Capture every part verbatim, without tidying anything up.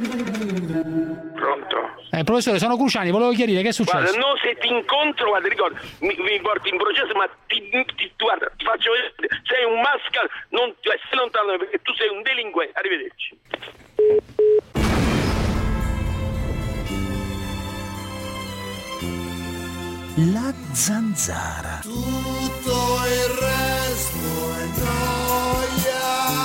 Pronto? Eh, professore, sono Cruciani, volevo chiarire che è successo. Guarda, no, se ti incontro, guarda, ricorda, mi, mi porti in processo, ma ti, ti, guarda, ti faccio vedere, sei un mascal, non stai lontano perché tu sei un delinquente. Arrivederci. La zanzara. Tutto il resto è noia.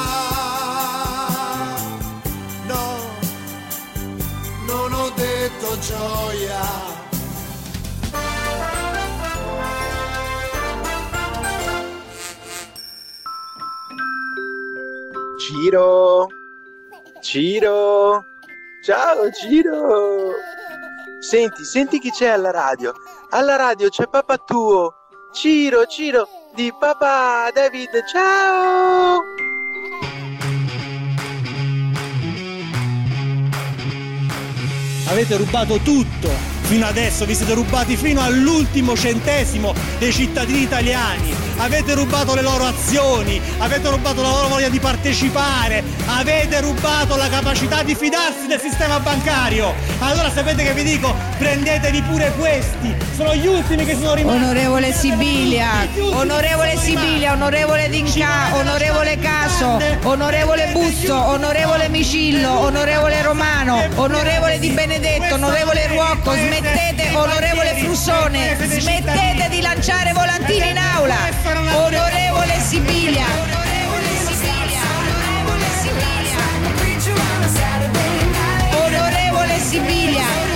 No, non ho detto gioia. Ciro, Ciro, ciao Ciro. Senti, senti chi c'è alla radio. Alla radio c'è papà tuo. Ciro, Ciro, di papà David, ciao. Avete rubato tutto, fino adesso vi siete rubati fino all'ultimo centesimo dei cittadini italiani. Avete rubato le loro azioni, avete rubato la loro voglia di partecipare, avete rubato la capacità di fidarsi del sistema bancario. Allora sapete che vi dico? Prendeteli pure questi, sono gli ultimi che sono rimasti. Onorevole Sibilia, onorevole Sibilia, onorevole D'Inca, onorevole Caso, onorevole Busto, onorevole Micillo, onorevole Romano, onorevole Di Benedetto, onorevole Ruocco, smettete, onorevole Frussone, smettete di lanciare volantini in aula. Onorevole Sibilia, onorevole Sibilia.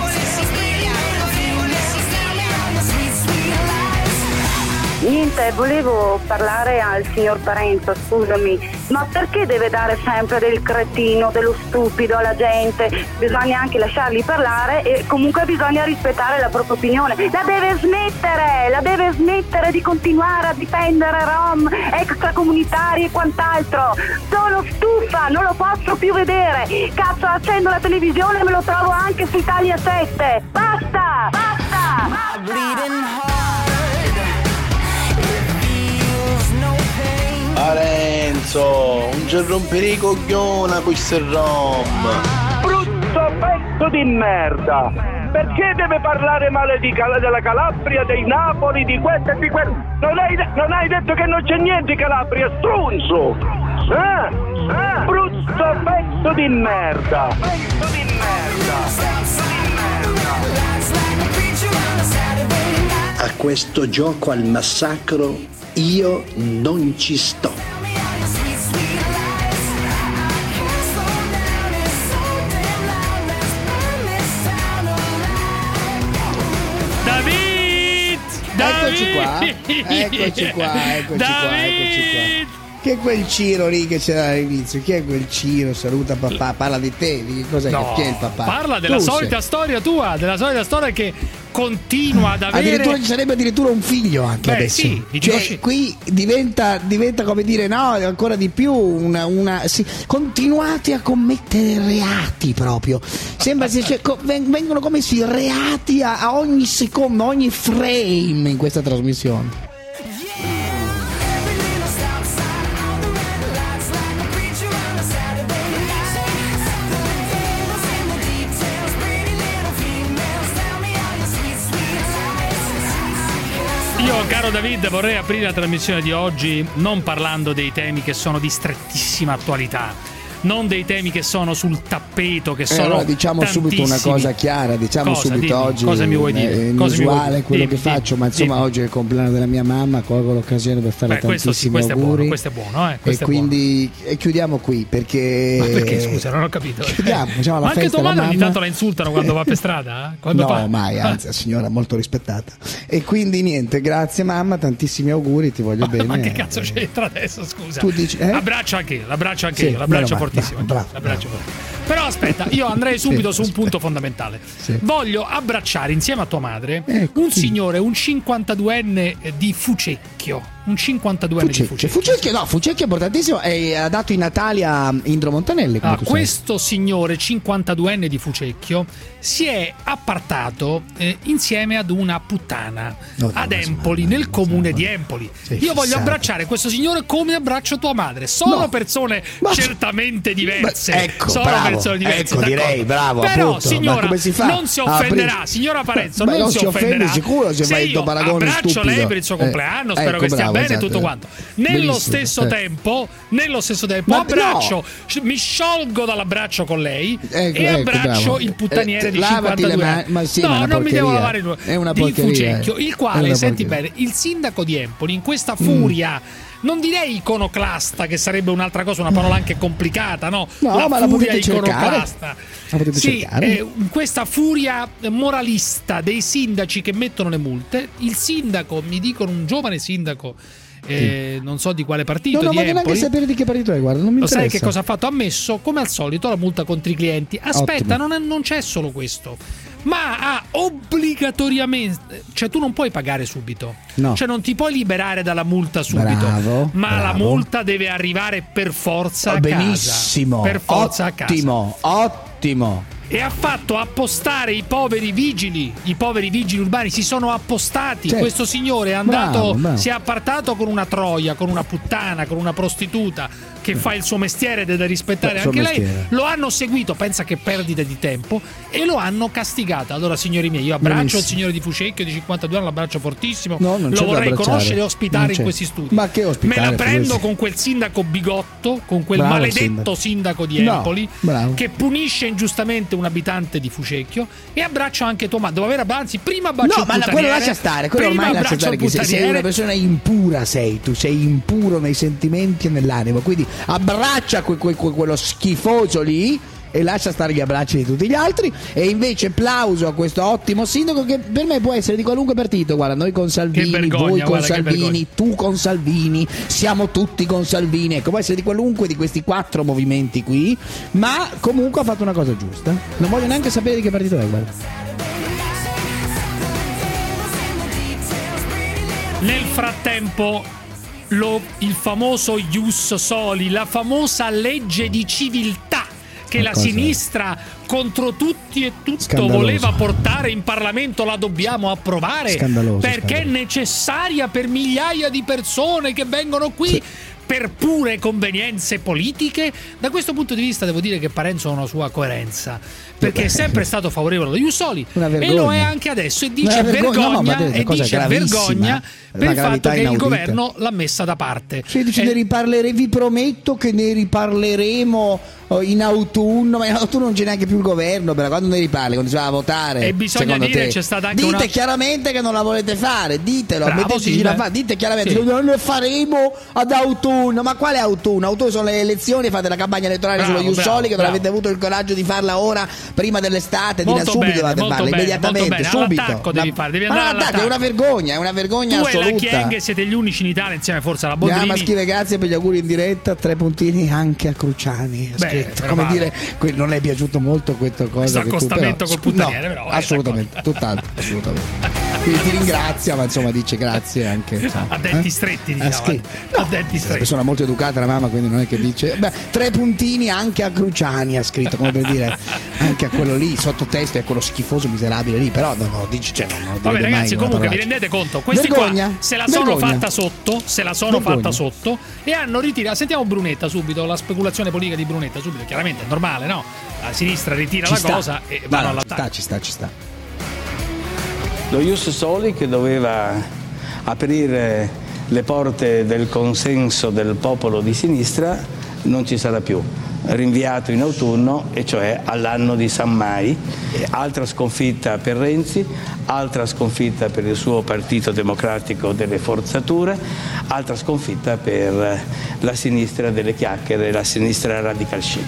Niente, volevo parlare al signor Parenzo, scusami, ma perché deve dare sempre del cretino, dello stupido alla gente? Bisogna anche lasciarli parlare e comunque bisogna rispettare la propria opinione. La deve smettere, la deve smettere di continuare a difendere rom, extracomunitari e quant'altro. Sono stufa, non lo posso più vedere. Cazzo, accendo la televisione e me lo trovo anche su Italia sette. Basta, basta, basta. Parenzo, non ci rompere i coglioni questo rom. Brutto pezzo di merda! Perché deve parlare male di Cal- della Calabria, dei Napoli, di questo e di quello? Non hai, de- non hai detto che non c'è niente in Calabria, strunzo! Eh? Eh? Brutto pezzo di merda! Pezzo di merda! Pezzo di merda! A questo gioco al massacro io non ci sto. David! Eccoci qua, eccoci qua, eccoci qua, eccoci qua. Che è quel Ciro lì che c'era all'inizio? Chi è quel Ciro? Saluta papà, parla di te, di che cos'è? No, che chi è il papà? Parla della Tu solita sei. storia tua, della solita storia che continua ad avere. Addirittura ci sarebbe addirittura un figlio anche Beh, adesso. sì, mi cioè, dico- qui diventa, diventa come dire, no, ancora di più una, una sì, continuate a commettere reati proprio. Sembra che cioè, co- ven- vengono commessi reati a, a ogni secondo, a ogni frame in questa trasmissione. Io, caro David, vorrei aprire la trasmissione di oggi non parlando dei temi che sono di strettissima attualità, non dei temi che sono sul tappeto, che Eh, sono allora diciamo subito una tantissimi. cosa chiara, diciamo Cosa? subito Dimmi, oggi cosa mi vuoi dire? è Cosa mi inusuale vuoi- quello dimmi, che faccio, dimmi, ma insomma dimmi. oggi è il compleanno della mia mamma, colgo l'occasione per fare Beh, questo sì, tantissimi questo è auguri. buono, questo è buono, eh, questo e è buono. quindi e chiudiamo qui perché Ma perché, scusa, non ho capito. Chiudiamo, facciamo la Ma anche festa tua alla madre ogni mamma. tanto la insultano quando va per strada? eh? Quando no, fa- mai, anzi, la signora molto rispettata. E quindi niente, grazie mamma, tantissimi auguri, ti voglio bene. Ma che cazzo c'entra adesso, scusa? Tu dici, eh? L'abbraccio anche io, l'abbraccio anche Sì, io, l'abbraccio meno male, fortissimo. bravo, l'abbraccio fortissimo. Però aspetta, io andrei subito su un punto fondamentale. Sì. Voglio abbracciare insieme a tua madre Ecco, un chi? signore, un cinquantaduenne di Fucecchio. un cinquantaduenne di Fucecchio. Fucecchio, no, Fucecchio è importantissimo, e ha dato i Natali a Indro Montanelli. Ah, questo signore cinquantaduenne di Fucecchio si è appartato eh, insieme ad una puttana no, ad no, Empoli, no, nel comune no, di Empoli. Io voglio fissato. abbracciare questo signore come abbraccio tua madre. Sono no. persone ma... certamente diverse. Ma ecco, sono bravo, persone diverse. Ecco, direi, bravo. Però, appunto, signora, come si fa? non si offenderà. Ah, signora Parenzo, ma non, non si, si offenderà. offende sicuro se, se fa il paragone abbraccio stupido. lei per il suo compleanno. Eh, spero ecco, che stia bravo, bene esatto. tutto quanto. Nello Benissimo, stesso eh. tempo, nello stesso tempo, ma abbraccio, no. mi sciolgo dall'abbraccio con lei ecco, e ecco, abbraccio bravo. il puttaniere eh, di cinquantadue ma- anni. ma sì, no, ma non mi devo lavare il è una di Fucecchio, eh. il quale, senti bene, il sindaco di Empoli in questa furia mm. non direi iconoclasta, che sarebbe un'altra cosa, una parola anche complicata, no? No, la ma furia la iconoclasta. La potete sì, cercare. Eh, questa furia moralista dei sindaci che mettono le multe. Il sindaco, mi dicono un giovane sindaco, eh, non so di quale partito, no, no, di ma Empoli. neanche sapere di che partito è, guarda, non mi Lo interessa. sai che cosa ha fatto? Ha messo, come al solito, la multa contro i clienti. Aspetta, non, è, non c'è solo questo, ma ha obbligatoriamente, cioè tu non puoi pagare subito, no. cioè non ti puoi liberare dalla multa subito, bravo, ma bravo. la multa deve arrivare per forza oh, a benissimo, casa. Per forza ottimo, a casa. Ottimo. E ha fatto appostare i poveri vigili, i poveri vigili urbani si sono appostati. Certo. Questo signore è andato, bravo, bravo. si è appartato con una troia, con una puttana, con una prostituta che fa il suo mestiere ed è da rispettare anche lei. mestiere. Lo hanno seguito, pensa che perdita di tempo, e lo hanno castigato. Allora, signori miei, io abbraccio benissimo. il signore di Fucecchio di cinquantadue anni, l'abbraccio fortissimo. No, non lo c'è vorrei da conoscere e ospitare in questi studi. Ma che ospitare? Me la prendo questo? con quel sindaco bigotto, con quel bravo maledetto sindaco, sindaco di no, Empoli, bravo. che punisce ingiustamente un abitante di Fucecchio, e abbraccio anche tua madre. Devo avere, anzi, prima abbraccio no, il ma puttaniere, quello lascia stare, quello prima ormai lascia abbraccio stare, il che sei, sei una persona impura, sei tu, sei impuro nei sentimenti e nell'animo, quindi abbraccia que, que, que, quello schifoso lì e lascia stare gli abbracci di tutti gli altri. E invece plauso a questo ottimo sindaco, che per me può essere di qualunque partito. Guarda, noi con Salvini, vergogna, voi con guarda, Salvini, tu con Salvini, siamo tutti con Salvini, ecco, può essere di qualunque di questi quattro movimenti qui, ma comunque ha fatto una cosa giusta. Non voglio neanche sapere di che partito è, guarda. Nel frattempo, lo, il famoso Ius Soli, la famosa legge di civiltà che la sinistra contro tutti e tutto Scandaloso. voleva portare in Parlamento, la dobbiamo approvare. Scandaloso, perché scandaloso. è necessaria per migliaia di persone che vengono qui. Sì. Per pure convenienze politiche. Da questo punto di vista devo dire che Parenzo ha una sua coerenza, perché è sempre stato favorevole allo Ius Soli e lo è anche adesso, e dice vergogna, vergogna no, e dice vergogna per il fatto che inaudita. Il governo l'ha messa da parte. Cioè, dice, eh, ne riparlere, vi prometto che ne riparleremo in autunno, ma in autunno non c'è neanche più il governo, però quando ne riparli, quando si va a votare, e bisogna dire te, c'è stata anche dite una... chiaramente che non la volete fare, ditelo, Bravo, metteteci sì, la beh. fa, dite chiaramente Sì. non ne faremo ad autunno. Ma quale autunno? Autunno sono le elezioni, fate la campagna elettorale Bravo, sullo Ius bravo, Soli, che non bravo. avete avuto il coraggio di farla ora, prima dell'estate, di Molto subito bene, dovete molto farla, bene, immediatamente, molto bene. subito. All'attacco devi fare, devi ma andare l'attacco all'attacco. è una vergogna, è una vergogna Tu assoluta. e la Chieng siete gli unici in Italia, insieme forse alla Boldrini. Ma scrive grazie per gli auguri in diretta, tre puntini anche a Cruciani. Ha Beh, scritto, però come vale. dire, que- non è piaciuto molto questa cosa. Questo che tu, accostamento però, col puttaniere, no, però, eh, assolutamente, tutt'altro, assolutamente. Quindi ti ringrazia, ma insomma dice grazie anche. Insomma, a denti eh? stretti, Ha diciamo. scritto. a No, denti è una stretti. persona molto educata la mamma, quindi non è che dice beh, tre puntini anche a Cruciani, ha scritto, come per dire, anche a quello lì, sottotesto è quello schifoso miserabile lì, però non lo dice, cioè, non lo Vabbè, direte ragazzi, mai comunque vi una rendete conto, questi Vergogna. qua se la sono Vergogna. fatta sotto, se la sono Vergogna. fatta sotto e hanno ritirato. Sentiamo Brunetta subito, la speculazione politica di Brunetta subito, chiaramente è normale, no? La sinistra ritira Ci la sta. cosa e No, vanno no, ci all'attacco. sta, ci sta, ci sta. Lo Ius Soli, che doveva aprire le porte del consenso del popolo di sinistra, non ci sarà più, rinviato in autunno, e cioè all'anno di San Mai. Altra sconfitta per Renzi, altra sconfitta per il suo partito democratico delle forzature, altra sconfitta per la sinistra delle chiacchiere, la sinistra radical chic.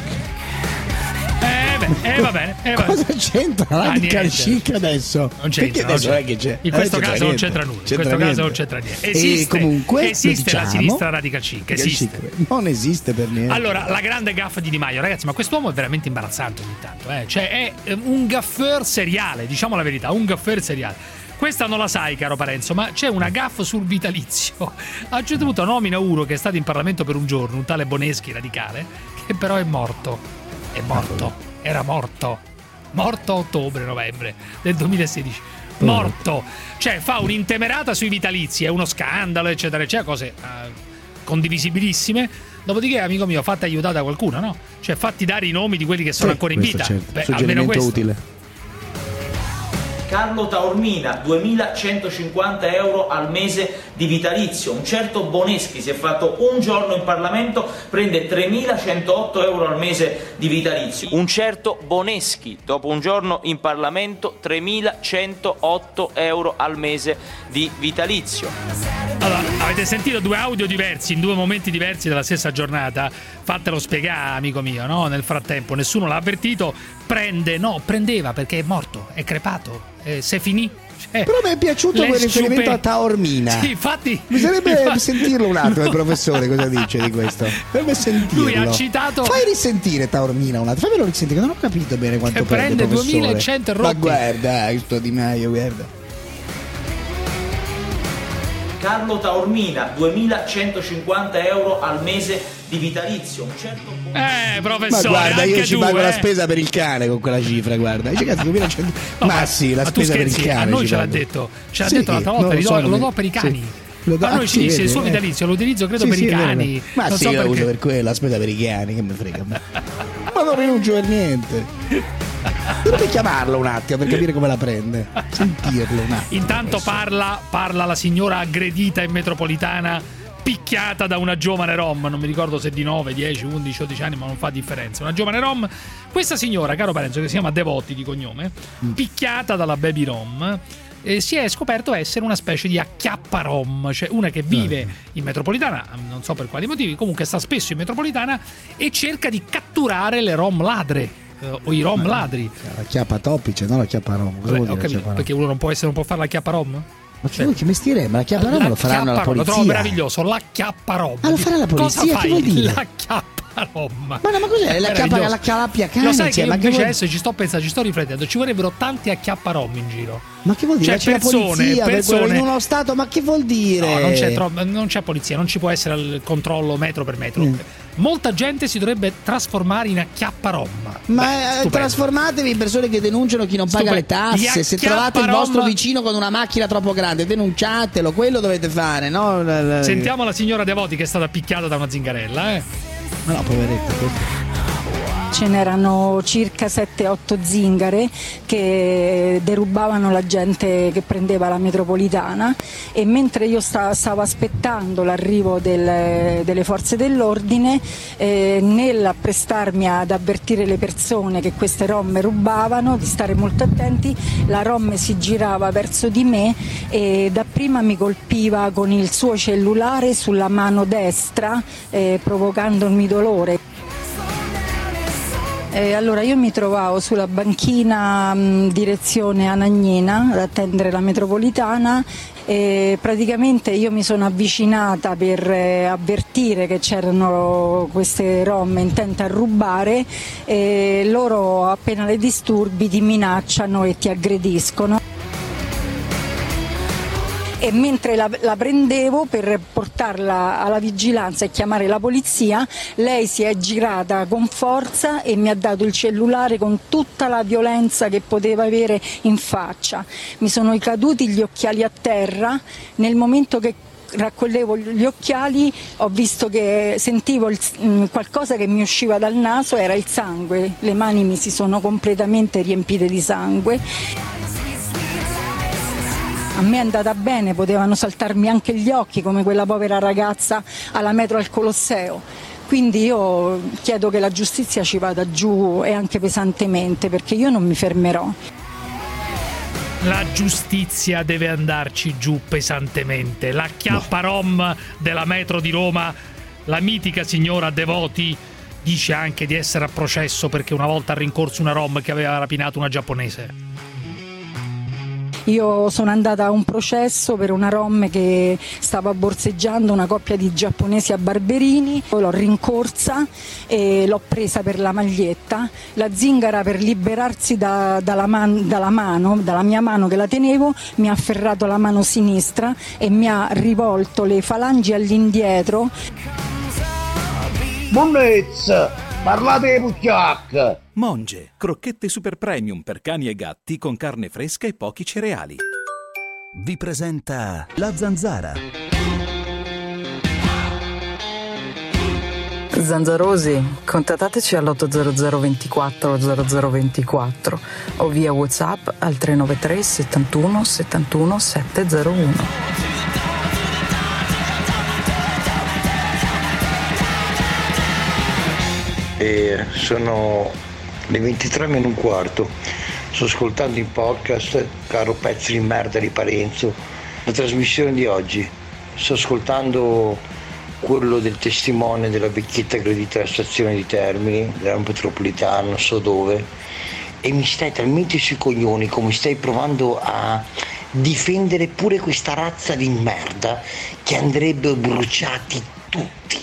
Eh, beh, eh, va bene, eh, va bene. Cosa c'entra Ah, radical niente. chic adesso? Non c'entra, Perché adesso non non è che c'è. In questo Adesso caso non niente. c'entra nulla. In C'entra questo caso niente. non c'entra niente. E Esiste, comunque, esiste lo la diciamo, sinistra radical chic, esiste. Non esiste per niente. Allora, la grande gaffa di Di Maio, ragazzi, ma quest'uomo è veramente imbarazzante ogni tanto, eh? Cioè è un gaffeur seriale, diciamo la verità, un gaffeur seriale. questa non la sai, caro Parenzo, ma c'è una gaffa sul vitalizio. A un certo punto nomina uno che è stato in Parlamento per un giorno, un tale Boneschi radicale, che però è morto. È morto. Era morto. Morto a ottobre-novembre del duemilasedici. Morto. Cioè fa un'intemerata sui vitalizi, è uno scandalo, eccetera, eccetera, cose uh, condivisibilissime. Dopodiché, amico mio, fatti aiutare da qualcuno, no? Cioè fatti dare i nomi di quelli che sono sì, ancora in vita. Certo. Beh, Suggerimento almeno questo. utile. Carlo Taormina, duemilacentocinquanta euro al mese di vitalizio. Un certo Boneschi si è fatto un giorno in Parlamento, prende tremilacentotto euro al mese di vitalizio. Un certo Boneschi, dopo un giorno in Parlamento, tremilacentotto euro al mese di vitalizio. Allora, avete sentito due audio diversi in due momenti diversi della stessa giornata? Fatelo spiegare, amico mio, no? Nel frattempo nessuno l'ha avvertito. Prende, no, prendeva perché è morto, è crepato, eh, se finì. Cioè, però mi è piaciuto quel riferimento a Taormina. Sì, infatti. Bisognerebbe infatti, sentirlo un attimo, no. Il professore cosa dice di questo. Dovrebbe sentirlo. Lui ha citato. Fai risentire Taormina un attimo. Fammelo risentire, non ho capito bene quanto che prende. Prende duemilacento rotti. Ma guarda, sto Di Maio, guarda. Carlo Taormina, duemilacentocinquanta euro al mese di vitalizio. Un certo... Eh, professore, ma guarda, io ci tu, pago eh. la spesa per il cane con quella cifra, guarda. Dice, cazzo, duemilacento... no, ma, ma sì, la ma spesa scherzi, per il cane. A noi ce l'ha pago. detto, ce l'ha sì, detto l'altra volta, lo, so, lo do per i cani. Sì. Lo do, a noi ah, ci sì, dice il suo vedi, vitalizio, lo utilizzo credo sì, per sì, i cani. Ma non sì, so io la perché. uso per quella, spesa per i cani, che mi frega. Ma non rinuncio per niente. Dovrebbe chiamarlo un attimo per capire come la prende. Sentirlo un attimo. Intanto parla, parla la signora aggredita in metropolitana, picchiata da una giovane rom, non mi ricordo se di nove, dieci, undici o dodici anni, ma non fa differenza. Una giovane rom, questa signora, caro Parenzo, che si chiama Devoti di cognome, mm. picchiata dalla baby rom, eh, si è scoperto essere una specie di acchiappa rom, cioè una che vive mm. in metropolitana, non so per quali motivi, comunque sta spesso in metropolitana e cerca di catturare le rom ladre. Uh, o i rom ma ladri. La chiappa topice, non la chiappa rom. Vabbè, ho capito, perché uno non può essere, non può fare la chiappa rom? Ma cioè, che mestiere è? Ma la chiappa rom lo faranno la polizia. Lo trovo meraviglioso, la chiappa rom. Ah, lo farà la polizia? Cosa fai? Che vuol dire? La chiappa rom. Ma no, ma cos'è? La chiappa, la chiappa cane? Lo sai cioè, che ma invece vuol... adesso ci sto pensando, ci sto riflettendo, ci vorrebbero tanti acchiappa rom in giro. Ma che vuol dire? Cioè, c'è persone, la polizia persone... in uno stato, ma che vuol dire? No, non c'è, tro... non c'è polizia, non ci può essere il controllo metro per metro. Mm. Molta gente si dovrebbe trasformare in acchiappa rom. Ma Beh, trasformatevi in persone che denunciano chi non paga Stupendo. le tasse. Se trovate il vostro vicino con una macchina troppo grande, denunciatelo, quello dovete fare, no? Sentiamo la signora Devoti che è stata picchiata da una zingarella, eh. Ma no, poveretta. Ce n'erano circa sette otto zingare che derubavano la gente che prendeva la metropolitana e mentre io sta, stavo aspettando l'arrivo del, delle forze dell'ordine, eh, nell'apprestarmi ad avvertire le persone che queste rom rubavano, di stare molto attenti, la rom si girava verso di me e dapprima mi colpiva con il suo cellulare sulla mano destra, eh, provocandomi dolore. Eh, allora io mi trovavo sulla banchina mh, direzione Anagnina ad attendere la metropolitana e praticamente io mi sono avvicinata per eh, avvertire che c'erano queste rom intente a rubare e loro appena le disturbi ti minacciano e ti aggrediscono. E mentre la, la prendevo per portarla alla vigilanza e chiamare la polizia, lei si è girata con forza e mi ha dato il cellulare con tutta la violenza che poteva avere in faccia. Mi sono caduti gli occhiali a terra, nel momento che raccoglievo gli occhiali ho visto che sentivo il, qualcosa che mi usciva dal naso, era il sangue, le mani mi si sono completamente riempite di sangue. A me è andata bene, potevano saltarmi anche gli occhi come quella povera ragazza alla metro al Colosseo. Quindi io chiedo che la giustizia ci vada giù e anche pesantemente, perché io non mi fermerò. La giustizia deve andarci giù pesantemente. La chiappa rom della metro di Roma, la mitica signora Devoti, dice anche di essere a processo perché una volta ha rincorso una rom che aveva rapinato una giapponese. Io sono andata a un processo per una rom che stava borseggiando una coppia di giapponesi a Barberini, l'ho rincorsa e l'ho presa per la maglietta, la zingara per liberarsi da, dalla, man, dalla mano, dalla mia mano che la tenevo, mi ha afferrato la mano sinistra e mi ha rivolto le falangi all'indietro. Monnezza, parlate di pucchiac! Monge, crocchette super premium per cani e gatti con carne fresca e pochi cereali. Vi presenta La Zanzara. Zanzarosi, contattateci all'otto zero zero ventiquattro zero zero ventiquattro o via WhatsApp al tre nove tre settantuno settantuno settecentouno. E sono le ventitré meno un quarto, sto ascoltando in podcast Caro pezzo di merda di Parenzo, la trasmissione di oggi. Sto ascoltando quello del testimone della vecchietta aggredita alla stazione di Termini, della metropolitana, non so dove, e mi stai talmente sui coglioni come stai provando a difendere pure questa razza di merda che andrebbero bruciati tutti,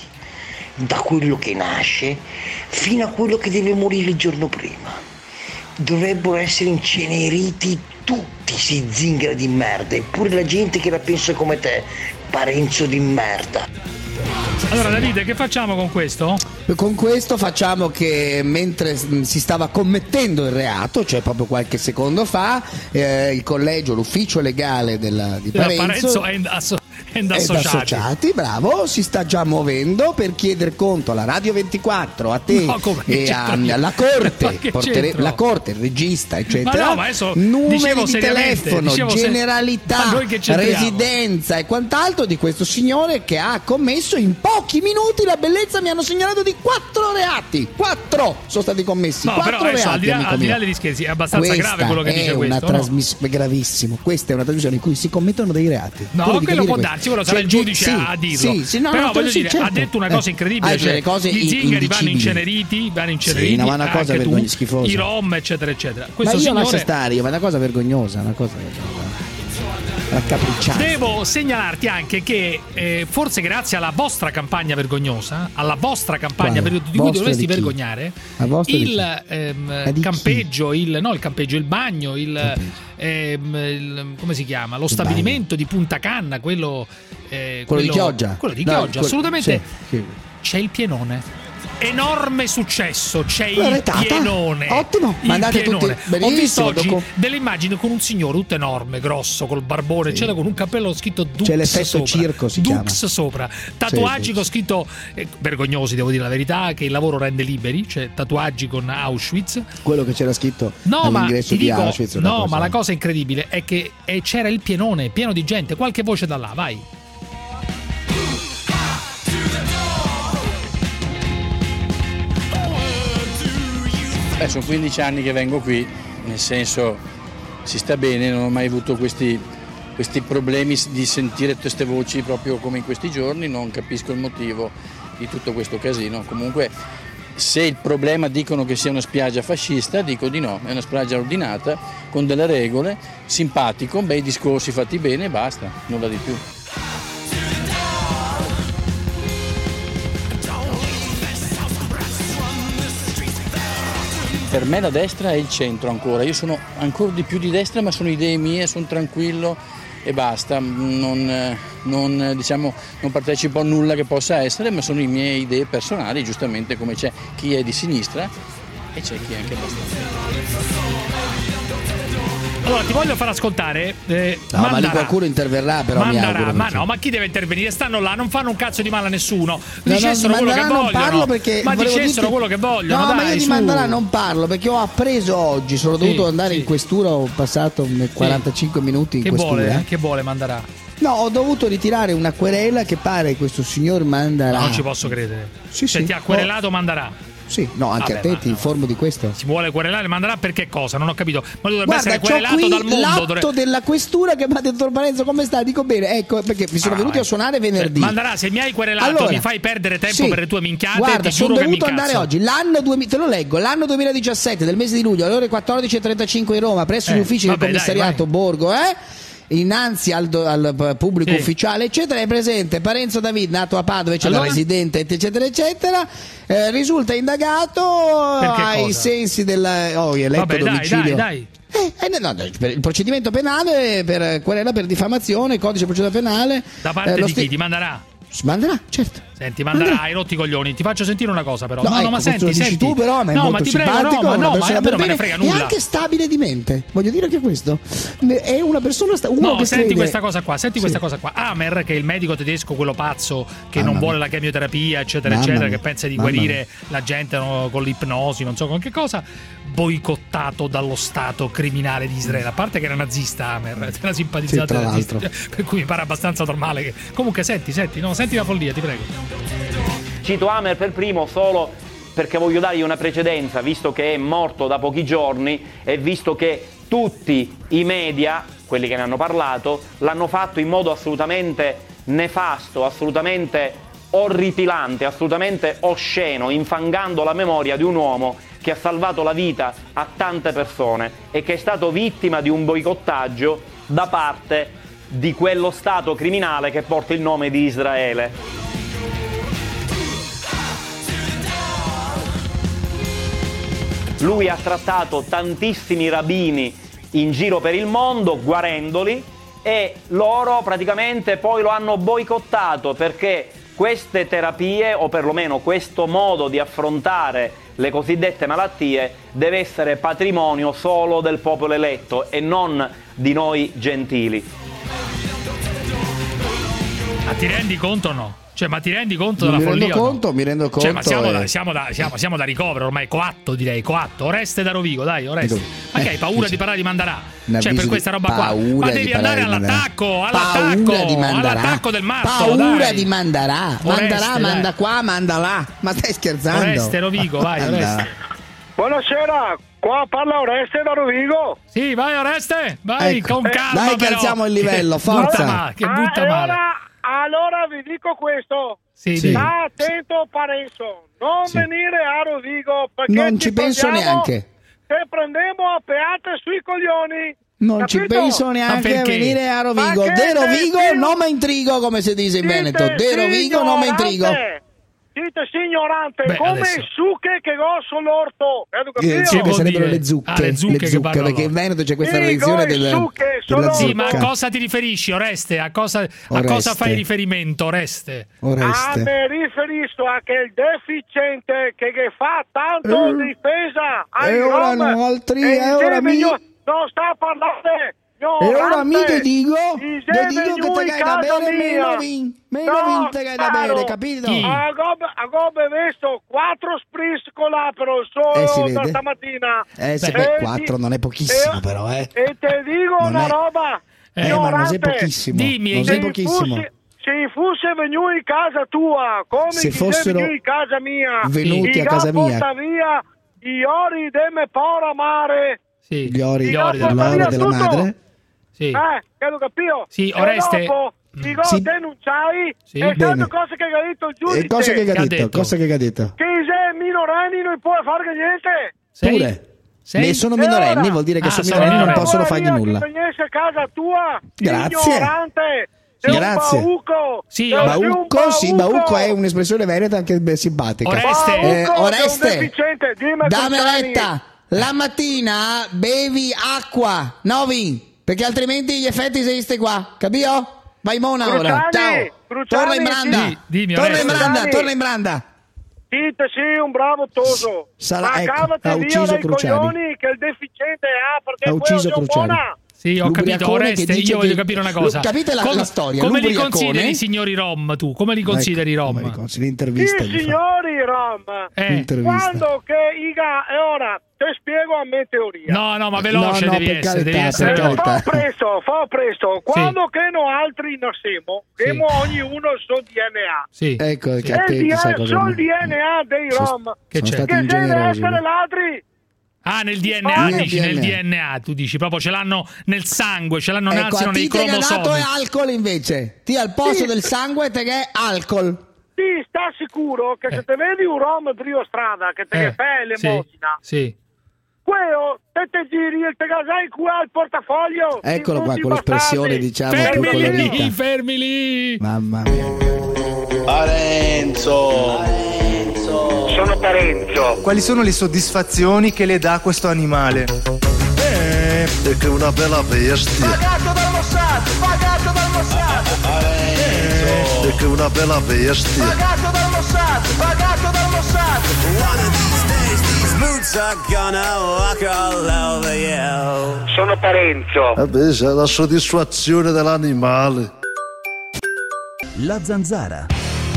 da quello che nasce fino a quello che deve morire il giorno prima. Dovrebbero essere inceneriti tutti sti zingara di merda, eppure la gente che la pensa come te, Parenzo di merda. Allora Davide, che facciamo con questo? Con questo facciamo che mentre si stava commettendo il reato, cioè proprio qualche secondo fa, eh, il collegio, l'ufficio legale della, di Parenzo, Parenzo è in, asso- è in associati. associati, bravo, si sta già muovendo per chiedere conto alla Radio ventiquattro, a te no, e a, alla Corte, portere, la Corte, il regista, eccetera. Ma no, ma adesso numeri di telefono, generalità, se... residenza e quant'altro di questo signore che ha commesso in pochi minuti, la bellezza, mi hanno segnalato di quattro reati, quattro sono stati commessi, no, quattro però adesso, reati, al di là, al di là degli scherzi, è abbastanza questa grave quello che dice è questo, una trasmiss- no? Gravissimo, questa è una trasmissione in cui si commettono dei reati. No, quello può darsi, quello sarà cioè, il giudice sì, a dirlo. Sì, sì, no, però no, voglio sì, dire, certo. ha detto una cosa incredibile, eh, cioè, cose gli zingari vanno indicibili. inceneriti, vanno inceneriti, sì, no, ma una cosa anche tu, schifosa. i rom, eccetera, eccetera. Questo ma io signore... lascia stare, io, ma è una cosa vergognosa, una cosa raccapricciata. Devo segnalarti anche che eh, forse grazie alla vostra campagna vergognosa, alla vostra campagna per, di cui dovresti vergognare, il ehm, campeggio, il no il campeggio, il bagno, il, ehm, il come si chiama? Lo il stabilimento bagno. Di Punta Canna, quello, eh, quello, quello di Chioggia. Quello di no, Chioggia, quel, assolutamente. Sì, sì. C'è il pienone. Enorme successo, c'è la il retata. pienone. Ottimo, il mandate pienone. tutti. Ho visto oggi dopo... delle immagini con un signore tutto enorme, grosso, col barbone, sì. C'era con un cappello scritto Dux c'è l'effetto sopra. circo, si Dux chiama. sopra. Tatuaggi sì, sì. con scritto eh, vergognosi, devo dire la verità, che il lavoro rende liberi, cioè tatuaggi con Auschwitz. Quello che c'era scritto no, all'ingresso ma di dico, Auschwitz. No, cosa. ma la cosa incredibile è che eh, c'era il pienone, pieno di gente, qualche voce da là, vai. Eh, sono quindici anni che vengo qui, nel senso si sta bene, non ho mai avuto questi, questi problemi di sentire queste voci proprio come in questi giorni, non capisco il motivo di tutto questo casino. Comunque se il problema dicono che sia una spiaggia fascista, dico di no, è una spiaggia ordinata, con delle regole, simpatico, bei discorsi fatti bene e basta, nulla di più. Per me la destra è il centro ancora, io sono ancora di più di destra, ma sono idee mie, sono tranquillo e basta, non, non, diciamo, non partecipo a nulla che possa essere, ma sono le mie idee personali, giustamente come c'è chi è di sinistra e c'è chi è anche abbastanza. Allora ti voglio far ascoltare eh, no, ma lì qualcuno interverrà, però mandarà, mi auguro, ma no, ma chi deve intervenire? Stanno là, non fanno un cazzo di male a nessuno. No, dicessero no, quello che non vogliono, parlo perché ma dicessero dirti... quello che vogliono. No, dai, ma io di su. Mandarà non parlo perché ho appreso oggi, sono sì, dovuto andare sì. in questura, ho passato quarantacinque sì. minuti in che questura. Vuole, che vuole Mandarà? No, ho dovuto ritirare una querela che pare questo signor Mandarà. No, non ci posso credere. Sì, cioè sì. ti ha querelato Mandarà. Sì, no, anche Vabbè, a te ma ti no. informo di questo. Si vuole querelare, manderà per che cosa? Non ho capito. Ma dovrebbe Guarda, essere c'ho querelato qui dal mondo. l'atto dovrebbe... della questura che mi ha detto: Parenzo, come sta? Dico bene, ecco, perché mi sono Ah, venuti ecco. a suonare venerdì. Manderà, se mi hai querelato, Allora, mi fai perdere tempo sì. per le tue minchiate. Guarda, ti sono giuro che mi dovuto andare incazzo. oggi. L'anno duemila, te lo leggo, l'anno duemiladiciassette del mese di luglio, alle ore quattordici e trentacinque in Roma, presso Eh, gli uffici vabbè, del commissariato dai, Borgo, eh? Innanzi al, do- al pubblico Sì. ufficiale, eccetera, è presente Parenzo David, nato a Padova, eccetera, Allora? residente, eccetera, eccetera. Eh, risulta indagato Per che ai cosa? sensi del oh, eletto Vabbè, dai, domicilio. dai, dai. Eh, eh, no, no, per il procedimento penale per querela per diffamazione, codice di procedura penale. Da parte eh, lo di sti- chi? Ti manderà? Manderà, certo. Senti, manderà, hai rotto i coglioni. Ti faccio sentire una cosa, però. No, No, no, ecco, ma questo senti, lo dici senti. tu, però, ma è no, molto ma ti prego, simpatico, no, ma una no, ma persona a me non me ne per frega bene, nulla. è anche stabile di mente. Voglio dire che questo è una persona sta- uno No, che senti crede- questa cosa qua, senti Sì. questa cosa qua. Amer, che è il medico tedesco, quello pazzo che Mamma non vuole mia. la chemioterapia, eccetera, Mamma eccetera, mia. che pensa di Mamma guarire la gente no, con l'ipnosi, non so con che cosa, boicottato dallo Stato criminale di Israele. A parte che era nazista, Amer, era simpatizzante Sì, tra nazista, l'altro. per cui mi pare abbastanza normale che... Comunque senti, senti, no, senti la follia, ti prego. Cito Amer per primo solo perché voglio dargli una precedenza, visto che è morto da pochi giorni e visto che tutti i media, quelli che ne hanno parlato, l'hanno fatto in modo assolutamente nefasto, assolutamente orripilante, assolutamente osceno, infangando la memoria di un uomo che ha salvato la vita a tante persone e che è stato vittima di un boicottaggio da parte di quello Stato criminale che porta il nome di Israele. Lui ha trattato tantissimi rabbini in giro per il mondo, guarendoli, e loro praticamente poi lo hanno boicottato perché queste terapie, o perlomeno questo modo di affrontare le cosiddette malattie, deve essere patrimonio solo del popolo eletto e non di noi gentili. Ma ti rendi conto o no? Cioè, ma ti rendi conto Non della mi follia? rendo o no? conto, mi rendo conto. Cioè, ma siamo, e- da, siamo, da, siamo, siamo da ricovero ormai, coatto direi, coatto. Oreste da Rovigo, dai, Oreste. Ma che hai paura di parlare di Mandarà? Ne Cioè, avviso per questa di roba qua. paura Ma di devi parlare andare di Mandarà. all'attacco, Paura all'attacco, di Mandarà. all'attacco del matto, Paura dai. di Mandarà. Mandarà, Oreste, manda dai. qua, manda là. Ma stai scherzando? Oreste, Rovigo, vai, Manda. Oreste. Buonasera, qua parla Oreste da Rovigo. Sì, vai Oreste, vai Ecco. con calma. Dai che però. alziamo il livello, Che forza. butta male, che butta Ah, male. allora, allora vi dico questo. Sì, Sì. sì. Sta attento Parenzo, non Sì. venire a Rovigo perché Non ti ci penso prendiamo- neanche. Te prendiamo a peate sui coglioni. Non ci capito? penso neanche a perché? venire a Rovigo. Ma che De Rovigo sei- non mi intrigo, come si dice in Dite Veneto. De Rovigo non mi intrigo. signorante, Dite signorante, Beh, come adesso. il sucche che gosso l'orto. Vedo Eh, capito? sì, vuol sarebbero dire? le zucche, Ah, le zucche che parlano perché in Veneto c'è questa Dico, tradizione le del, zucche della sono- Sì, ma a zucca. cosa ti riferisci, Oreste? A cosa, a Oreste. cosa fai riferimento, Oreste? Ah, Oreste. mi riferisco a che il deficiente che, che fa tanto Eh. difesa ai E ora rom no, altri, e e ora insieme mi- io- non sta a parlare. E ora mi te dico, Insieme te dico che io te in gai da casa bere, mia. meno vin, meno No, vin te gai da caro. bere, capito? Chi? A Gobbe, a Gobbe visto quattro spritz con l'apero Eh, si solo vede. da stamattina. Eh, se E beh, ti- quattro non è pochissimo e- però, eh. E te dico Non una è- roba. Eh, ma non sei ignorante. pochissimo. Dimmi, non se sei Se pochissimo. fosse- Se fosse venuto in casa tua, come Se chi fossero sei venuto in casa mia, venuti i a casa ga mia. porta via i ori de me pora mare. Sì. Gli ori, Gli ori della l'oro madre. della Tutto. madre. Sì. Eh, che lo capio? Sì, E Oreste- dopo ti go Sì. denunciai Sì. e Bene. sanno cose che ha detto il giudice. E cosa che Che ha ha detto? detto? Cosa che ha detto? Che sei minorenni non puoi fare niente. Sei? Pure. Sei? Ne sono E minorenni, ora? vuol dire che Ah, sono sono minorenni, non minorenni. possono fargli nulla. Che venisse a casa tua, Grazie. ignorante. Sei Grazie. un bauco. Sì, Sei un Baucco, sì, Baucco è un'espressione veneta anche beh, simpatica. Oreste. Eh, Baucco, Oreste, sei un deficiente, dimmi dammi Cruciani. retta. La mattina bevi acqua, no vin, perché altrimenti gli effetti esiste qua, capito? Vai Mona ora. Cruciani, Ciao. Cruciani, Torna in branda. sì. Dimmi, torna in Oreste. branda, Cruciani. torna in branda. Dite sì, un bravo toso. Sarà- Ma ecco, cavate ha via ucciso dai Cruciani. coglioni che il deficiente ha, perché Ha poi ucciso io sono Cruciani. buona. Sì, ho capito, L'ubriacone Oreste, che dice io voglio che- capire una cosa. Capite la- come, la storia? Come li L'ubriacone- consideri i signori Rom, tu? Come li consideri i Ecco, Rom? come li consideri? L'intervista Sì, gli fa. signori Rom, Eh. Intervista. quando che i ga e ora te te spiego a me teoria. No, no, ma veloce No, no, devi per essere, carità, devi essere per veloce. carità. Fa presto, fa presto. Quando che no altri non siamo, Sì. abbiamo ognuno il suo D N A. Sì. Ecco che E a te il chissà D N A, cosa. sul D N A dei Sono- Rom. Che sono c'è? stati Che deve ingenerosi. essere ladri. Ah, nel D N A, Ah, dici, nel nel D N A. D N A, tu dici, proprio ce l'hanno nel sangue, ce l'hanno Ecco, nazino a nei ti te che è nato cromosomi. è alcol invece. Ti al posto Sì. del sangue te che è alcol. Sì, sta sicuro che se te vedi un Rom trio strada che te Eh, che fai sì, l'emosina, sì. quello te te giri e te casai qua al portafoglio. Eccolo qua tutti con l'espressione, bastardi. diciamo, più Fermi lì, colorita. fermi lì. Mamma mia. Parenzo. Sono Parenzo. Quali sono le soddisfazioni che le dà questo animale? Eh, perché è una bella bestia. Pagato dal Mossad, pagato dal Mossad. Eh, perché è una bella bestia. Pagato dal Mossad, pagato dal Mossad. One of these days these boots are gonna walk all over you. Sono Parenzo. Vabbè, c'è la soddisfazione dell'animale. La zanzara.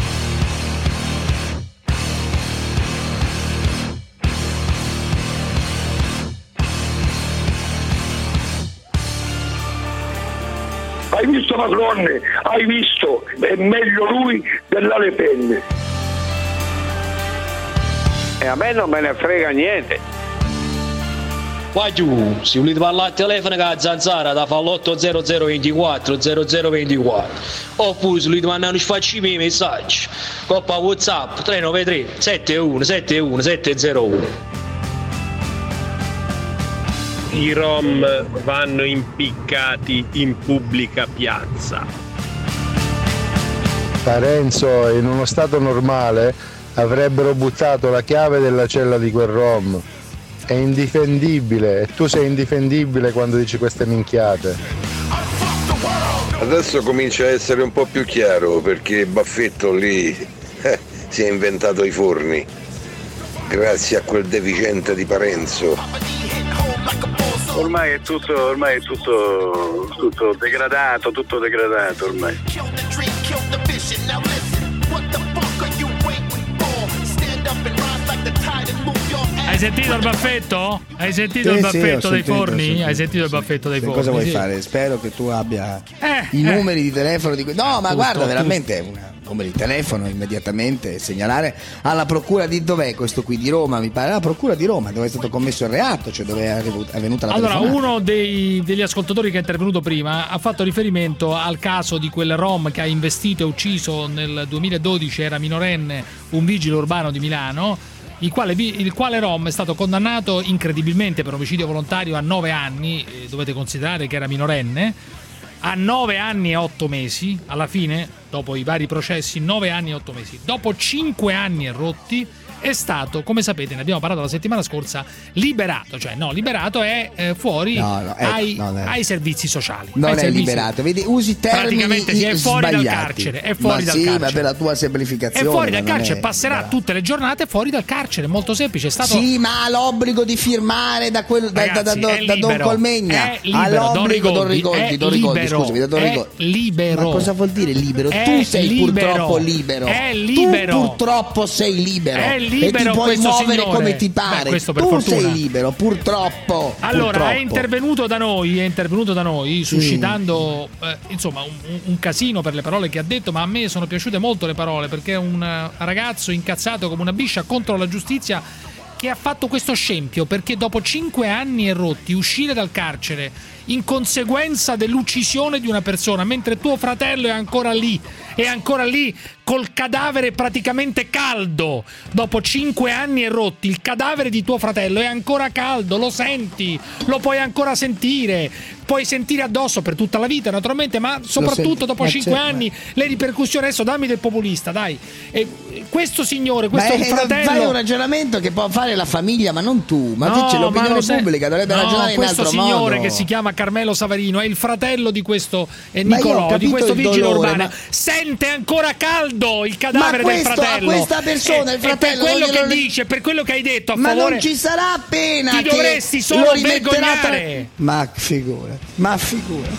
Hai visto Macron? Hai visto? È meglio lui della Le Pen. E a me non me ne frega niente. Qua giù, se volete parlare al telefono con la zanzara da fare l'otto zero zero ventiquattro zero zero ventiquattro, oppure se volete mandare un sfaccimi messaggi coppa WhatsApp tre nove tre sette uno sette uno sette zero uno. I Rom vanno impiccati in pubblica piazza. Parenzo, in uno stato normale avrebbero buttato la chiave della cella di quel Rom. È indifendibile e tu sei indifendibile quando dici queste minchiate. Adesso comincia a essere un po' più chiaro perché Baffetto lì eh, si è inventato i forni grazie a quel deficiente di Parenzo. Ormai è tutto, ormai è tutto, tutto degradato, tutto degradato ormai. Hai sentito il baffetto? Hai sentito Sì, il sì, baffetto ho dei sentito, ho forni? sentito, Hai sentito il sì. baffetto dei Che forni? cosa vuoi Sì. fare? Spero che tu abbia Eh, i eh. numeri di telefono di que- No, ma Tutto, guarda, tutto. veramente un numero di telefono immediatamente segnalare alla procura di dov'è questo qui di Roma, mi pare la procura di Roma, dove è stato commesso il reato, cioè dove è arrivu- è venuta la Allora, telefonata. uno dei- degli ascoltatori che è intervenuto prima ha fatto riferimento al caso di quel Rom che ha investito e ucciso nel duemiladodici, era minorenne, un vigile urbano di Milano, il quale, vi- il quale Rom è stato condannato incredibilmente per omicidio volontario a nove anni, eh, dovete considerare che era minorenne, a nove anni e otto mesi, alla fine, dopo i vari processi, nove anni e otto mesi. Dopo cinque anni e rotti è stato, come sapete, ne abbiamo parlato la settimana scorsa, liberato, cioè no, liberato è eh, fuori No, no, ecco, ai, no, no. ai servizi sociali. Non ai è servizi- liberato, vedi, usi termini Praticamente sì, è fuori dal sbagliati. carcere, è fuori ma dal sì, carcere. ma per la tua È semplificazione. fuori dal ma non carcere, è passerà liberato. tutte le giornate fuori dal carcere, molto semplice. È stato Sì, ma ha l'obbligo di firmare da, quel, da- da, da, Ragazzi, da, è da Don libero, Colmegna. è libero, ha l'obbligo Don Don Rigoldi, Rigoldi, è Don Rigoldi, libero, scusami, da Don è Rigoldi. libero. Ma cosa vuol dire libero? È tu sei libero, purtroppo libero. è libero. Tu purtroppo sei libero. È e ti libero puoi questo muovere signore. come ti pare. Beh, questo per tu fortuna. sei libero, purtroppo. Allora, purtroppo. è intervenuto da noi, è intervenuto da noi, suscitando eh, insomma un, un casino per le parole che ha detto, ma a me sono piaciute molto le parole, perché è un eh, ragazzo incazzato come una biscia contro la giustizia che ha fatto questo scempio, perché dopo cinque anni e rotti uscire dal carcere in conseguenza dell'uccisione di una persona, mentre tuo fratello è ancora lì, è ancora lì col cadavere praticamente caldo, dopo cinque anni e rotti il cadavere di tuo fratello è ancora caldo, lo senti, lo puoi ancora sentire, puoi sentire addosso per tutta la vita naturalmente, ma soprattutto senti, dopo ma cinque c'è- anni le ripercussioni. Adesso dammi del populista, dai. E questo signore, questo Ma eh, fratello, fai un ragionamento che può fare la famiglia, ma non tu. Ma No, invece ma l'opinione lo sai- pubblica dovrebbe no, ragionare in questo altro signore modo. che si chiama Carmelo Savarino è il fratello di questo eh, Ma io ho Nicolò, di capito questo il vigile dolore, urbano. ma- Sente ancora caldo il cadavere Ma del questo- fratello. a questa persona, E- il fratello, e per quello non che glielo- dice, per quello che hai detto a Ma favore, non ci sarà appena ti che dovresti lo solo rimetterà vergognare. tra- Ma figura, ma figura.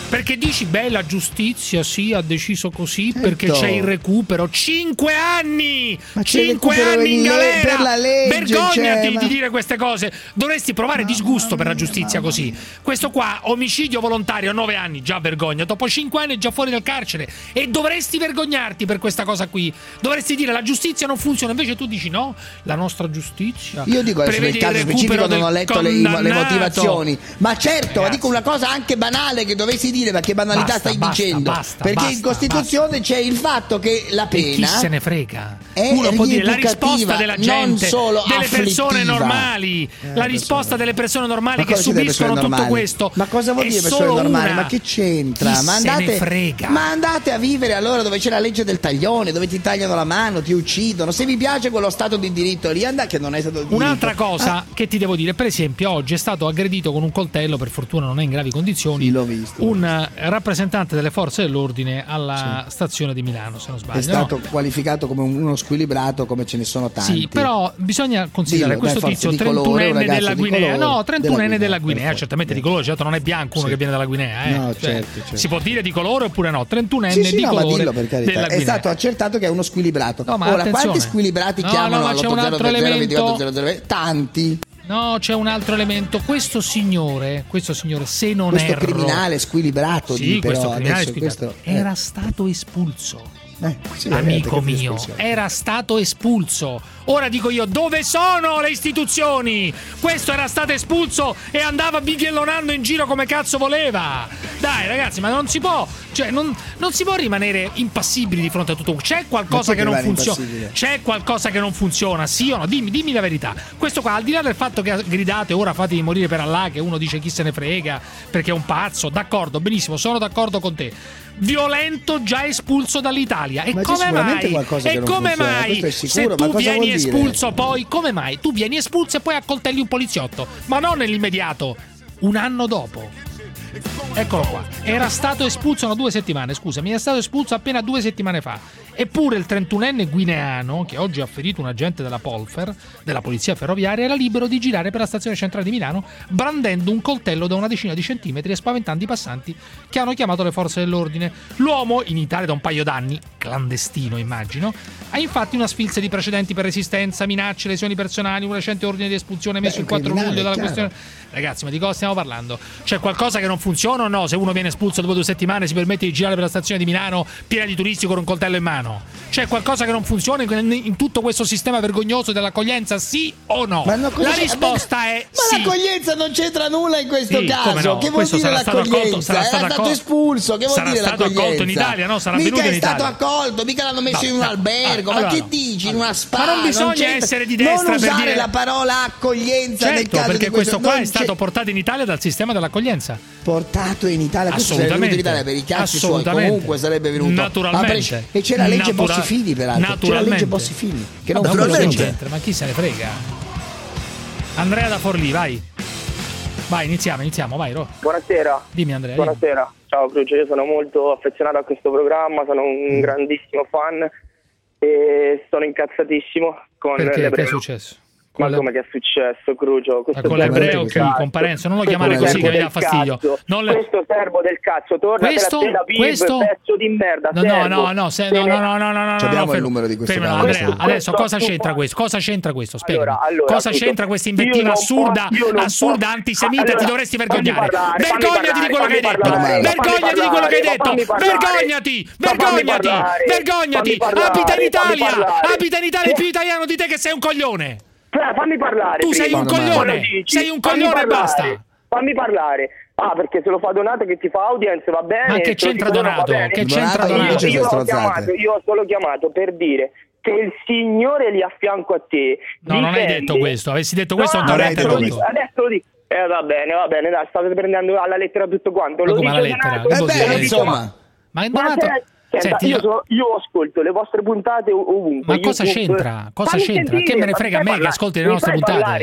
Perché dici, beh, la giustizia sì ha deciso così, certo. perché c'è il recupero. Cinque anni! Ma c'è Cinque il recupero anni in in le- galera! per la legge, Vergognati cioè, ma- di dire queste cose. Dovresti provare disgusto per la giustizia così. Questo qua, omicidio volontario, nove anni, già vergogna. Dopo cinque anni è già fuori dal carcere. E dovresti vergognarti per questa cosa qui. Dovresti dire la giustizia non funziona. Invece tu dici no, la nostra giustizia. Io dico adesso nel prevede caso il specifico recupero non ho del letto le, le condannato. motivazioni, ma certo, ma Ragazzi. dico una cosa anche banale che dovessi dire, ma che banalità Basta, stai basta, dicendo? basta, Perché basta, in Costituzione c'è il fatto che la E chi pena se ne frega? è Uno può dire la rieducativa, risposta della non gente, solo delle persone afflittiva. normali, Eh, la lo risposta so. delle persone normali Ma che cosa vuol dire subiscono persone tutto normali? questo. Ma cosa vuol è dire persone solo normali? una. Ma che c'entra? Chi Ma se ne andate, frega? ma andate a vivere allora dove c'è la legge del taglione, dove ti tagliano la mano, ti uccidono. Se vi piace quello stato di diritto lì, andate, che non è stato di diritto. Un'altra cosa Ah, che ti devo dire, per esempio, oggi è stato aggredito con un coltello, per fortuna non è in gravi condizioni, Sì, l'ho visto. un eh, rappresentante delle forze dell'ordine alla stazione di Milano, se non sbaglio. è stato no? qualificato come uno squilibrato, come ce ne sono tanti. Sì, però bisogna considerare Dillo, questo dai, forza, tizio di colore, un trentunenne ragazzo della di Guinea. colore, No, trentunenne della della Guinea, Guinea, perfetto. certamente di colore, certo non è bianco uno Sì. che viene dalla Guinea, eh. No, Cioè, certo, certo. si può dire di colore oppure no? Trentunenne Sì, sì, di no, ma colore dillo per carità. della È Guinea. stato accertato che è uno squilibrato. No, ma Ora, attenzione. quanti squilibrati No, chiamano no, ma c'è un altro elemento. Tanti. No, c'è un altro elemento. Questo signore, questo signore, se non Questo erro, criminale squilibrato, sì, di, questo però, criminale adesso squilibrato, questo, eh. era stato espulso. Eh, sì, Amico veramente, che mio, espulsione. era stato espulso. Ora dico io, dove sono le istituzioni? Questo era stato espulso e andava bighellonando in giro come cazzo voleva. Dai ragazzi, ma non si può, cioè non, non si può rimanere impassibili di fronte a tutto. C'è qualcosa Ma chi che non rimane funziona? impassibile? C'è qualcosa che non funziona, sì o no? Dimmi, dimmi la verità. Questo qua, al di là del fatto che gridate ora fatevi morire per Allah, che uno dice chi se ne frega perché è un pazzo, d'accordo, benissimo, sono d'accordo con te. Violento, già espulso dall'Italia. E Ma c'è come sicuramente mai? qualcosa E che non come funziona, mai? questo è Se sicuro, ma tu cosa vieni vuol dire? espulso poi, come mai? Tu vieni espulso e poi accoltelli un poliziotto, ma non nell'immediato, un anno dopo. Eccolo qua. Era stato espulso da due settimane, scusami, è stato espulso appena due settimane fa. Eppure il trentunenne guineano, che oggi ha ferito un agente della Polfer, della polizia ferroviaria, era libero di girare per la stazione centrale di Milano brandendo un coltello da una decina di centimetri e spaventando i passanti che hanno chiamato le forze dell'ordine. L'uomo, in Italia da un paio d'anni, clandestino immagino, ha infatti una sfilza di precedenti per resistenza, minacce, lesioni personali, un recente ordine di espulsione emesso Beh, il quattro criminale, luglio dalla chiaro. questione. Ragazzi, ma di cosa stiamo parlando? C'è qualcosa che non funziona o no? Se uno viene espulso dopo due settimane si permette di girare per la stazione di Milano piena di turisti con un coltello in mano? C'è qualcosa che non funziona in, in tutto questo sistema vergognoso dell'accoglienza, sì o no? Ma no, cosa la c'è- risposta è Ma sì. l'accoglienza non c'entra nulla in questo Sì, caso. come no? Che vuol Questo dire sarà stato l'accoglienza? accolto- sarà Era stato stato accol- espulso. Che vuol sarà dire stato l'accoglienza? accolto in Italia, no? Sarà mica venuto in è stato Italia. accolto, mica l'hanno messo No, in un no. albergo. Allora, ma che no. dici? In una spa? Ma non bisogna c'entra- essere di destra non per usare dire- la parola accoglienza nel Certo, caso perché di questo. questo qua non è stato c'è- portato in Italia dal sistema dell'accoglienza. portato in Italia. Questo sarebbe venuto in Italia per i cazzi suoi. Assolutamente. Comunque sarebbe venuto. Naturalmente. A prec- E c'è la legge Natura- Bossi-Fini, peraltro. C'è la legge Naturalmente. Bossi-Fini. Che non Ma funziona. cosa c'entra? Ma chi se ne frega? Andrea da Forlì, vai. Vai, iniziamo, iniziamo, vai, Ro. Buonasera. Dimmi Andrea. dimmi. Buonasera. Ciao Cruce, io sono molto affezionato a questo programma, sono un grandissimo fan e sono incazzatissimo con Perché? Che è l'ebreo. successo? Ma Con le- come che è successo, Crucio? Ma con l'ebreo chi? Con Parenzo? Non lo chiamare così che mi dà fastidio. Non le- Questo servo del cazzo, torna Questo? Tel Aviv, Questo? pezzo di merda. No, no, no, no, se- no, no, no, no, no, no, no, Ci abbiamo no, il fermo- numero di questo fermo, caso. Andrea, Questo- adesso cosa questo- c'entra questo? Cosa c'entra questo? Spiegami. Allora, allora, Cosa scusa, c'entra questa io invettiva non assurda, posso- io non assurda posso- antisemita? Allora, Ti dovresti fammi vergognare. parlare, fammi Vergognati di quello che hai parlare, detto. fammi parlare, Vergognati di quello che hai fammi detto. parlare, Vergognati, fammi vergognati, parlare, vergognati. fammi parlare, Abita in fammi Italia, parlare. abita in Italia, è più italiano di te che sei un coglione. Eh, Fammi parlare. Tu sei prima. un coglione, Quando dici, sei un fammi coglione e parlare, basta. Fammi parlare. Ah, perché se lo fa Donato che ti fa audience va bene. Ma che se lo c'entra dico non va Donato? bene. Che c'entra Io- Donato? Io, ho Stronzate. chiamato, io ho solo chiamato per dire che il Signore lì a fianco a te. No, non hai difende- detto questo. Avessi detto questo No, non ti avrei adesso lo interrotto. dico, adesso lo dico. Eh va bene, va bene, dai, state prendendo alla lettera tutto quanto. Ma Lo come dice alla lettera? Donato, Che Eh vuol beh, dire? lo dice- insomma. Ma Ma Donato, se- senta, senti, io, so- io ascolto le vostre puntate ov- ovunque. ma cosa YouTube. c'entra? Cosa Fammi c'entra? sentire, Che me ne ma frega a fai me che parlare, ascolti le mi nostre fai puntate? parlare.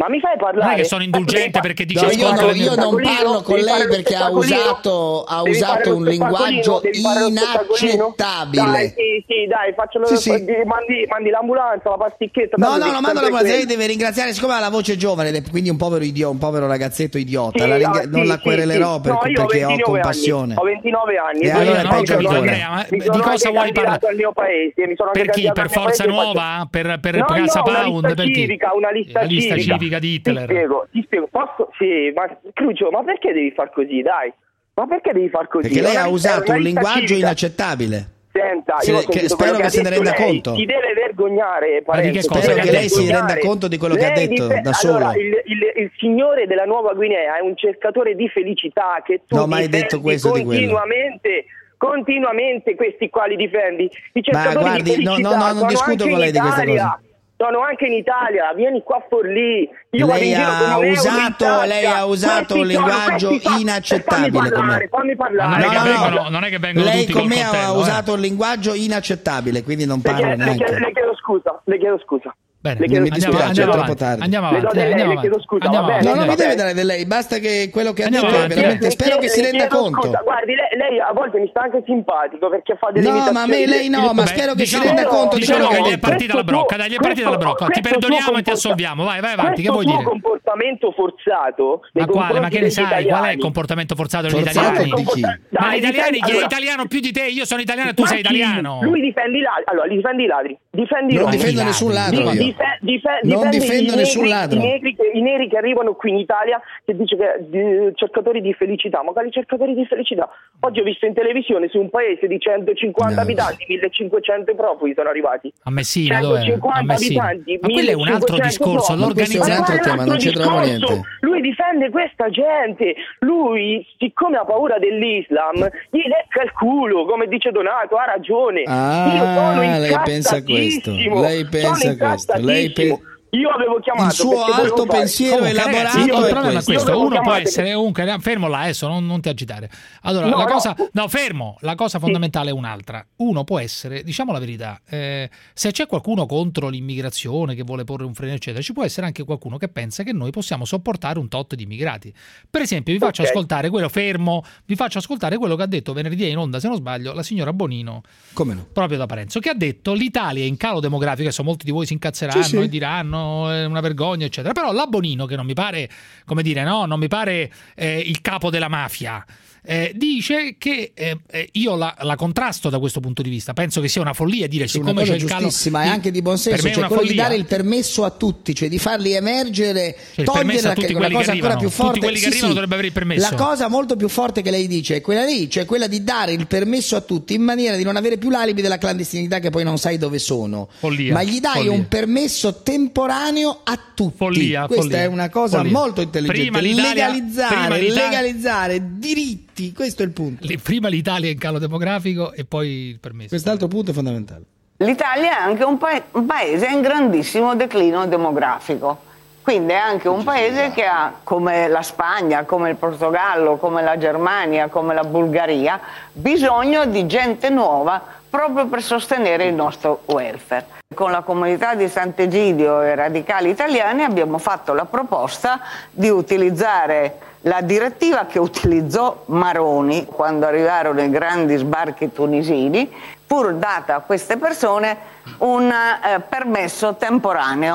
Ma mi fai parlare? Non è che sono indulgente perché dice No, io, ascolta no, le- io non parlo con lei perché ha usato, ha usato un linguaggio inaccettabile. Dai, sì, sì, dai, faccelo, Sì, sì. Mandi, mandi l'ambulanza, la pasticchetta. No, tanto no, devi non mando sempre la lei quello. deve ringraziare, siccome ha la voce giovane ed è quindi un povero idiota, un povero ragazzetto idiota, Sì, la ringra- ah, non sì, la sì, querelerò sì. per- No, io ho perché ho ventinove compassione. anni, ho ventinove anni. E e poi allora mi non ho sono capito, anche- Andrea, ma mi di sono cosa anche vuoi candidato parlare? al mio paese, mi sono anche Per chi? candidato Per al mio Forza paese, Nuova? faccio- Per, per No, Casa no, una Pound? lista Per chi? civica, una lista La lista civica. civica di Ti Hitler. spiego, ti spiego. Posso? Sì, ma Crucio, ma perché devi far così, dai? Ma perché devi far così? Perché lei Una ha lista- usato una un lista linguaggio civica. inaccettabile. Senta, Se- io ho che- sentito spero quello che ha se ne detto renda lei. conto. Si deve vergognare, Ma di che Parenzo, cosa? Spero si che deve lei si vergognare. renda conto di quello che ha Lei detto, dife- da solo. Allora, il, il- il signore della Nuova Guinea è un cercatore di felicità che tu Non ho mai difendi detto questo di quello. continuamente. Continuamente questi qua li difendi. I cercatori guardi, di no, felicità no, no, non sono discuto anche con in lei di queste Italia. cose. Sono anche in Italia, vieni qua a Forlì. Io vado in Lei giro con ha un euro in usato, tasca. lei ha usato un Questi sono- linguaggio questi sono- inaccettabile Fammi con parlare, me. fammi parlare. Non è che No, no, vengono- no. non è che vengono Lei tutti con col me ha coltello, eh. usato un linguaggio inaccettabile, quindi non Le parlo chiedo, le chiedo- neanche. le chiedo scusa, le chiedo scusa. Bene, Le chiedo mi scusa. dispiace, andiamo è troppo avanti, tardi. andiamo Le do avanti, di lei, andiamo le chiedo avanti. scusa, Andiamo va bene. No, avanti, non mi andiamo deve dare di lei, basta che quello che ha Andiamo detto avanti, veramente. eh. Spero che si Le renda chiedo conto. scusa, guardi, lei, lei a volte mi sta anche simpatico perché fa delle No, imitazioni. ma a me lei no, ma Vabbè, spero che si diciamo- renda conto di diciamo quello che che ha gli è detto. partita la brocca, dai, gli è partita la brocca. Ti questo perdoniamo suo e ti assolviamo. Vai, vai avanti, che vuoi questo dire? suo comportamento forzato nei Ma quale? Ma confronti che ne degli sai? Qual è il italiani. comportamento forzato degli Forzato italiani? di chi? Ma Dai, gli italiani, chi è allora- italiano più di te? Io sono italiano e tu Ma sei chi? italiano. Lui difende i ladri. Allora, li difende i ladri. Difendi i Non rom. difendo nessun ladro Di- io. dife- dife- Non difendi difendo i nessun negri- ladro. I neri, che, I neri che arrivano qui in Italia che dice che di- cercatori di felicità. Ma quali cercatori di felicità? Oggi ho visto in televisione su un paese di centocinquanta No. abitanti, millecinquecento profughi sono arrivati. A Messina, dov'è? A centocinquanta Messina. abitanti, Ma quello è un altro millecinquecento discorso, profughi. questo è un altro Ma tema, non ci trovo discorso. niente. Lui difende questa gente. Lui, siccome ha paura dell'Islam, gli lecca il culo, come dice Donato, ha ragione. Io sono Ah, lei pensa questo. incazzatissimo. Lei pensa Sono questo. Lei pe- incazzatissimo. Io avevo chiamato Il suo perché volevo alto fare- pensiero Comunque, elaborato ragazzi, io il è problema è questo. questo. Io Uno avevo può chiamato essere comunque fermo là adesso, non, non ti agitare. Allora, No, la no. cosa no, fermo, la cosa fondamentale è un'altra. Uno può essere, diciamo la verità, eh, se c'è qualcuno contro l'immigrazione che vuole porre un freno eccetera, ci può essere anche qualcuno che pensa che noi possiamo sopportare un tot di immigrati. Per esempio, vi faccio Ok. ascoltare quello fermo, vi faccio ascoltare quello che ha detto venerdì in onda, se non sbaglio, la signora Bonino. Come no? Proprio da Parenzo, che ha detto l'Italia è in calo demografico, adesso molti di voi si incazzeranno Sì, sì. e diranno è una vergogna eccetera, però la Bonino, che non mi pare, come dire, no, non mi pare eh, il capo della mafia, eh, dice che eh, eh, io la, la contrasto da questo punto di vista, penso che sia una follia dire Sì, una siccome cosa c'è il calo giustissima e anche di buon per senso, me è cioè una quello di follia. dare il permesso a tutti, cioè di farli emergere, il togliere permesso a la, tutti una quelli cosa che ancora arrivano. più Tutti forte. quelli che Sì, arrivano sì. dovrebbe avere il permesso. La cosa molto più forte che lei dice è quella lì, cioè quella di dare il permesso a tutti in maniera di non avere più l'alibi della clandestinità che poi non sai dove sono. Follia, Ma gli dai follia. un permesso temporaneo a tutti. Follia, Questa follia, è una cosa follia. molto intelligente. Prima l'Italia- legalizzare, prima l'Italia- legalizzare diritti, questo è il punto. Lì, prima l'Italia è in calo demografico e poi il permesso. Quest'altro punto è fondamentale. L'Italia è anche un, pa- un paese in grandissimo declino demografico, quindi è anche un paese che ha, come la Spagna, come il Portogallo, come la Germania, come la Bulgaria, bisogno di gente nuova proprio per sostenere il nostro welfare. Con la comunità di Sant'Egidio e Radicali Italiani abbiamo fatto la proposta di utilizzare la direttiva che utilizzò Maroni quando arrivarono i grandi sbarchi tunisini, pur data a queste persone un eh, permesso temporaneo.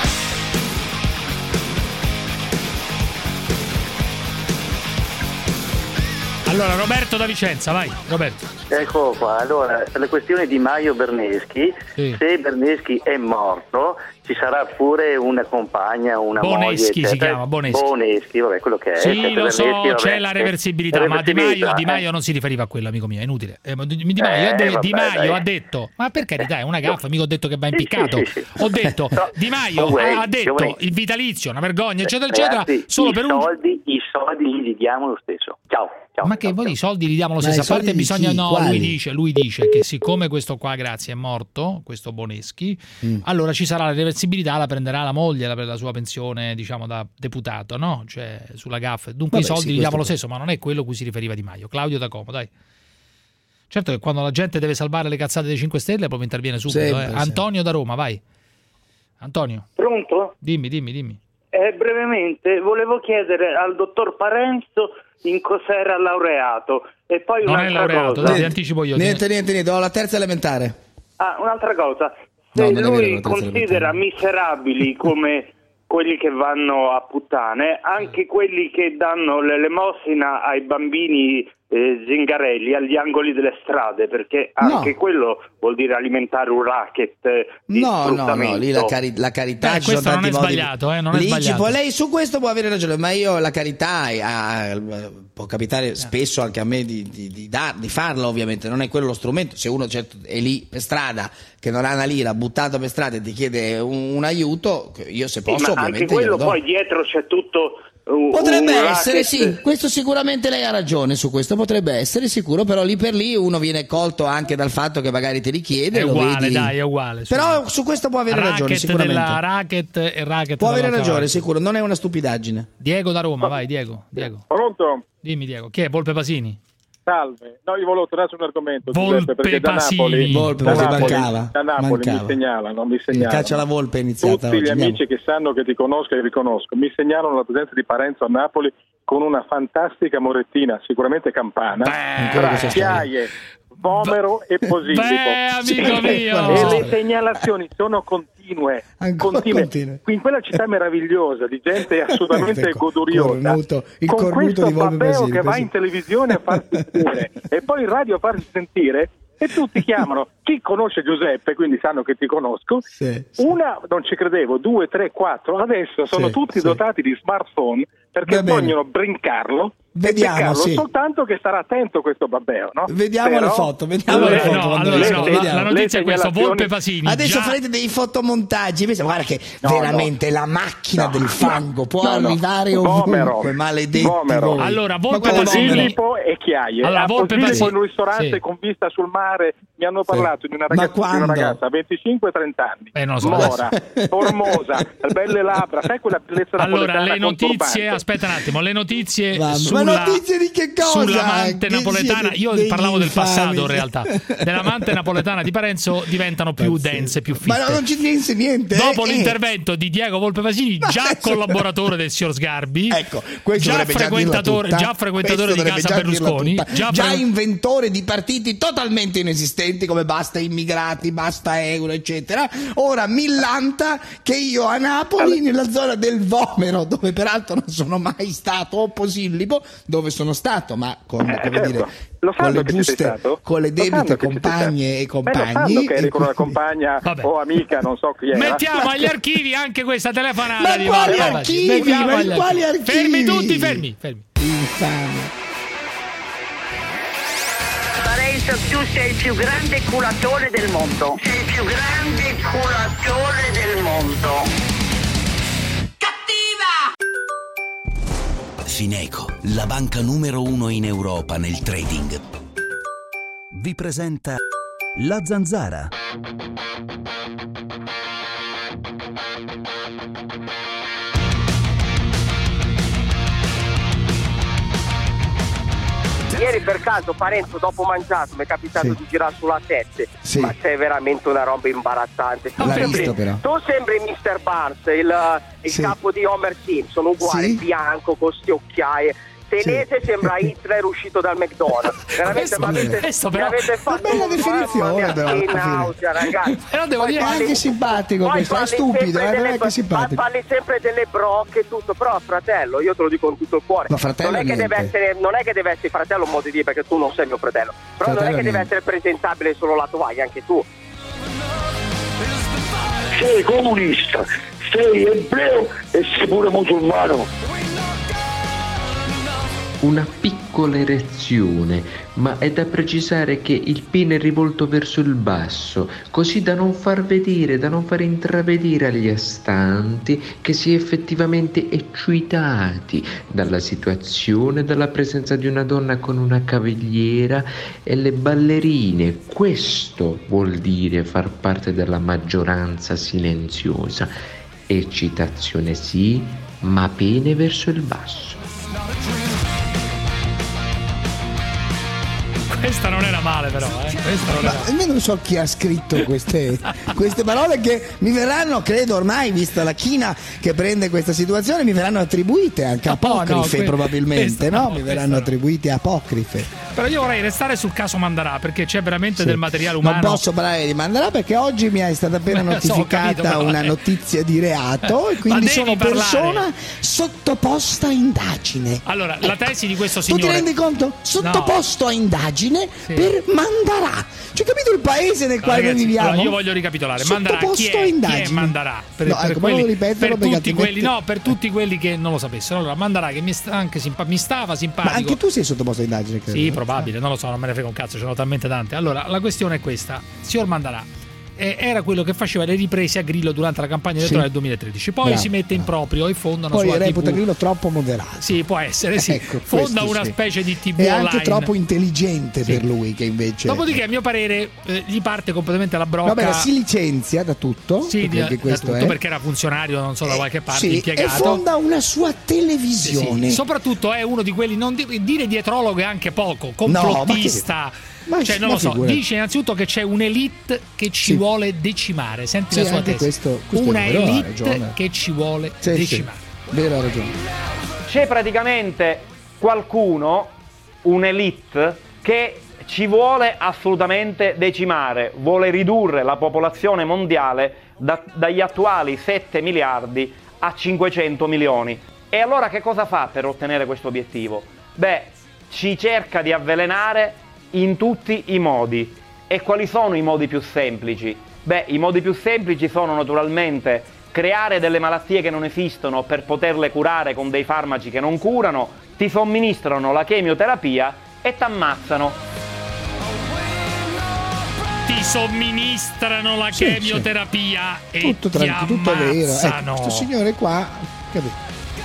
Allora, Roberto da Vicenza, vai, Roberto. Ecco qua, allora, la questione di Maio Berneschi, Sì. se Berneschi è morto ci sarà pure una compagna, una Boneschi moglie, si eccetera. chiama, Boneschi. Boneschi, vabbè, quello che è. Sì, sempre lo so, Berneschi, c'è vabbè. la reversibilità, Eh, ma Di Maio, reversibilità, Di Maio eh. non si riferiva a quello, amico mio, è inutile. Eh, ma Di Di Maio, Eh, ha de- vabbè, Di Maio dai. ha detto, ma per carità è una gaffa, mica ho detto che va impiccato. sì, sì, sì. Ho detto, No, Di Maio comunque, ha detto comunque- il vitalizio, una vergogna, eccetera, eccetera, Ragazzi, solo i per un... soldi, i soldi li diamo lo stesso. Ciao. ciao Ma che voi i soldi li diamo lo Ma stesso? i A parte soldi di bisogna chi? no, Quali? lui dice, lui dice che siccome questo qua, grazie, è morto, questo Boneschi, Mm. allora ci sarà la reversibilità, la prenderà la moglie la- per la sua pensione, diciamo, da deputato, no? Cioè, sulla G A F. Dunque Vabbè, i soldi sì, li diamo lo questo stesso, ma non è quello a cui si riferiva Di Maio. Claudio da Como, dai. Certo che quando la gente deve salvare le cazzate dei cinque Stelle proprio interviene subito. Sempre, eh. sempre. Antonio da Roma, vai. Antonio, Pronto? dimmi, dimmi, dimmi. eh, brevemente volevo chiedere al dottor Parenzo in cos'era laureato e poi non è un'altra laureato, cosa. dai, anticipo io. Niente, niente, niente, ho la terza elementare. Ah, un'altra cosa. Se No, non è vero, lui la terza considera miserabili come quelli che vanno a puttane, anche quelli che danno l'elemosina ai bambini eh, zingarelli agli angoli delle strade, perché anche No. quello vuol dire alimentare un racket eh, di No, no, sfruttamento. no, lì la, cari- la carità Beh, ci sono questo non tanti è modi. sbagliato, eh, non è Lì ci sbagliato. può- lei su questo può avere ragione, ma io la carità eh, ah, può capitare spesso anche a me di, di, di, dar- di farla, ovviamente, non è quello lo strumento. Se uno certo è lì per strada che non ha una lira, buttato per strada e ti chiede un, un aiuto, io se Sì, posso ma ovviamente anche quello glielo do. poi dietro c'è tutto un, Potrebbe un essere, racket. sì, questo sicuramente lei ha ragione su questo, potrebbe essere sicuro, però lì per lì uno viene colto anche dal fatto che magari te li chiede, È lo uguale, vedi. dai, è uguale. su- Però su questo può avere ragione, racket sicuramente. della racket e racket Può avere dalla ragione, cavallo. sicuro, non è una stupidaggine. Diego da Roma, vai Diego, Diego. Pronto? Dimmi Diego, chi è Volpe Pasini? Salve. No, io volevo tornare su un argomento, Volpe Giuseppe, perché da Pasini. Napoli, Volpe, da Volpe, Napoli, mancava, da Napoli mancava. mi segnalano, mi Il segnalano. caccia alla volpe è iniziata Tutti oggi. gli andiamo. amici che sanno che ti conosco e riconosco mi segnalano la presenza di Parenzo a Napoli con una fantastica morettina, sicuramente campana, Ancora tra questa storia. chiaie, vomero e posillipo. Beh, amico mio. E le segnalazioni sono continue, Ancora continue. continue. In quella città meravigliosa di gente assolutamente Ecco, goduriosa, cornuto, il con cornuto questo di Volpe babbeo Pasini, che va così. in televisione a farsi sentire e poi in radio a farsi sentire, e tutti chiamano. Chi conosce Giuseppe, quindi sanno che ti conosco, Sì, una non ci credevo, due, tre, quattro, adesso sono Sì, tutti sì. dotati di smartphone perché Va bene. vogliono brincarlo. Vediamo, e beccarlo, sì. soltanto che starà attento questo babbeo, no? Vediamo Però- le foto, vediamo Allora, le foto. no, quando allora le- no, la, vediamo. la notizia è questa, segnalazioni- Volpe Pasini Adesso già- farete dei fotomontaggi, pensa, guarda che No, veramente la macchina No, del fango può no, no. arrivare Vomero. ovunque, maledetti Vomero. voi. Allora, Ma Volpe quale Pasini- vomero? Posillipo e chiaie. Allora, a Volpe Posillipo Pasini- in un ristorante sì. con vista sul mare mi hanno parlato di una ragazza, di una quando? ragazza venticinque trenta anni, Eh, non lo so. mora, formosa, belle labbra, sai quella bellezza Allora, napoletana le notizie, conturbante. aspetta un attimo, le notizie Ma- ma sulla, notizie di che cosa? sull'amante Che napoletana, siete io degli parlavo del infami. passato in realtà, dell'amante napoletana di Parenzo diventano più dense, più fitte. Ma no, non ci dice niente. Dopo eh, l'intervento di Diego Volpe Pasini, Ma già adesso- collaboratore del signor Sgarbi, Ecco, questo già dovrebbe già dirla frequentatore, tutta. già frequentatore Questo di dovrebbe casa già dirla Berlusconi, tutta. già, già fre- inventore di partiti totalmente inesistenti come basta immigrati, basta euro, eccetera. Ora millanta che io a Napoli, nella zona del Vomero, dove peraltro non sono mai stato, o Posillipo, dove sono stato, ma con, Eh, come certo. dire, Lo con sanno le che ci sei giuste, stato? con le Lo sanno debite che ci sei compagne stato? e Beh, lo compagni. sanno che eri e con una quindi- compagna Vabbè. o amica, non so chi era. mettiamo agli archivi anche questa telefonata Ma di quali Volpe Pasini. archivi? Mettiamo Ma agli quali archivi. archivi? Fermi tutti, fermi, fermi. Infame. Parenzo, tu sei il più grande culatore del mondo. Sei il più grande culatore del mondo. Fineco, la banca numero uno in Europa nel trading, vi presenta La Zanzara. Ieri per caso Parenzo dopo mangiato mi è capitato Sì. di girare sulla tette, Sì. ma sei veramente una roba imbarazzante. Tu L'ha sembri, visto, però. tu sembri mister Barnes, il, il Sì. capo di Homer Simpson, uguale, Sì. bianco, con sti occhiaie. Senese sembra Hitler uscito dal McDonald's. Veramente, Questo- ma avete, questo mi però- avete fatto bella mamma definizione, mia, però, alla che fine. nausea, ragazzi. Però devo Poi dire- parli- È anche simpatico poi questo, è parli stupido, sempre eh, però è delle- anche simpatico. Parli sempre delle brocche e tutto, però fratello, io te lo dico con tutto il cuore. Ma fratello non è che niente. deve essere, non è che deve essere fratello un modo di dire, perché tu non sei mio fratello. Però non Fratello è che deve niente. essere presentabile solo la tovaglia, anche tu. Sei comunista, sei ebreo e sei pure musulmano. Una piccola erezione, ma è da precisare che il pene è rivolto verso il basso, così da non far vedere, da non far intravedere agli astanti che si è effettivamente eccitati dalla situazione, dalla presenza di una donna con una cavigliera e le ballerine. Questo vuol dire far parte della maggioranza silenziosa. Eccitazione sì, ma pene verso il basso. Questa non era male però, eh. Questa non Ma era... io non so chi ha scritto queste, queste parole che mi verranno, credo ormai, vista la china che prende questa situazione, mi verranno attribuite anche apocrife, no, que- probabilmente, no? no, Mi verranno no. attribuite apocrife. Però io vorrei restare sul caso Mandarà, perché c'è veramente Sì. del materiale umano. Non posso parlare di Mandarà perché oggi mi è stata appena So, ho notificata capito, però, una eh. notizia di reato e Ma quindi devi sono parlare. persona sottoposta a indagine. Allora, la tesi di questo Tu signore... ti rendi conto? Sottoposto a indagine Sì. per Mandarà. Cioè, capito il paese nel quale Ragazzi, noi viviamo? allora io voglio ricapitolare. Mandarà, chi Sottoposto a è, chi è indagine. Mandarà? Per, No, per ecco, quelli, volevo ripeterlo per perché tutti altrimenti- quelli, no, per tutti quelli che non lo sapessero. Allora, Mandarà che mi, sta anche simpa- mi stava simpatico. Ma anche tu sei sottoposto a indagine, credo. Sì, probabile, non lo so, non me ne frega un cazzo, ce ne sono talmente tante. Allora, la questione è questa. Signor Mandarà eh, era quello che faceva le riprese a Grillo durante la campagna elettorale del duemilatredici. Poi Bravo, si mette in proprio e fonda una Poi sua reputa tivù. Grillo troppo moderato. Sì, può essere, sì. Ecco, fonda questo una sì. specie di tivù È online. anche troppo intelligente per lui, che invece. Dopodiché, a mio parere, eh, gli parte completamente la brocca. Vabbè, si licenzia da tutto. Sì, perché da, da questo tutto è. perché era funzionario, non so, da qualche parte, Sì, e impiegato. fonda una sua televisione. Sì, soprattutto è uno di quelli, non di- dire dietrologo è anche poco, complottista. ma che- cioè, non ma lo so, figurati. dice innanzitutto che c'è un'elite che ci Sì. vuole decimare. Senti Sì, la sua anche tesi. questo- questo è Una vero, ha elite ragione. che ci vuole Sì, sì. decimare. Vero, ha ragione. C'è praticamente qualcuno, un'elite, che ci vuole assolutamente decimare, vuole ridurre la popolazione mondiale da- dagli attuali sette miliardi a cinquecento milioni. E allora che cosa fa per ottenere questo obiettivo? Beh, ci cerca di avvelenare in tutti i modi. E quali sono i modi più semplici? Beh, i modi più semplici sono naturalmente creare delle malattie che non esistono per poterle curare con dei farmaci che non curano, ti somministrano la chemioterapia e t'ammazzano. Ti somministrano la Sì, chemioterapia e Tutto, ti tranquillo, tutto vero. ammazzano. Ecco, questo signore qua, capito?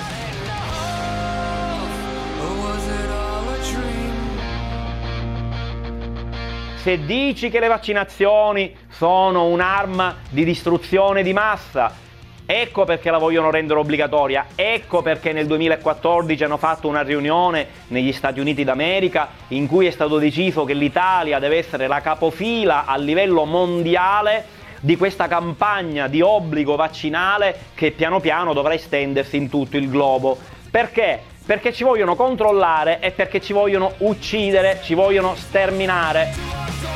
Se dici che le vaccinazioni sono un'arma di distruzione di massa, ecco perché la vogliono rendere obbligatoria, ecco perché nel duemilaquattordici hanno fatto una riunione negli Stati Uniti d'America in cui è stato deciso che l'Italia deve essere la capofila a livello mondiale di questa campagna di obbligo vaccinale che piano piano dovrà estendersi in tutto il globo. Perché? Perché ci vogliono controllare e perché ci vogliono uccidere, ci vogliono sterminare.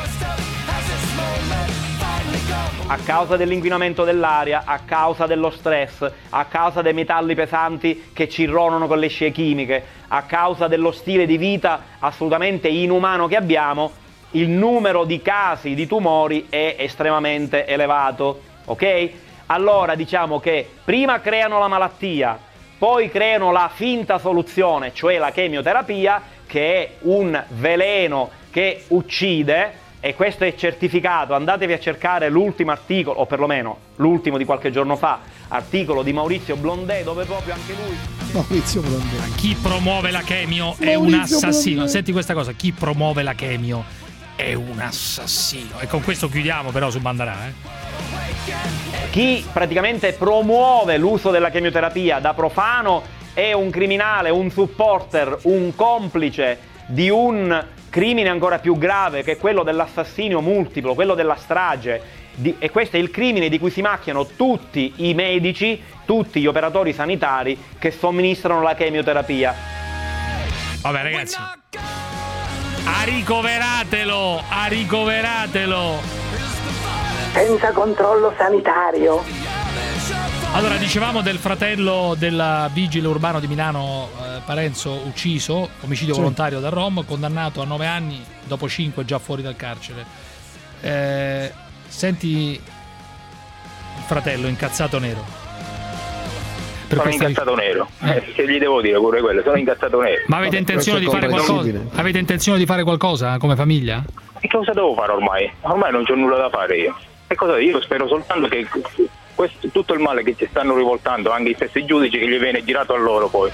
A causa dell'inquinamento dell'aria, a causa dello stress, a causa dei metalli pesanti che ci irronano con le scie chimiche, a causa dello stile di vita assolutamente inumano che abbiamo, il numero di casi di tumori è estremamente elevato, ok? Allora diciamo che prima creano la malattia, poi creano la finta soluzione, cioè la chemioterapia, che è un veleno che uccide, e questo è certificato. Andatevi a cercare l'ultimo articolo, o perlomeno l'ultimo di qualche giorno fa, articolo di Maurizio Blondé, dove proprio anche lui... Maurizio Blondé. Chi promuove la chemio è un Maurizio assassino. Blondé. Senti questa cosa, chi promuove la chemio è un assassino. E con questo chiudiamo però su Mandarà, eh. Chi praticamente promuove l'uso della chemioterapia da profano è un criminale, un supporter, un complice di un crimine ancora più grave, che è quello dell'assassinio multiplo, quello della strage. Di, e questo è il crimine di cui si macchiano tutti i medici, tutti gli operatori sanitari che somministrano la chemioterapia. Vabbè ragazzi, a ricoveratelo, a ricoveratelo. Senza controllo sanitario. Allora, dicevamo del fratello del vigile urbano di Milano, eh, Parenzo, ucciso, omicidio Sì. volontario da Rom, condannato a nove anni, dopo cinque già fuori dal carcere. Eh, senti il fratello incazzato nero. Per Sono questa- incazzato nero, eh, se gli devo dire pure quello, sono incazzato nero. Ma avete intenzione di fare qualcosa? Avete intenzione di fare qualcosa come famiglia? E cosa devo fare ormai? Ormai non c'ho nulla da fare io. E cosa io spero soltanto che questo, tutto il male che ci stanno rivoltando anche gli stessi giudici, che gli viene girato a loro poi.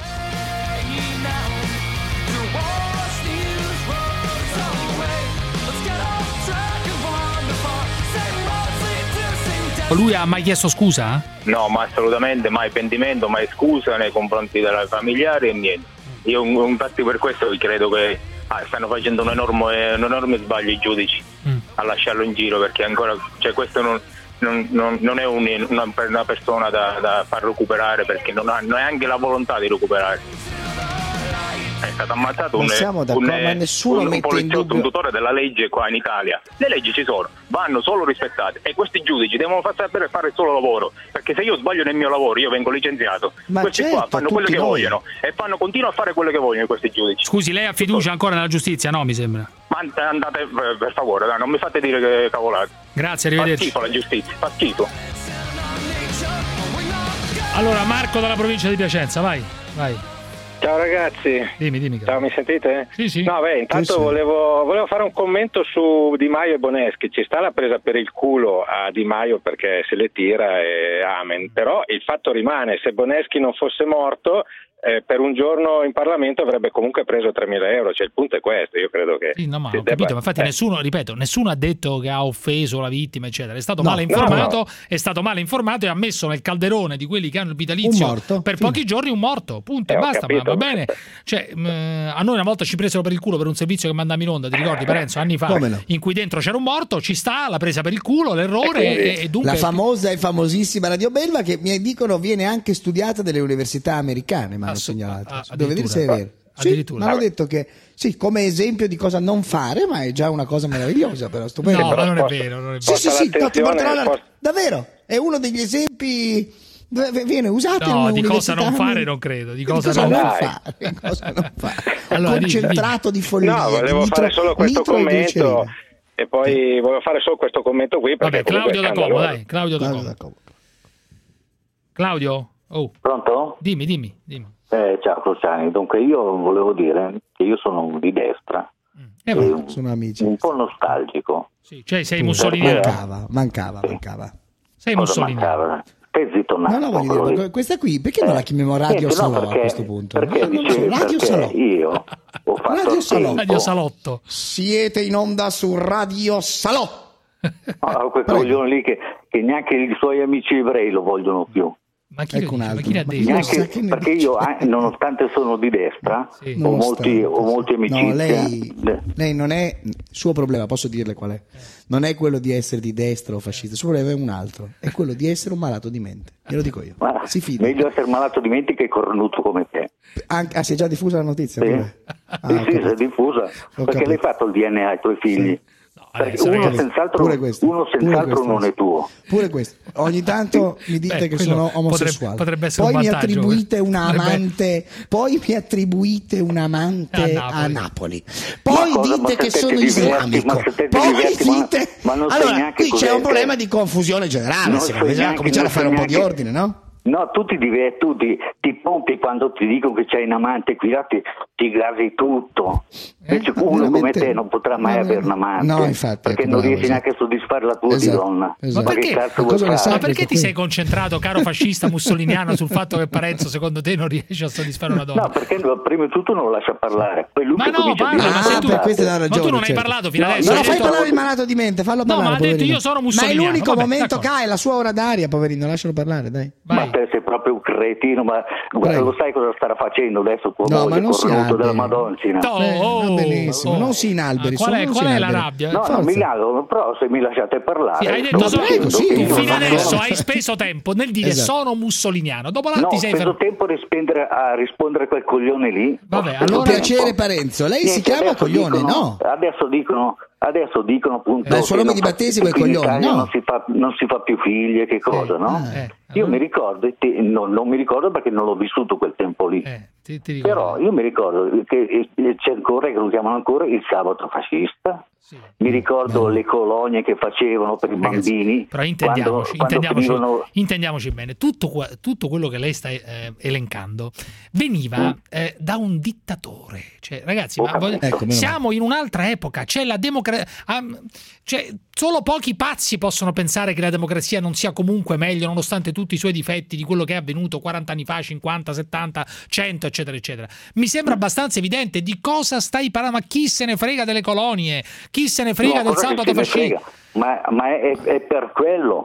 Lui ha mai chiesto scusa? No, ma assolutamente mai pentimento, mai scusa nei confronti dei familiari e niente. Io infatti per questo credo che ah, stanno facendo un enorme, un enorme sbaglio i giudici mm. a lasciarlo in giro, perché ancora, cioè questo non, non, non, non è un, una, una persona da, da far recuperare, perché non ha neanche la volontà di recuperare. È stato ammazzato un, un, ma nessuno un, un mette in poliziotto, dubbio... un tutore della legge qua in Italia. Le leggi ci sono, vanno solo rispettate, e questi giudici devono far sapere fare il solo lavoro, perché se io sbaglio nel mio lavoro io vengo licenziato. Ma questi certo, qua fanno quello che noi. vogliono e fanno continuano a fare quello che vogliono questi giudici. Scusi, lei ha fiducia ancora nella giustizia? No, mi sembra. Ma andate per favore, dai, non mi fate dire che cavolate. Grazie, arrivederci. Fa schifo la giustizia, fa schifo. Allora, Marco dalla provincia di Piacenza, vai, vai. Ciao ragazzi. Dimmi, dimmi. Ciao, mi sentite? Sì, sì. No, beh, intanto sì, sì. Volevo, volevo fare un commento su Di Maio e Boneschi. Ci sta la presa per il culo a Di Maio perché se le tira e amen. Però il fatto rimane, se Boneschi non fosse morto, eh, per un giorno in Parlamento avrebbe comunque preso tremila euro. Cioè il punto è questo, io credo che... Sì, no, ma ho debba... capito, ma infatti eh. nessuno, ripeto, nessuno ha detto che ha offeso la vittima, eccetera. È stato No, male informato, no, no. è stato male informato e ha messo nel calderone di quelli che hanno il vitalizio Un morto, per fine. pochi giorni un morto, punto, Eh, e ho basta, ma capito. va bene. Cioè, mh, a noi una volta ci presero per il culo per un servizio che mandammo in onda, ti ricordi Parenzo, anni fa, Come no? in cui dentro c'era un morto, ci sta, la presa per il culo, l'errore E quindi- e, e dunque La famosa e famosissima Radio Belva, che mi dicono viene anche studiata dalle università americane, mi hanno Assu- segnalato. a- Devo vedere se è addirittura. vero. Sì, Addirittura. mi hanno detto che sì, come esempio di cosa non fare, ma è già una cosa meravigliosa, però stupendo. No, ma però non è posso- vero, non è Sì, vero. sì, sì, Posta Totti l'attenzione, Bartolone, posta- davvero, è uno degli esempi dove viene usato in No, di un'università. cosa non fare non credo, di Di cosa, cosa non non Dai. fare, cosa non fare. Allora, dimmi, Concentrato di follia. No, di volevo nitro- fare solo questo nitro e commento glicerina. e poi volevo fare solo questo commento qui perché Vabbè, comunque Claudio è da Como, scandaloso. dai, Claudio da Guarda, Como. Jacopo. Claudio? Oh, Pronto? dimmi, dimmi, dimmi. Eh, ciao Cruciani, dunque io volevo dire che io sono di destra, Eh, e ma- un, Sono amici. un po' nostalgico. sì, cioè sei mussoliniano. Mancava, mancava, mancava. Sei Cosa mussoliniano. mancava? Stai zitto un No, attimo, no, voglio quello dire, lì. questa qui, perché non la chiamiamo Radio Niente, no, Salò perché- a questo punto? Perché, Eh, non lo so, dicevi, Radio perché Salò. io ho fatto Radio il Salò. tempo- Radio Salotto. Siete in onda su Radio Salò. Ah, quel Prego. coglione lì che, che neanche i suoi amici ebrei lo vogliono più. Ma chi, lo Ecco un dice? Ma altro. chi l'ha Ma detto? Neanche- sa che ne perché io, eh, nonostante sono di destra, Sì. ho, molti, ho molti amicizie. No, lei, Eh, lei non è il suo problema, posso dirle qual è? Non è quello di essere di destra o fascista, il suo problema è un altro, è quello di essere un malato di mente. Glielo dico io. ma Si fida. meglio essere malato di mente che cornuto come te. Anche- ah, si è già diffusa la notizia? Sì, pure? Ah, sì, ho sì, capito. si è diffusa. Ho Perché capito. l'hai fatto il D N A ai tuoi figli? Perché adesso, uno ragazzi, senz'altro, pure questo, uno pure senz'altro questo. non è tuo. Pure questo. Ogni tanto mi dite Beh, che quello sono potrebbe- omosessuale. potrebbe essere poi un mi vantaggio, attribuite un potrebbe- amante, poi mi attribuite un amante A a Napoli. Napoli. Ma Poi cosa, ma dite se che te sono ti diverti, islamico. ma se te ti Poi diverti, ma- dite ma non sai allora, neanche qui c'è cos'è un problema che- di confusione generale, Non secondo sai me bisogna neanche- cominciare a non fare un sai po' di neanche- ordine, no? No, tu ti diverti, tu ti, ti pompi quando ti dicono che c'hai un amante qui, là ti, ti gasi tutto. Invece Eh, uno come veramente- te non potrà mai no, avere no, un amante. no, infatti, perché ecco, non bravo, riesci esatto. neanche a soddisfare la tua Esatto, di donna. esatto. Ma Ma che perché? cazzo Ma cosa vuoi ne fare? Ma sai? perché ti questo sei qui? concentrato, caro fascista mussoliniano, sul fatto che Parenzo secondo te non riesce a soddisfare una donna? No, perché prima di tutto non lo lascia parlare. Poi lui Ma che no, comincia a parla, dire ma Ah, sei tu- per questo dà ma ragione. tu non hai certo. parlato fino No, adesso. Non hai lo fai detto- parlare il malato di mente, fallo No, parlare. ma ha detto poverino. io sono Ma è mussoliniano. l'unico Vabbè, momento d'accordo. che ha, è la sua ora d'aria, poverino, lascialo parlare, dai. Ma Vai. te sei proprio un cretino, ma guarda, Prego. lo sai cosa starà facendo adesso tua No, ma moglie non si cornuto alberi. della Madoncina? Oh, Eh, va oh, benissimo, oh. non si inalberi, Ah, qual è, sono- non qual si è la inalberi. rabbia? No, Forza. non mi nego, però se mi lasciate parlare. Sì, hai detto sto solo- dicendo sì, che tu io Tu non fino sono- adesso hai speso tempo nel dire Esatto. sono mussoliniano, dopo là No, ti ho sei speso fermato. tempo a rispondere a, rispondere a quel coglione lì. Vabbè, Ho speso allora- Un tempo. piacere Parenzo, lei si Niente, chiama adesso coglione, dicono- no? Adesso dicono, adesso dicono appunto Beh, il suo che nome non- di battesimo è che qui in coglione, Italia no? non si fa, non si fa più figli e che cosa, no? Eh, Io allora- mi ricordo, e te- no, non mi ricordo perché non l'ho vissuto quel tempo lì. Eh, ti, ti ricordo. Però io mi ricordo che eh, c'è ancora, che lo chiamano ancora il sabato fascista. Sì. Mi ricordo le colonie che facevano per i Ragazzi, bambini. però intendiamoci, quando, quando intendiamoci, finivano- intendiamoci bene, tutto, qua- tutto quello che lei sta eh, elencando veniva Mm. eh, da un dittatore. Cioè, ragazzi, Ho ma voglio- capito. Ecco, meno siamo in un'altra epoca, c'è la democrazia. cioè, solo pochi pazzi possono pensare che la democrazia non sia comunque meglio, nonostante tutti i suoi difetti, di quello che è avvenuto quaranta anni fa, cinquanta, settanta, cento, eccetera, eccetera. Mi sembra abbastanza evidente di cosa stai parlando, ma chi se ne frega delle colonie? Chi se ne frega No, del cosa che sabato se ne fascista? frega? Ma, ma è, è per quello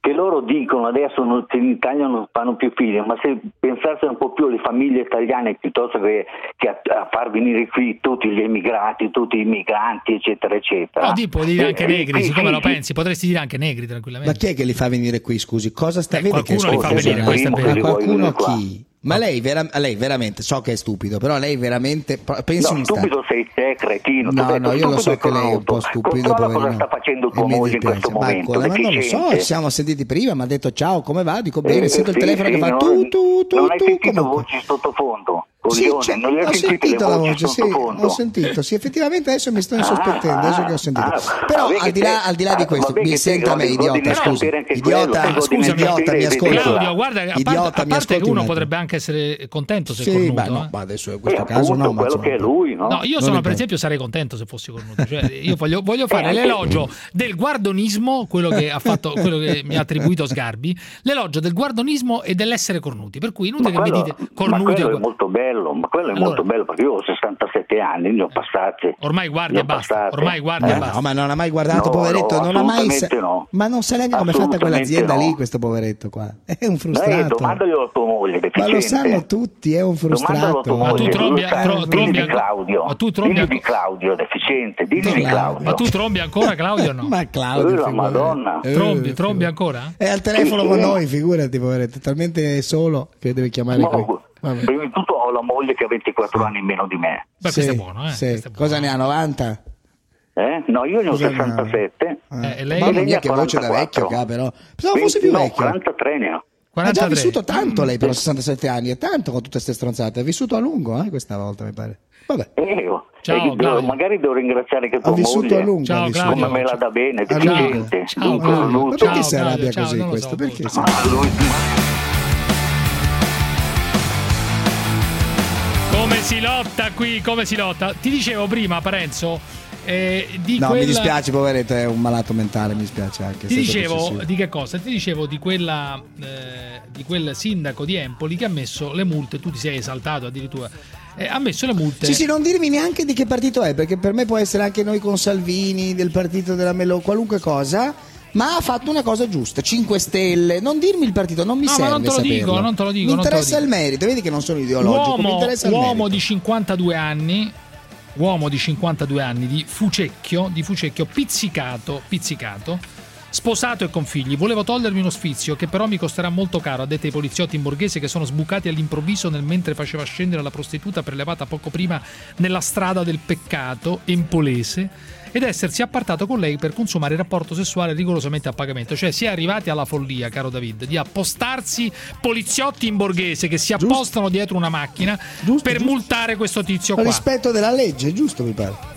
che loro dicono adesso non, in Italia non fanno più figli, ma se pensassero un po' più alle famiglie italiane piuttosto che, che a, a far venire qui tutti gli emigrati, tutti i migranti, eccetera, eccetera. No, di, puoi dire anche Eh, negri, eh, siccome sì, lo sì. pensi, potresti dire anche negri tranquillamente. Ma chi è che li fa venire qui, scusi? Cosa sta Eh, vedi che è qualcuno li fa stupido? venire, questo è Ma vero. qualcuno Qua. chi? Ma lei, vera- lei veramente, so che è stupido, però lei veramente pensi No, un stupido sei te, cretino. No, Ti ho no, detto, io lo so stupido che lei è un po' cornuto. stupido, Controlla cosa poverino. sta facendo tua E mi moglie in dispiace. questo Ma momento. ancora, ma non lo so, deficiente. ci siamo sentiti prima, mi ha detto ciao, come va? Dico bene, Eh, sento il sì, telefono sì, che fa non- tu tu tu Non hai tu sentito comunque. voci sottofondo? Sì, Coglione, cioè, non le hai ho sentite sentito le la voci voce, sì, sottofondo? ho sentito, sì, effettivamente adesso mi sto insospettendo, adesso che ho sentito. ah, Però vabbè al che di là, te- al di là di ah, questo, vabbè mi che te senta a me, godi di idiota, scusi, sapere anche idiota, quello, te godi scusami, di idiota, mi sapere ascolti. di Claudio, guarda, a parte, Idiota, a mi parte ascolti che un uno attimo. potrebbe anche essere contento se è Sì, cornuto. beh, no, eh. ma adesso in questo Eh, caso appunto, no, ma quello insomma, che è lui, no? No, io Non sono intendo. per esempio sarei contento se fossi cornuto. Cioè, io voglio, voglio fare Eh, l'elogio del guardonismo, quello che ha fatto, quello che mi ha attribuito Sgarbi, l'elogio del guardonismo e dell'essere cornuti. Per cui inutile Ma che mi quello, dite ma cornuti. quello è molto bello, ma quello è Allora- molto bello perché io ho sessantasette anni, ne ho passati. Ormai guardi ne e ho basta. passati. Ormai guardi Eh, e basta. no, ma non ha mai guardato, No, poveretto, no, non ha mai sa- assolutamente no. ma non sa neanche come è fatta quell'azienda Assolutamente no. lì, questo poveretto qua. È un Dai, frustrato. domandaglielo a tua moglie, Ma deficiente. lo sanno tutti, è un Domandalo a tua frustrato. Ma tu moglie, trombi- lo sai. tro- Digli trombi di ancora- Claudio, ma tu trombi digli ancora- di Claudio, deficiente, digli di Claudio. Claudio. Ma tu trombi ancora, Claudio, o no? Ma Claudio, Eh, la figurati. Madonna. Eh, Trombi, trombi figurati. ancora? È al telefono Sì, con sì. noi, figurati, poveretto, è talmente solo che deve chiamare No, qui. Vabbè. prima di tutto ho la moglie che ha ventiquattro anni in meno di me. Beh, Sì, questo è buono, eh? sì. Questo è buono. Cosa ne ha, novanta? Eh? No, io ne ho Cosa ne ha? sessantasette. Eh, e lei? Mamma ne mia, ha che voce da vecchio quarantaquattro. che ha, però. Pensavo fosse più no, vecchio. quarantatré ne ho. Ha già quarantatré. vissuto tanto lei per sessantasette anni, è tanto con tutte queste stronzate. Ha vissuto a lungo, eh, questa volta, mi pare. Vabbè. Eh, oh. Ciao, E devo- Claudio. magari devo ringraziare che tua Ha vissuto moglie a lungo. Ciao, ha vissuto. Claudio. come me la dà bene, A deficiente. lungo. Ciao, un Claudio. cornuto. Ma perché Ciao, si Claudio, arrabbia ciao, così non lo questo? so, Perché boh. si Ma lui- Come si lotta qui, come si lotta? Ti dicevo prima, Parenzo, eh, di No, quella... mi dispiace, poveretto, è un malato mentale, mi dispiace anche. Ti sei dicevo possessivo. di che cosa? Ti dicevo di quella eh, di quel sindaco di Empoli che ha messo le multe, tu ti sei esaltato addirittura. Eh, ha messo le multe. Sì, sì, non dirmi neanche di che partito è, perché per me può essere anche noi con Salvini, del partito della Melo, qualunque cosa, ma ha fatto una cosa giusta, cinque Stelle, non dirmi il partito, non mi No, ma serve non te lo saperlo. dico, non te lo dico, Mi non te lo interessa dico. il merito, vedi che non sono ideologico, mi Uomo, interessa il uomo merito. di cinquantadue anni, uomo di cinquantadue anni di Fucecchio, di Fucecchio pizzicato, pizzicato, sposato e con figli. Volevo togliermi uno sfizio che però mi costerà molto caro, ha detto ai poliziotti in borghese che sono sbucati all'improvviso nel mentre faceva scendere la prostituta prelevata poco prima nella strada del peccato empolese ed essersi appartato con lei per consumare il rapporto sessuale rigorosamente a pagamento. Cioè si è arrivati alla follia, caro David, di appostarsi poliziotti in borghese che si appostano dietro una macchina Giusto, per giusto. multare questo tizio qua. Rispetto della legge, giusto mi pare.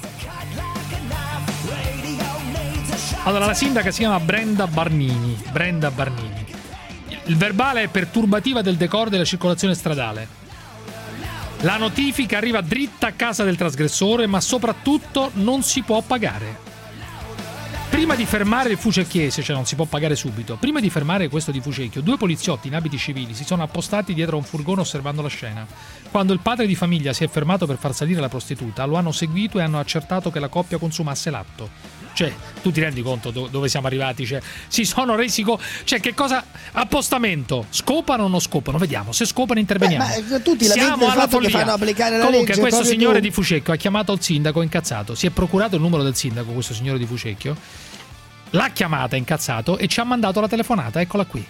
Allora, la sindaca si chiama Brenda Barnini. Brenda Barnini. Il verbale è perturbativa del decoro della circolazione stradale. La notifica arriva dritta a casa del trasgressore, ma soprattutto non si può pagare. Prima di fermare il Fucecchiese, cioè non si può pagare subito, prima di fermare questo di Fucecchio, due poliziotti in abiti civili si sono appostati dietro a un furgone osservando la scena. Quando il padre di famiglia si è fermato per far salire la prostituta, lo hanno seguito e hanno accertato che la coppia consumasse l'atto. Cioè, tu ti rendi conto do- dove siamo arrivati? Cioè, si sono resi conto. Cioè, che cosa? Appostamento. Scopano o non scopano? Vediamo. Se scopano, interveniamo. Beh, ma tutti la Siamo vedono il alla fatto che follia. fanno applicare la Comunque, legge, questo proprio signore tu. di Fucecchio ha chiamato il sindaco incazzato. Si è procurato il numero del sindaco, questo signore di Fucecchio. L'ha chiamata incazzato e ci ha mandato la telefonata. Eccola qui.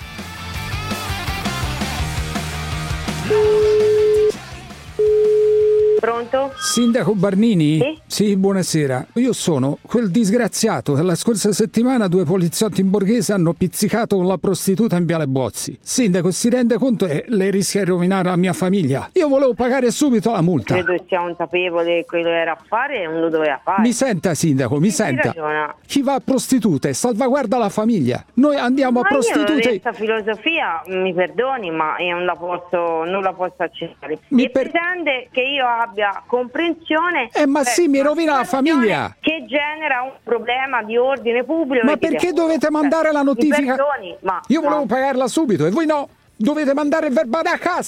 Pronto? Sindaco Barnini? Sì? Sì, buonasera. Io sono quel disgraziato che la scorsa settimana due poliziotti in borghese hanno pizzicato con la prostituta in Viale Bozzi. Sindaco, si rende conto che lei rischia di rovinare la mia famiglia? Io volevo pagare subito la multa. Credo sia consapevole che quello era a fare e non lo doveva fare. Mi senta, sindaco, mi Chi senta. ragiona? Chi va a prostitute salvaguarda la famiglia. Noi andiamo a Ma io prostitute. questa filosofia, mi perdoni, ma io non la posso, non la posso accettare. Mi e per- pretende che io abbia comprensione. Eh, ma per sì, mi una rovina la situazione famiglia. Che genera un problema di ordine pubblico. Ma e che perché dia- dovete mandare la Mi notifica? perdoni, ma Io volevo no. pagarla subito e voi no. Dovete mandare il verbale a casa.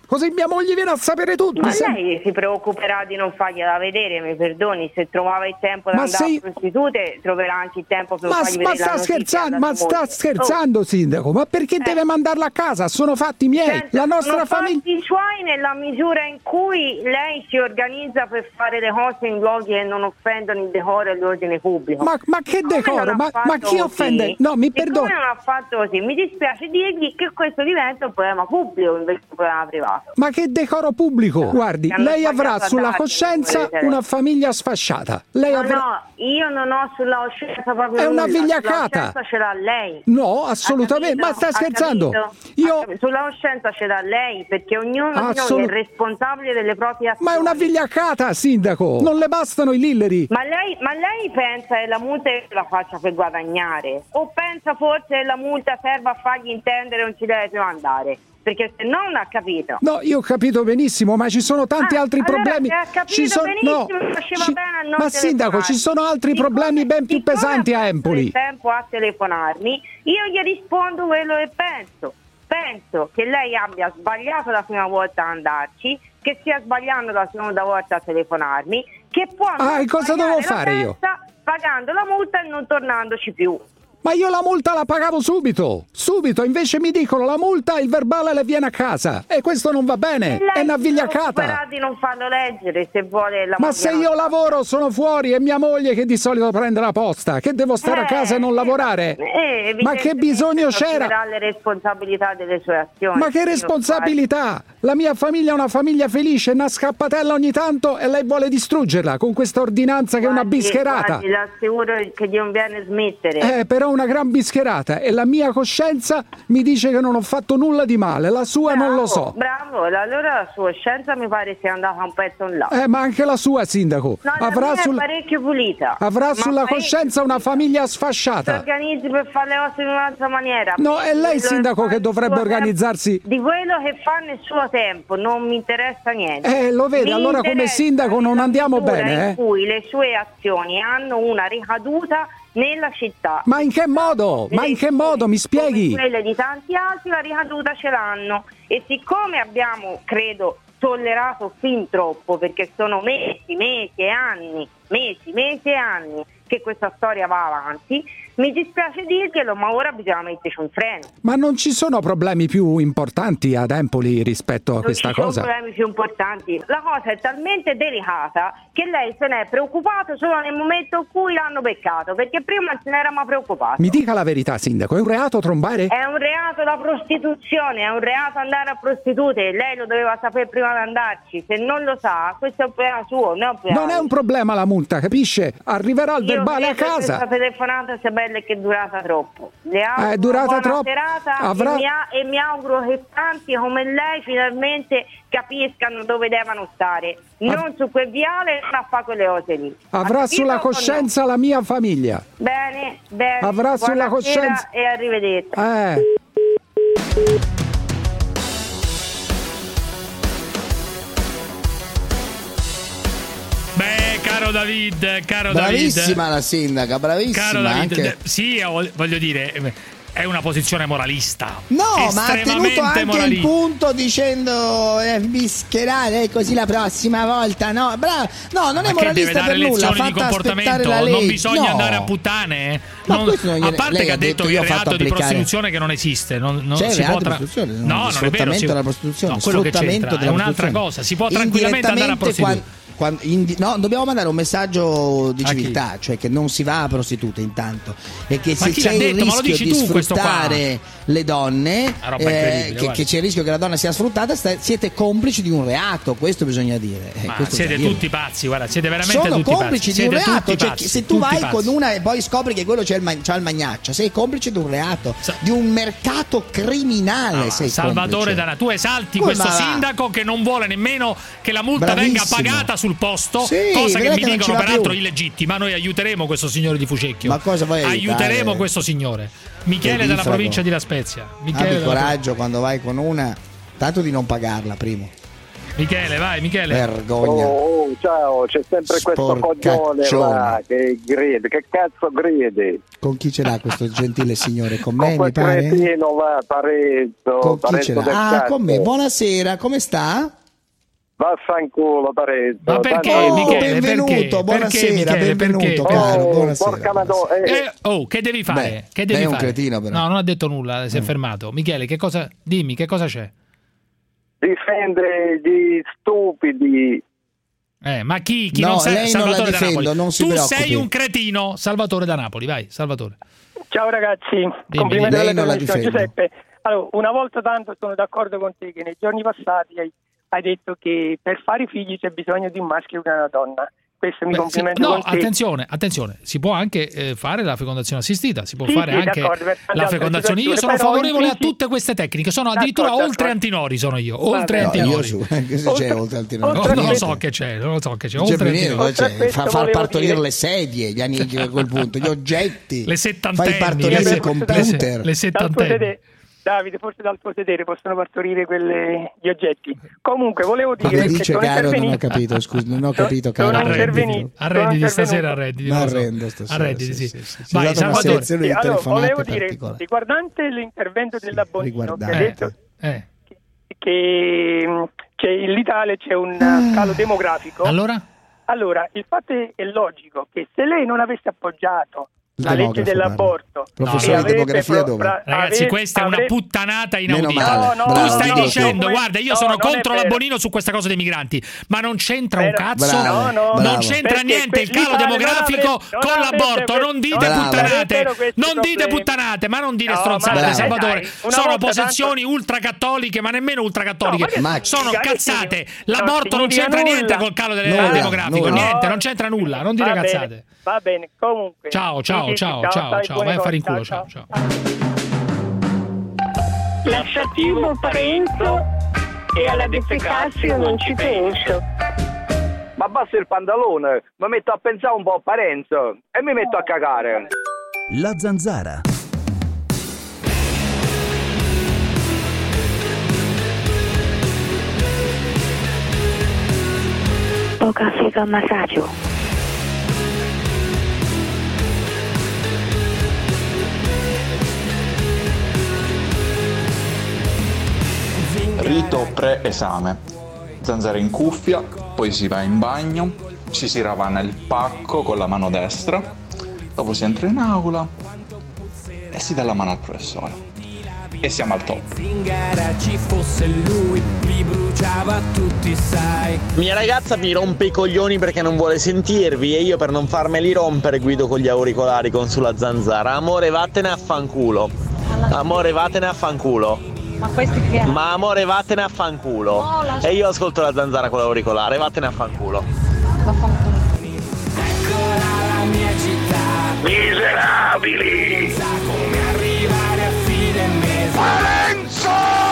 Così mia moglie viene a sapere tutto. Ma Se... lei si preoccuperà di non fargliela vedere, mi perdoni, se trovava il tempo da Ma andare sei... a prostitute troverà anche il tempo per ma, fargli ma vedere sta la scherzando, ma sta moglie. scherzando Oh. sindaco, ma perché eh. deve mandarla a casa? Sono fatti miei, Senta, la nostra sono famiglia. fatti i suoi nella misura in cui lei si organizza per fare le cose in luoghi che non offendono il decoro e l'ordine pubblico. Ma, ma che decoro? Ma, ma chi offende? No, mi perdoni. Non ha fatto così. Mi dispiace dirgli che questo diventa un problema pubblico invece che un problema privato. Ma che decoro pubblico? Guardi, lei avrà sulla coscienza una famiglia sfasciata. Lei no, avrà... no, io non ho sulla coscienza proprio È una nulla. vigliacata. Sulla coscienza ce l'ha lei. No, assolutamente. Ma sta scherzando? Io... Sulla coscienza ce l'ha lei, perché ognuno Assolut- di noi è responsabile delle proprie azioni. Ma è una vigliacata, sindaco. Non le bastano i lilleri. Ma lei, ma lei pensa che la multa la faccia per guadagnare? O pensa forse che la multa serva a fargli intendere non ci deve più andare? Perché se no non ha capito. No, io ho capito benissimo, ma ci sono tanti ah, altri allora, problemi. Se ha capito ci son... benissimo, no, faceva ci... bene a non ma sindaco, ci sono altri siccome, problemi ben più pesanti a Empoli. Il tempo a telefonarmi, io gli rispondo quello che penso. Penso che lei abbia sbagliato la prima volta a andarci, che stia sbagliando la seconda volta a telefonarmi, che può ah, e cosa devo fare io? Pagando la multa e non tornandoci più. Ma io la multa la pagavo subito, subito, invece mi dicono la multa, il verbale le viene a casa e questo non va bene, è una vigliacata. Di non farlo leggere se vuole la Ma se io lavoro sono fuori e mia moglie che di solito prende la posta, che devo stare eh, a casa e non lavorare? Eh, Ma che bisogno c'era? Le responsabilità delle sue azioni. Ma che responsabilità? La mia famiglia è una famiglia felice, una scappatella ogni tanto e lei vuole distruggerla con questa ordinanza che è una bischerata. Guardi, le assicuro che non viene smettere. Eh, però una gran bischerata e la mia coscienza mi dice che non ho fatto nulla di male, la sua bravo, non lo so. Bravo, allora la sua scienza mi pare sia andata un pezzo in là. Eh, ma anche la sua, sindaco. No, avrà la sul... è parecchio pulita. Avrà sulla parecchio... coscienza una famiglia sfasciata. Si organizzi per fare le cose in un'altra maniera. No, è lei, sindaco, che dovrebbe organizzarsi. Di quello che fa nel suo tempo, non mi interessa niente. Eh, lo vede, mi allora come sindaco non andiamo bene, eh? In cui le sue azioni hanno una ricaduta nella città. Ma in che modo? Ma in che modo? Mi spieghi? Come quelle di tanti altri la ricaduta ce l'hanno e siccome abbiamo, credo, tollerato fin troppo, perché sono mesi, mesi e anni, mesi, mesi e anni che questa storia va avanti, mi dispiace dirglielo, ma ora bisogna metterci un freno. Ma non ci sono problemi più importanti ad Empoli rispetto a non questa ci sono cosa? problemi più importanti. La cosa è talmente delicata che lei se ne è preoccupato solo nel momento in cui l'hanno beccato, perché prima se ne era mai preoccupato. Mi dica la verità, sindaco, è un reato trombare? È un reato la prostituzione, è un reato andare a prostitute, lei lo doveva sapere prima di andarci, se non lo sa questo è un problema suo, non è un problema. Non è un problema la multa, capisce? Arriverà il verbale a casa. Questa telefonata sia bella che è durata troppo. Le auguro è durata una buona troppo. serata Avrà... e, mi a- e mi auguro che tanti come lei finalmente capiscano dove devono stare, non Av- su quel viale, non a fare quelle cose lì. Avrà sulla coscienza no? la mia famiglia. Bene, bene. Avrà sulla coscienza e arrivederci. Eh. Beh, caro David, caro bravissima David. la sindaca, bravissima. Caro David, anche... sì, voglio dire, è una posizione moralista. No, ma ha tenuto anche moralista. il punto dicendo eh, bischerare così la prossima volta. No, bravo. No, non ma è moralista deve dare per nulla. lezioni di comportamento, non bisogna no. andare a puttane. Non, non gliene... a parte che ha detto, detto che il reato applicare. di prostituzione che non esiste, non, non c'è si reato può tra... di prostituzione, no, non è vero, si... della prostituzione, no, quello che sfruttamento c'entra è un'altra cosa, si può tranquillamente andare a prostituire. Quando, in, no, dobbiamo mandare un messaggio di civiltà, cioè che non si va a prostitute intanto e che se c'è il detto? rischio di sfruttare le donne, eh, che, che c'è il rischio che la donna sia sfruttata, sta, siete complici di un reato, questo bisogna dire. Eh, Ma questo siete bisogna tutti dire. pazzi, guarda, siete veramente sono tutti complici pazzi. di un Siete reato, cioè, pazzi, se tu vai pazzi. con una e poi scopri che quello c'è il, c'ha il magnaccia, sei complice di un reato, Sa- di un mercato criminale. No, sei Salvatore complice. Dana, tu esalti Come questo va? sindaco che non vuole nemmeno che la multa Bravissimo. venga pagata sul posto, sì, cosa che mi che dicono peraltro illegittima. Noi aiuteremo questo signore di Fucecchio. Ma cosa vuoi aiutare? Aiuteremo questo signore. Michele dalla provincia di La Spezia. Michele Abbi della... coraggio quando vai con una, tanto di non pagarla primo. Michele, vai Michele. Vergogna. Oh, oh, ciao, c'è sempre questo coglione là che gride. Che cazzo gride? Con chi ce l'ha questo gentile signore? Con me, Con mi quel pare? cretino là, Parenzo. Con chi Parenzo ce l'ha? del Ah, cazzo. con me. Buonasera, come sta? Vaffanculo, Parenzo. Ma perché, Tanto- Michele? benvenuto, perché? buonasera, Perché, Michele? benvenuto, Perché? caro, Oh, buonasera. porca madonna, eh. Eh, oh, che devi fare? Beh, che devi lei è un fare? cretino, però. No, non ha detto nulla, si è fermato. Michele, che cosa? Dimmi, che cosa c'è? Difende gli stupidi. Eh, ma chi? Chi No, non sa- lei non la Salvatore da difendo, Napoli. non si tu preoccupi. sei un cretino, Salvatore da Napoli. Vai, Salvatore. Ciao ragazzi, Dimmi, complimenti lei per non la la trasmissione. difendo. Giuseppe, allora, una volta tanto sono d'accordo con te che nei giorni passati hai, hai detto che per fare figli c'è bisogno di un maschio e una donna. Questo mi Beh, sì, complimento no, con te. attenzione, attenzione, si può anche eh, fare la fecondazione assistita, si può Sì, fare sì, anche d'accordo, per tante la altre fecondazione. Io sono situazioni, però favorevole in a tutte queste tecniche, sono addirittura D'accordo, oltre d'accordo. antinori sono io, oltre Vabbè, antinori. io su- anche se c'è oltre antinori. No, Oltre non lo questo- so che c'è, non lo so che c'è, Non c'è oltre per niente, antinori. cosa c'è? Fa, far volevo partorire dire- le sedie, gli anni a quel punto, gli oggetti. Le settantenni, Fai partorire le- il computer. le Dal tuo settantenni. sedere- Davide, forse dal tuo sedere possono partorire quelle, gli oggetti. Comunque, volevo dire Cosa che dice sono caro? Non ho intervenuto. capito, scusa, non ho capito Sono caro. intervenuto. Arrenditi sono stasera, intervenuto. arrenditi. Ma non lo so. arrendo stasera, Arrenditi, sì, sì. sì, sì. Ci Vai, ho dato una Salvatore. selezione di Sì, allora, telefonate volevo dire, particolari. riguardante l'intervento della Bonino, che ha riguardante. detto Eh. che mh, c'è, in Italia c'è un uh, calo demografico. Allora? Allora, il fatto è, è logico che se lei non avesse appoggiato la legge demografo, dell'aborto, Professore e di avrebbe demografia pro- dove? pra- Ragazzi, ave- questa è una avrebbe- puttanata Meno inaudita. male, No, no, tu bravo, stai bravo. dicendo, come- guarda, io no, sono non è contro la vero. Bonino su questa cosa dei migranti, ma non c'entra un Vero. cazzo. No, no, non bravo. c'entra Perché niente il que- calo l'Italia non demografico avrebbe- non con avrebbe l'aborto. que- Non dite non puttanate, avrebbero questi non dite problemi. puttanate, ma non dire No, stronzate, ma Salvatore. dai, una Sono volta posizioni ultracattoliche, ma nemmeno ultracattoliche. No, ma- Sono Magari cazzate. significa- L'aborto no, non c'entra significa niente nulla. col calo de- Nulla, demografico, nulla. niente, non c'entra nulla. Non dire Va bene, cazzate. va bene, comunque. Ciao, ciao, Sì, sì, ciao, ciao, ciao, stai ciao. buone Vai a fare in cose, culo, ciao, ciao, ciao. Lasciativo Parenzo e alla defecazio non ci penso. Ma abbassa il pantalone, mi metto a pensare un po' a Parenzo e mi metto a cagare. La Zanzara. Poca figa massaggio. Rito pre-esame. Zanzara in cuffia, poi si va in bagno, ci si ravana il pacco con la mano destra, dopo si entra in aula e si dà la mano al professore. E siamo al top. Ci fosse lui, li bruciava tutti, sai. Mia ragazza mi rompe i coglioni perché non vuole sentirvi e io per non farmeli rompere guido con gli auricolari con sulla zanzara. Amore vattene a fanculo. Amore vattene a fanculo. Ma questi che Ma amore vattene a fanculo. No, lascia- E io ascolto la zanzara con l'auricolare, vattene a fanculo. La mia città. Miserabili! Sa come arrivare a fine mese. Parenzo!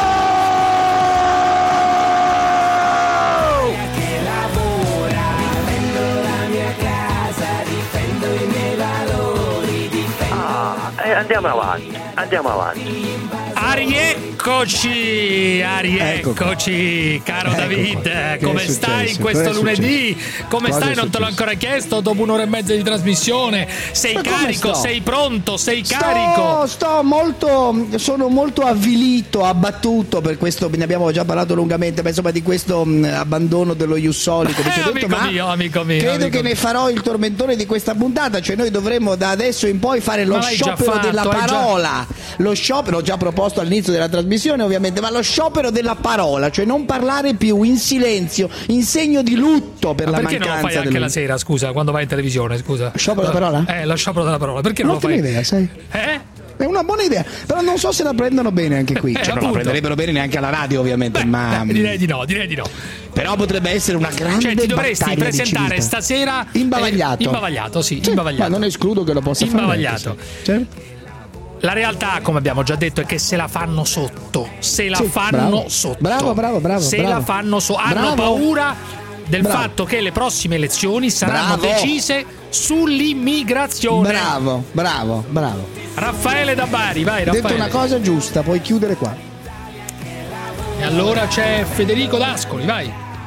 Che lavora, difendo la mia casa, difendo i miei valori, difendo. Ah, eh, andiamo avanti, andiamo avanti. Arieccoci, arieccoci, caro Ecco David, qua. Che come è stai successo? in questo Cosa è lunedì? Come Cosa stai? è Non te l'ho successo? ancora chiesto dopo un'ora e mezza di trasmissione. Sei Ma come carico, sto? sei pronto, sei Sto, carico. sto molto, sono molto avvilito, abbattuto per questo, ne abbiamo già parlato lungamente, ma insomma di questo mh, abbandono dello Iussolico. Eh, amico ma mio, amico mio, credo amico che mio. ne farò il tormentone di questa puntata, cioè noi dovremmo da adesso in poi fare lo Ma l'hai già sciopero fatto, della hai già- parola. Lo sciopero, l'ho già proposto all'inizio della trasmissione ovviamente, ma lo sciopero della parola, cioè non parlare più in silenzio, in segno di lutto per Ma la perché non lo mancanza fai anche dello- la sera, scusa, quando vai in televisione, scusa? Sciopero della parola? Eh, lo sciopero della parola. Perché non lo Un'ottima fai? idea, sai? Eh? È una buona idea, però non so se la prendono bene anche qui. Eh, Cioè, non la appunto. prenderebbero bene neanche alla radio, ovviamente, ma Eh, direi di no, direi di no. però potrebbe essere una grande Cioè, ti dovresti battaglia di presentare civiltà. stasera Imbavagliato. eh, imbavagliato, sì, Sì, imbavagliato. ma non escludo che lo possa fare. Imbavagliato. Sì. La realtà, come abbiamo già detto, è che se la fanno sotto. Se la Sì, fanno bravo. sotto. Bravo, bravo, bravo, Se bravo. la fanno sotto. Hanno Bravo. paura del Bravo. fatto che le prossime elezioni saranno Bravo. decise sull'immigrazione. Bravo, bravo, bravo. Raffaele da Bari, vai Hai Raffaele. detto una cosa giusta, puoi chiudere qua. E allora c'è Federico D'Ascoli, vai.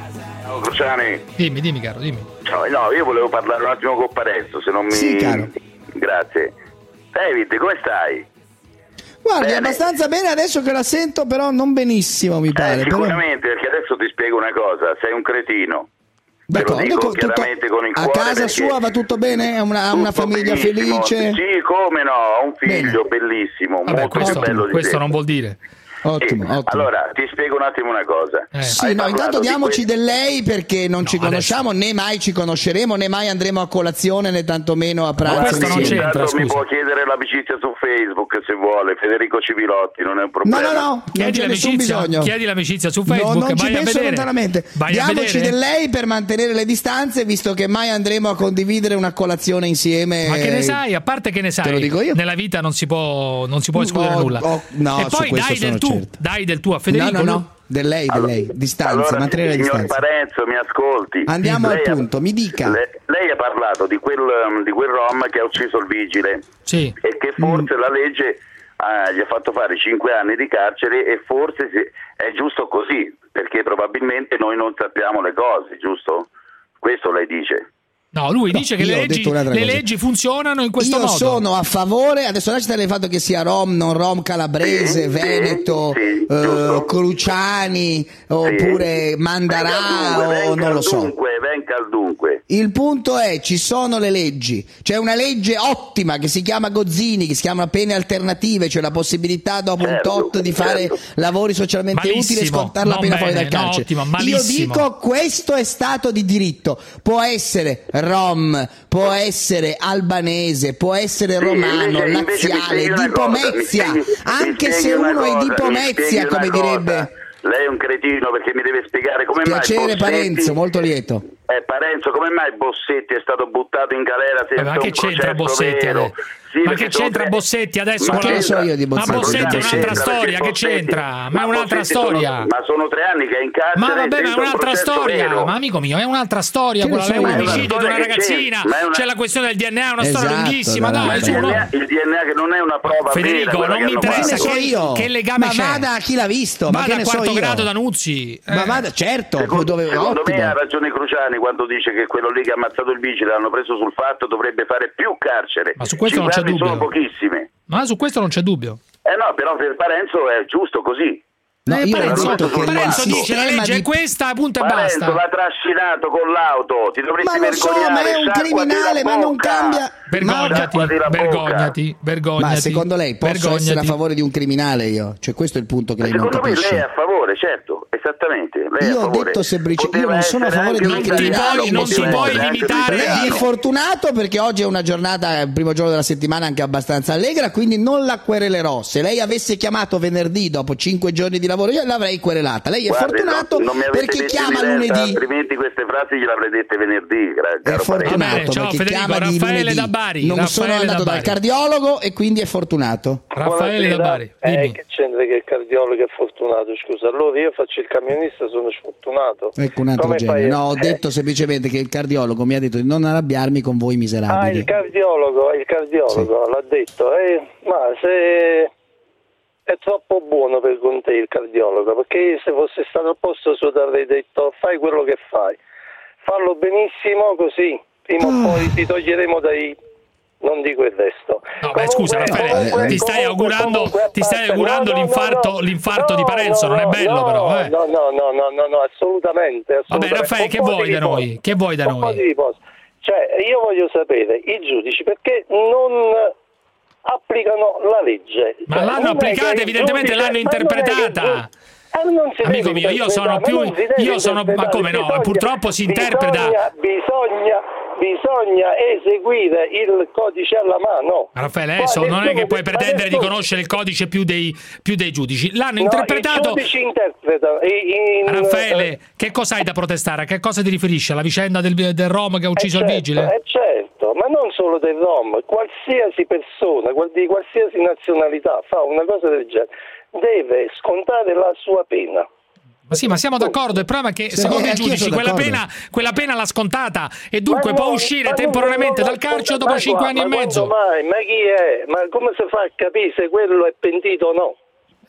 Ciao Cruciani. Dimmi, dimmi caro, dimmi. Ciao, no, io volevo parlare un attimo con Parenzo, se non mi... Sì, caro. Grazie. David, come stai? Guardi, Bene. abbastanza bene adesso che la sento, però non benissimo mi pare. Eh, però... sicuramente, perché adesso ti spiego una cosa, sei un cretino. Te lo dico D'accordo, chiaramente tutto- con il a cuore. casa perché sua va tutto bene? Ha una, ha una tutto famiglia benissimo. felice? Sì, come no, ha un figlio bellissimo, Vabbè, molto questo, più bello di questo te. non vuol dire. Ottimo, Eh, ottimo. Allora, ti spiego un attimo una cosa. Eh. Sì, Hai no, parlato intanto di diamoci que- del lei perché non ci No, conosciamo, né mai ci conosceremo, né mai andremo a colazione, né tantomeno a pranzo. questo non insieme. c'entra, Intanto mi scusa. può chiedere l'amicizia su Facebook se vuole, Federico Civilotti, non è un No, problema. no, no, non Chiedi c'è nessun l'amicizia, bisogno. chiedi l'amicizia su No, Facebook, non ci vai a penso vedere. lontanamente. Vai a Diamoci vedere. del lei per mantenere le distanze, visto che mai andremo a condividere una colazione insieme. Ma che ne sai? A parte che ne sai, Te lo dico io. nella vita non si può, non si può escludere Oh, nulla. oh, no, e su poi questo dai sono del tu, certo. dai del tu a Federico. No, no, lui- no, del lei, del lei, distanze, Allora, mantenere le signor distanze. Parenzo, mi ascolti. Andiamo Lei al ha- punto, mi dica. le- lei ha parlato di quel, um, di quel rom che ha ucciso il vigile Sì. e che forse Mm. la legge ah, gli ha fatto fare cinque anni di carcere e forse si- è giusto così, perché probabilmente noi non sappiamo le cose, giusto? Questo lei dice. No, lui dice che io le ho leggi, detto un'altra le cosa. leggi funzionano in questo Io modo. sono a favore, adesso lasciate il fatto che sia rom, non rom, calabrese, Sì, veneto, sì, eh, giusto. Cruciani, oppure Mandarà, o venga non al lo so. dunque, venga al dunque. Il punto è, ci sono le leggi, c'è una legge ottima che si chiama Gozzini, che si chiama pene alternative, cioè la possibilità dopo Certo, un tot di fare certo. lavori socialmente Malissimo, utili e scontare la non pena fuori bene, dal no, carcere. ottimo, Io malissimo. dico questo è stato di diritto, può essere rom, può essere albanese, può essere Sì, romano, invece- invece mi laziale, spieghi una di cosa, mi Pomezia, spieghi- mi anche spieghi se una uno è di cosa, mi Pomezia, spieghi come una cosa. direbbe. Lei è un cretino perché mi deve spiegare come Piacere mai Bossetti, Parenzo, molto lieto. Eh, Parenzo, come mai Bossetti è stato buttato in galera senza Ma che un c'entra processo Bossetti vero? adesso? Sì, Ma perché che sono c'entra tre- Bossetti adesso? Ma con che la- ne so io di Bossetti? Ma Bossetti è Cosa un'altra c'entra? storia, Perché che Bossetti- c'entra? Ma è un'altra Bossetti sono- storia. ma sono tre anni che è in carcere. Ma vabbè, ma è senza un un'altra processo storia. vero. Ma amico mio, è un'altra storia. Che ne Quella so io? dell'omicidio di una Ma è una ragazzina. storia che c'è, ma è una- C'è la questione del D N A, è una storia Esatto, lunghissima. dai, Dai, dai, il, su, D N A, no. il D N A che non è una prova Federico, vera, quella non che mi hanno Ma che interessa ne fatto. so che- io? che legame ma c'è? vada a chi l'ha visto, ma Vada che a ne so quarto io? grado da Nuzzi. Ma Eh. vada, certo, Secondo, dove, secondo me ottimo. ha ragione Cruciani quando dice che quello lì che ha ammazzato il vigile l'hanno preso sul fatto, dovrebbe fare più carcere. Ma su questo non Cinque c'è anni dubbio. sono pochissime. Ma su questo non c'è dubbio. Eh no, però per Parenzo è giusto così. No, Eh, io ho Parenzo, detto che Parenzo il dice la sistema legge di- è questa, punto e Parenzo basta. l'ha trascinato con l'auto, ti dovresti Ma lo so, vergognare. ma è un sciacquati criminale, la ma non bocca. cambia. Vergognati, Sciacquati la bocca. vergognati, vergognati. Ma secondo lei posso vergognati. essere a favore di un criminale io? Cioè questo è il punto che lei non Secondo me capisce. lei è a favore, certo, esattamente. Lei è Io a ho favore. detto semplicemente, io Poteva non sono a essere favore anche di un un criminale. puoi- non poteva ti puoi essere anche un limitare- Lei è italiano. fortunato perché oggi è una giornata, il primo giorno della settimana anche abbastanza allegra, quindi non la querelerò. Se lei avesse chiamato venerdì dopo cinque giorni di lavoro io l'avrei querelata. Lei è Guardi, fortunato no, non mi avete perché detto chiama in diretta, lunedì. altrimenti queste frasi gliel'avrei dette venerdì. gra- È caro fortunato Va bene, ciao, perché Federico, chiama di Raffaele lunedì. da Bari, Non Raffaele sono andato da dal Bari. cardiologo e quindi è fortunato. Raffaele da Bari, Eh, dimmi. che c'entra che il cardiologo è fortunato? Scusa, allora io faccio il camionista, sono sfortunato. Ecco un altro Come genere. fai? No, ho Eh, detto semplicemente che il cardiologo mi ha detto di non arrabbiarmi con voi Ah, miserabili. il cardiologo, il cardiologo l'ha detto. Eh, ma se è troppo buono per con te il cardiologo, perché se fosse stato al posto suo ti avrei detto fai quello che fai. Fallo benissimo così, prima o poi ti toglieremo dai... non dico il resto. No, beh, scusa, Raffaele, comunque- ti stai comunque- augurando, comunque, ti stai aspetta, augurando no, no, l'infarto, no, no. l'infarto di No, Parenzo, no, non è bello no, però, eh. No, no, no, no, no, no, assolutamente, Vabbè, assolutamente. Raffaele, Un che po' vuoi di da riposo. noi? Che vuoi da Un po' noi? di riposo. Cioè, io voglio sapere, i giudici perché non applicano la legge? Ma Cioè, l'hanno non è che applicata, il evidentemente giudice- l'hanno ma non è che- interpretata. Eh, non si Amico deve mio, io sono interpretare, più ma non si deve io sono ma interpretare, come no, bisogna- purtroppo si interpreta. bisogna, bisogna bisogna eseguire il codice alla mano. Ma Raffaele, adesso non è che puoi pretendere di conoscere il codice più dei, più dei giudici. L'hanno interpretato. I giudici interpretano. in- in- Raffaele, che cosa hai da protestare? A che cosa ti riferisci? Alla vicenda del, del Rom che ha ucciso Eh il certo, vigile? eh certo, ma non solo del Rom, qualsiasi persona, qual- di qualsiasi nazionalità fa una cosa del genere, deve scontare la sua pena. Ma sì, ma siamo d'accordo. Il problema è che Sì, secondo eh, i anch'io giudici sono quella d'accordo. pena, quella pena l'ha scontata e dunque Ma può no, uscire ma temporaneamente non- dal carcere dopo ma cinque qua- anni e ma mezzo. quando mai? Ma chi è? Ma come si fa a capire se quello è pentito o no?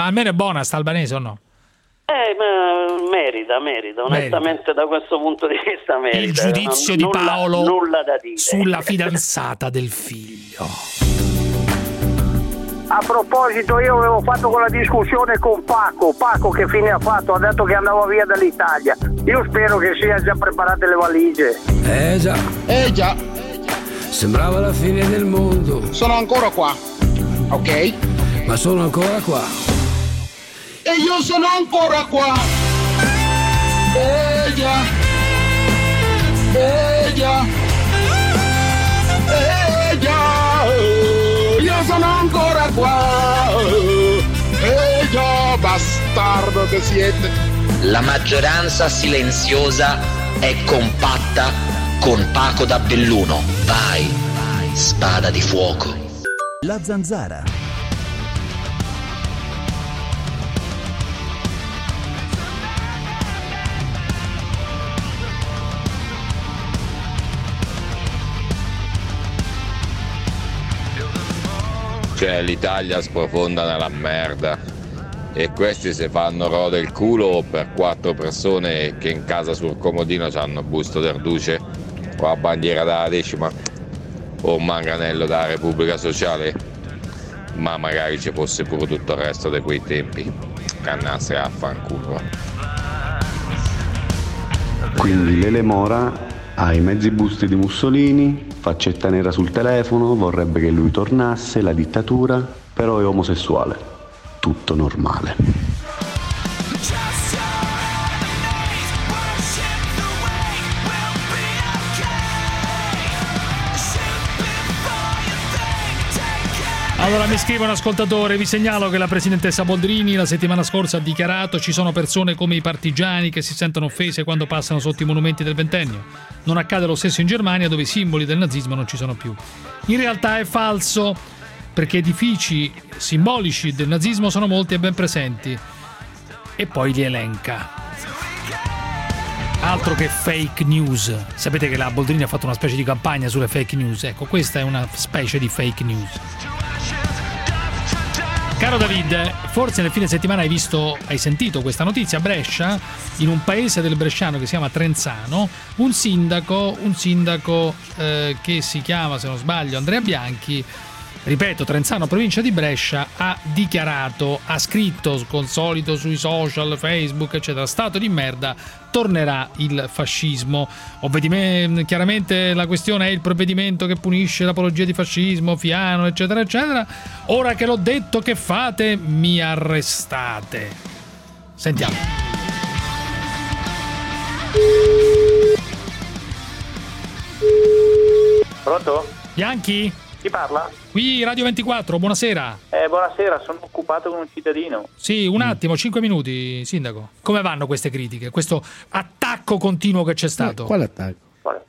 ma almeno è buona sta albanese o no? Eh, ma merita, merita, onestamente da questo punto di vista merita. Il giudizio non, di nulla, Paolo nulla da dire. sulla fidanzata del figlio. A proposito, io avevo fatto quella discussione con Paco, Paco che fine ha fatto? Ha detto che andava via dall'Italia. Io spero che sia già preparate le valigie. Eh già. Eh già. Sembrava la fine del mondo. Sono ancora qua, ok? ma sono ancora qua. E io sono ancora qua. Eh già, eh già, eh già, io sono ancora qua. Eh già, bastardo che siete. La maggioranza silenziosa è compatta con Paco da Belluno. Vai, spada di fuoco. La Zanzara. Cioè l'Italia sprofonda nella merda e questi si fanno rode il culo per quattro persone che in casa sul comodino hanno busto d'erduce o la bandiera della decima o un manganello della Repubblica Sociale, ma magari ci fosse pure tutto il resto di quei tempi. Cannasse a fanculo. Quindi Lele Mora ha i mezzi busti di Mussolini, faccetta nera sul telefono, vorrebbe che lui tornasse, la dittatura, però è omosessuale. Tutto normale. Allora mi scrive un ascoltatore: vi segnalo che la presidentessa Boldrini la settimana scorsa ha dichiarato: ci sono persone come i partigiani che si sentono offese quando passano sotto i monumenti del ventennio. Non accade lo stesso in Germania, dove i simboli del nazismo non ci sono più. In realtà è falso, perché edifici simbolici del nazismo sono molti e ben presenti. E poi li elenca. Altro che fake news. Sapete che la Boldrini ha fatto una specie di campagna sulle fake news? Ecco, questa è una specie di fake news. Caro David, forse nel fine settimana hai visto, hai sentito questa notizia. A Brescia, in un paese del bresciano che si chiama Trenzano, un sindaco, un sindaco eh, che si chiama, se non sbaglio, Andrea Bianchi, ripeto, Trenzano, provincia di Brescia, ha dichiarato, ha scritto con solito sui social, Facebook, eccetera: stato di merda, tornerà il fascismo. Ovviamente, chiaramente la questione è il provvedimento che punisce l'apologia di fascismo, Fiano, eccetera, eccetera. Ora che l'ho detto, che fate? Mi arrestate. Sentiamo. Pronto? Bianchi? Chi parla? Qui Radio ventiquattro, buonasera. Eh, buonasera, sono occupato con un cittadino. Sì, un attimo, cinque minuti, sindaco. Come vanno queste critiche? Questo attacco continuo che c'è stato? Eh, quale attacco?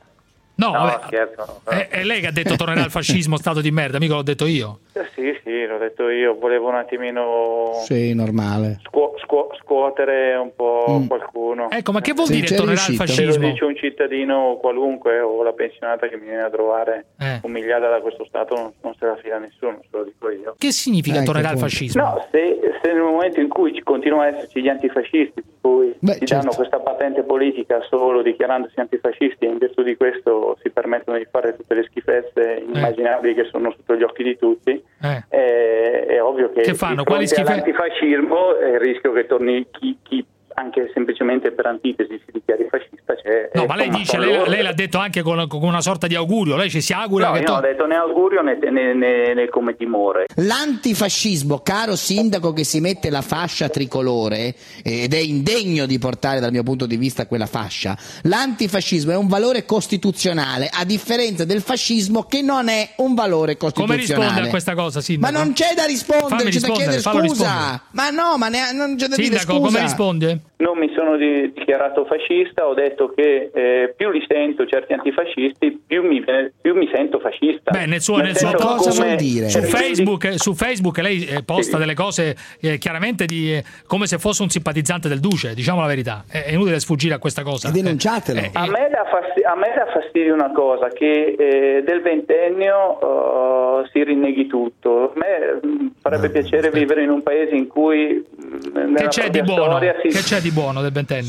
No, No, vabbè, scherzo. è, è lei che ha detto tornerà il fascismo, stato di merda, mica l'ho detto io. Eh, sì, sì, l'ho detto io. Volevo un attimino Sì, normale. scuo- scuo- scuotere un po' Mm. qualcuno. Ecco, ma che vuol Sì, dire c'è tornerà il riuscito. Se lo fascismo? dice un cittadino qualunque o la pensionata che mi viene a trovare Eh. umiliata da questo Stato, non, non se la fila nessuno, se lo dico io. Che significa Ecco, tornerà il appunto. fascismo? No, se, se nel momento in cui ci continuano ad esserci gli antifascisti, per cui Beh, si certo. danno questa patente politica solo dichiarandosi antifascisti e in virtù di questo si permettono di fare tutte le schifezze immaginabili che sono sotto gli occhi di tutti, Eh. è, è ovvio che, Che fanno? di Quali fronte schife- all'antifascismo è il rischio che torni chi, chi anche semplicemente per antitesi si dichiari fascista. Cioè, No, eh, ma lei insomma, dice, sono lei, loro. lei l'ha detto anche con, con una sorta di augurio. Lei ci si augura No, che io to- non ho detto né augurio né, né, né, né come timore. L'antifascismo, caro sindaco che si mette la fascia tricolore, ed è indegno di portare dal mio punto di vista quella fascia, l'antifascismo è un valore costituzionale, a differenza del fascismo che non è un valore Come costituzionale. risponde a questa cosa, Ma sindaco? non c'è da rispondere, Fammi c'è da rispondere, chiedere fallo scusa. rispondere. Ma no, ma ne- non c'è da dire Sindaco, scusa. come risponde? Non mi sono di- dichiarato fascista, ho detto che eh, più li sento certi antifascisti, più mi, più mi sento fascista. Beh, nel suo, nel suo senso cosa come- vuol dire? Su eh, Facebook, su Facebook lei eh, posta Sì. delle cose eh, chiaramente di, eh, come se fosse un simpatizzante del Duce, diciamo la verità. È, è inutile sfuggire a questa cosa. E denunciatelo. Eh, eh, A me dà fastidio, a me dà fastidio una cosa, che eh, del ventennio eh, si rinneghi tutto. A me mh, farebbe piacere vivere in un paese in cui mh, nella che c'è di propria buono? storia si... Che c'è di buono del ventennio?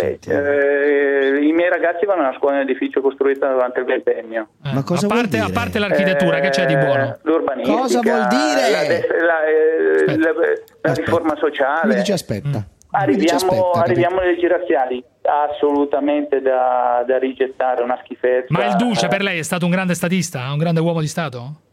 Eh, I miei ragazzi vanno a scuola nell'edificio costruito durante il ventennio. Eh, Ma cosa a parte, vuol a dire? parte l'architettura, che c'è di buono? Eh, L'urbanistica, Cosa vuol dire? La, des- la, eh, Aspetta. la- la Aspetta. riforma Mi sociale. dice aspetta. Mm. Mi dice Arriviamo, aspetta, arriviamo alle leggi razziali, assolutamente da, da rigettare, una schifezza. Ma il Duce per lei è stato un grande statista, un grande uomo di Stato?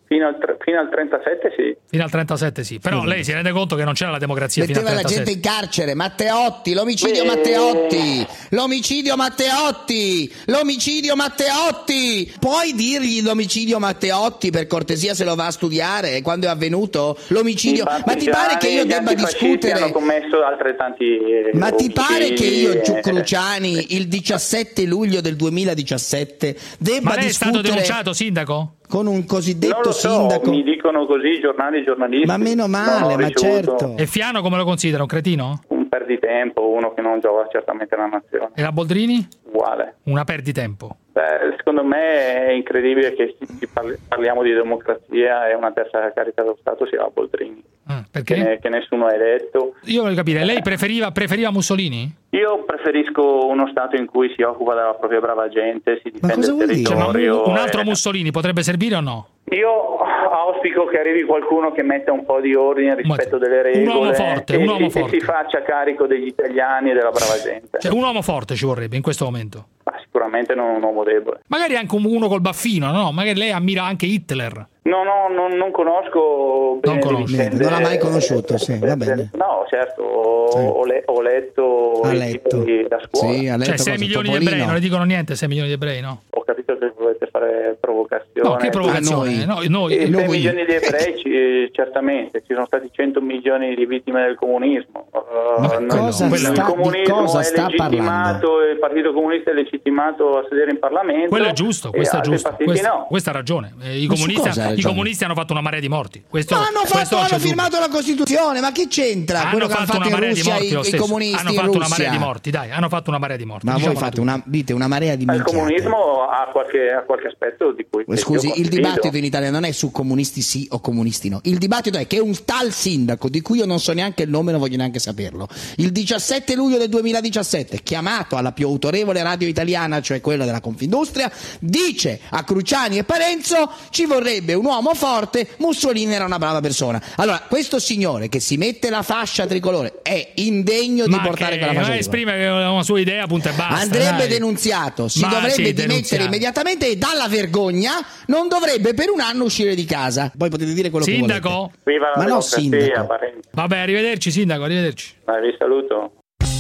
Fino al, tre, fino al trentasette sì. Fino al trentasette sì. Però lei si rende conto che non c'era la democrazia metteva fino al la trentasette. gente in carcere. Matteotti, l'omicidio Beh. Matteotti, l'omicidio Matteotti, l'omicidio Matteotti. Puoi dirgli l'omicidio Matteotti per cortesia, se lo va a studiare quando è avvenuto l'omicidio? Ma ti pare che io debba discutere? Hanno commesso altrettanti eh, Ma ti omicidi, pare che io, eh, Cruciani, il diciassette luglio del duemiladiciassette debba Ma lei è stato discutere denunciato, sindaco? con un cosiddetto non lo so, sindaco? mi dicono così i giornali e i giornalisti. Ma meno male, Non ho ma ricevuto certo. E Fiano come lo considera? Un cretino? un perditempo, uno che non giova certamente la nazione. E la Boldrini? Uguale. Una perditempo. Beh, secondo me è incredibile che si- si parli- parliamo di democrazia e una terza carica dello Stato sia la Boldrini. Ah, perché? Che, ne- che nessuno ha eletto. Io voglio capire, lei preferiva, preferiva Mussolini? Io preferisco uno Stato in cui si occupa della propria brava gente, si difende il Cioè, ma territorio. un, un altro e- Mussolini potrebbe servire o no? Io auspico che arrivi qualcuno che metta un po' di ordine, rispetto delle regole, un uomo forte, e, un uomo si, e forte. si faccia carico degli italiani e della brava gente. Cioè, un uomo forte ci vorrebbe in questo momento. Ma sicuramente non un uomo debole. Magari anche un- uno col baffino, no? Magari lei ammira anche Hitler. No, no, non, non conosco bene Non le conosco. vicende. Non l'ha mai conosciuto, sì, va bene. No, certo, ho, ho le- ho letto Ha i letto. libri da scuola. Sì, ha letto Cioè, sei cosa, milioni di Topolino? ebrei, non le dicono niente, sei milioni di ebrei, no? Ho capito che volete fare provocazione. No, che provocazione? A noi, noi, E sei noi. milioni di ebrei, ci- certamente, ci sono stati cento milioni di vittime del comunismo. Uh, Ma non- cosa il sta- di comunismo cosa è sta legittimato, il Partito Comunista è legittimato a sedere in Parlamento. Quello è giusto, e questo è altri giusto. partiti Questa, no. questa ha ragione. Eh, I Ma su comunisti, cosa ha i ragione? comunisti hanno fatto una marea di morti. Questo, Ma hanno, questo fatto, lo hanno c'è firmato subito. la Costituzione, ma che c'entra Hanno quello che hanno fatto fatto una in marea di Russia morti i, lo i stesso. comunisti Hanno in fatto una Russia? marea di morti, dai, hanno fatto una marea di morti. Ma voi diciamolo fate tutto. una, dite una marea di Ma il minchiate. comunismo ha qualche, ha qualche aspetto di cui che io Scusi, il condivido. dibattito in Italia non è su comunisti sì o comunisti no. Il dibattito è che un tal sindaco, di cui io non so neanche il nome, non voglio neanche saperlo, il diciassette luglio del duemiladiciassette, chiamato alla più autorevole radio italiana, cioè quella della Confindustria, dice a Cruciani e Parenzo: ci vorrebbe un uomo forte, Mussolini era una brava persona. Allora, questo signore che si mette la fascia tricolore è indegno di Ma portare che quella fascia ma tricolore. esprime una sua idea, punto e basta. Andrebbe dai. denunziato, si Ma dovrebbe sì, dimettere denunziato. immediatamente e dalla vergogna non dovrebbe per un anno uscire di casa. Poi potete dire quello Sindaco? che volete. Viva la Ma no, democrazia, sindaco. Parenzo. Vabbè, arrivederci, sindaco, arrivederci. Dai, vi saluto.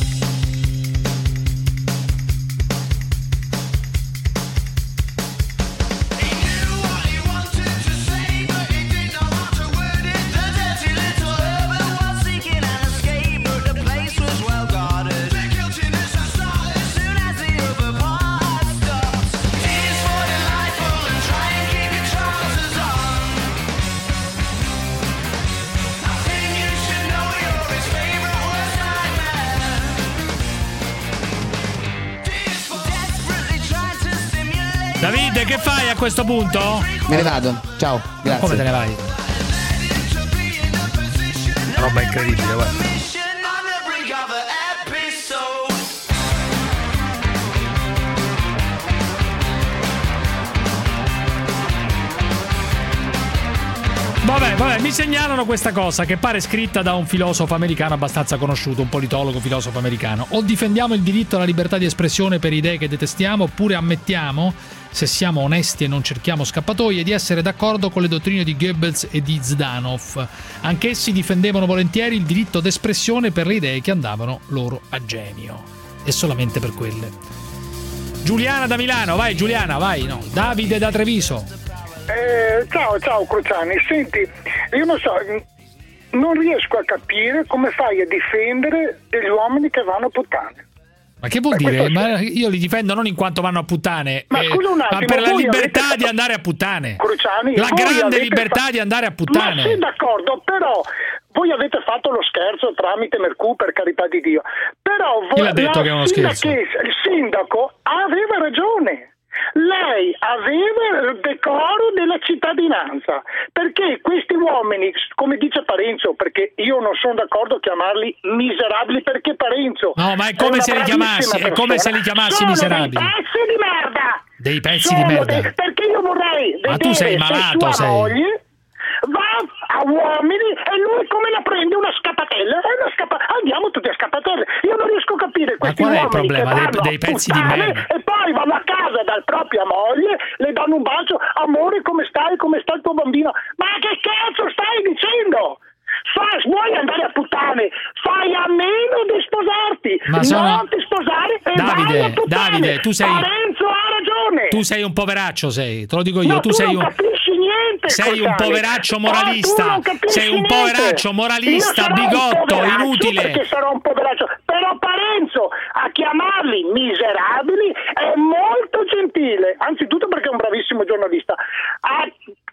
David, che fai a questo punto? Me ne vado. Ciao, grazie. Come te ne vai? Una roba incredibile, guarda. Vabbè, vabbè, mi segnalano questa cosa che pare scritta da un filosofo americano abbastanza conosciuto, un politologo filosofo americano. O difendiamo il diritto alla libertà di espressione per idee che detestiamo, oppure ammettiamo, se siamo onesti e non cerchiamo scappatoie, di essere d'accordo con le dottrine di Goebbels e di Zdanov. Anch'essi difendevano volentieri il diritto d'espressione per le idee che andavano loro a genio. E solamente per quelle. Giuliana da Milano, vai Giuliana, vai, no. Davide da Treviso. Eh, ciao, ciao Cruciani, senti, io non so, non riesco a capire come fai a difendere degli uomini che vanno a puttane. Ma che vuol Beh, dire? questo- Ma io li difendo non in quanto vanno a puttane, Ma eh, scusa un attimo, ma per la voi libertà avete- di andare a puttane. Cruciani, La voi grande avete libertà fa- di andare a puttane. Ma sì, d'accordo, però voi avete fatto lo scherzo tramite Mercù, per carità di Dio. Però Chi voi, l'ha detto la che è uno sindachessa- scherzo? il sindaco aveva ragione. Lei aveva il decoro della cittadinanza, perché questi uomini, come dice Parenzo, perché io non sono d'accordo a chiamarli miserabili, perché Parenzo No, ma è come una se li bravissima chiamassi, è come persona. se li chiamassi Sono miserabili. dei pezzi di merda. Dei pezzi Sono di merda. dei- perché io vorrei vedere Ma tu sei se malato, sua sei. moglie va a uomini e lui come la prende una scappatella? È una scappa- andiamo tutti a scappatelle. Io non riesco a capire Ma questi qual è il uomini problema che dei- vanno dei a pezzi di puttane merda? e poi poi vanno a casa dalla propria moglie, le danno un bacio, amore come stai, come sta il tuo bambino, ma che cazzo stai dicendo? Fai, vuoi andare a puttane, fai a meno di sposarti, Ma sono... non ti sposare e Davide, vai a puttane. Davide, tu sei Parenzo ha ragione. Tu sei un poveraccio, sei, te lo dico io, No, tu, tu sei non un capisci niente, sei un Corsani. poveraccio Oh, moralista, tu non capisci sei un niente. poveraccio Io moralista, sarò un bigotto, poveraccio inutile. Perché sarò un poveraccio, però Parenzo a chiamarli miserabili è molto gentile, anzitutto perché è un bravissimo giornalista. A...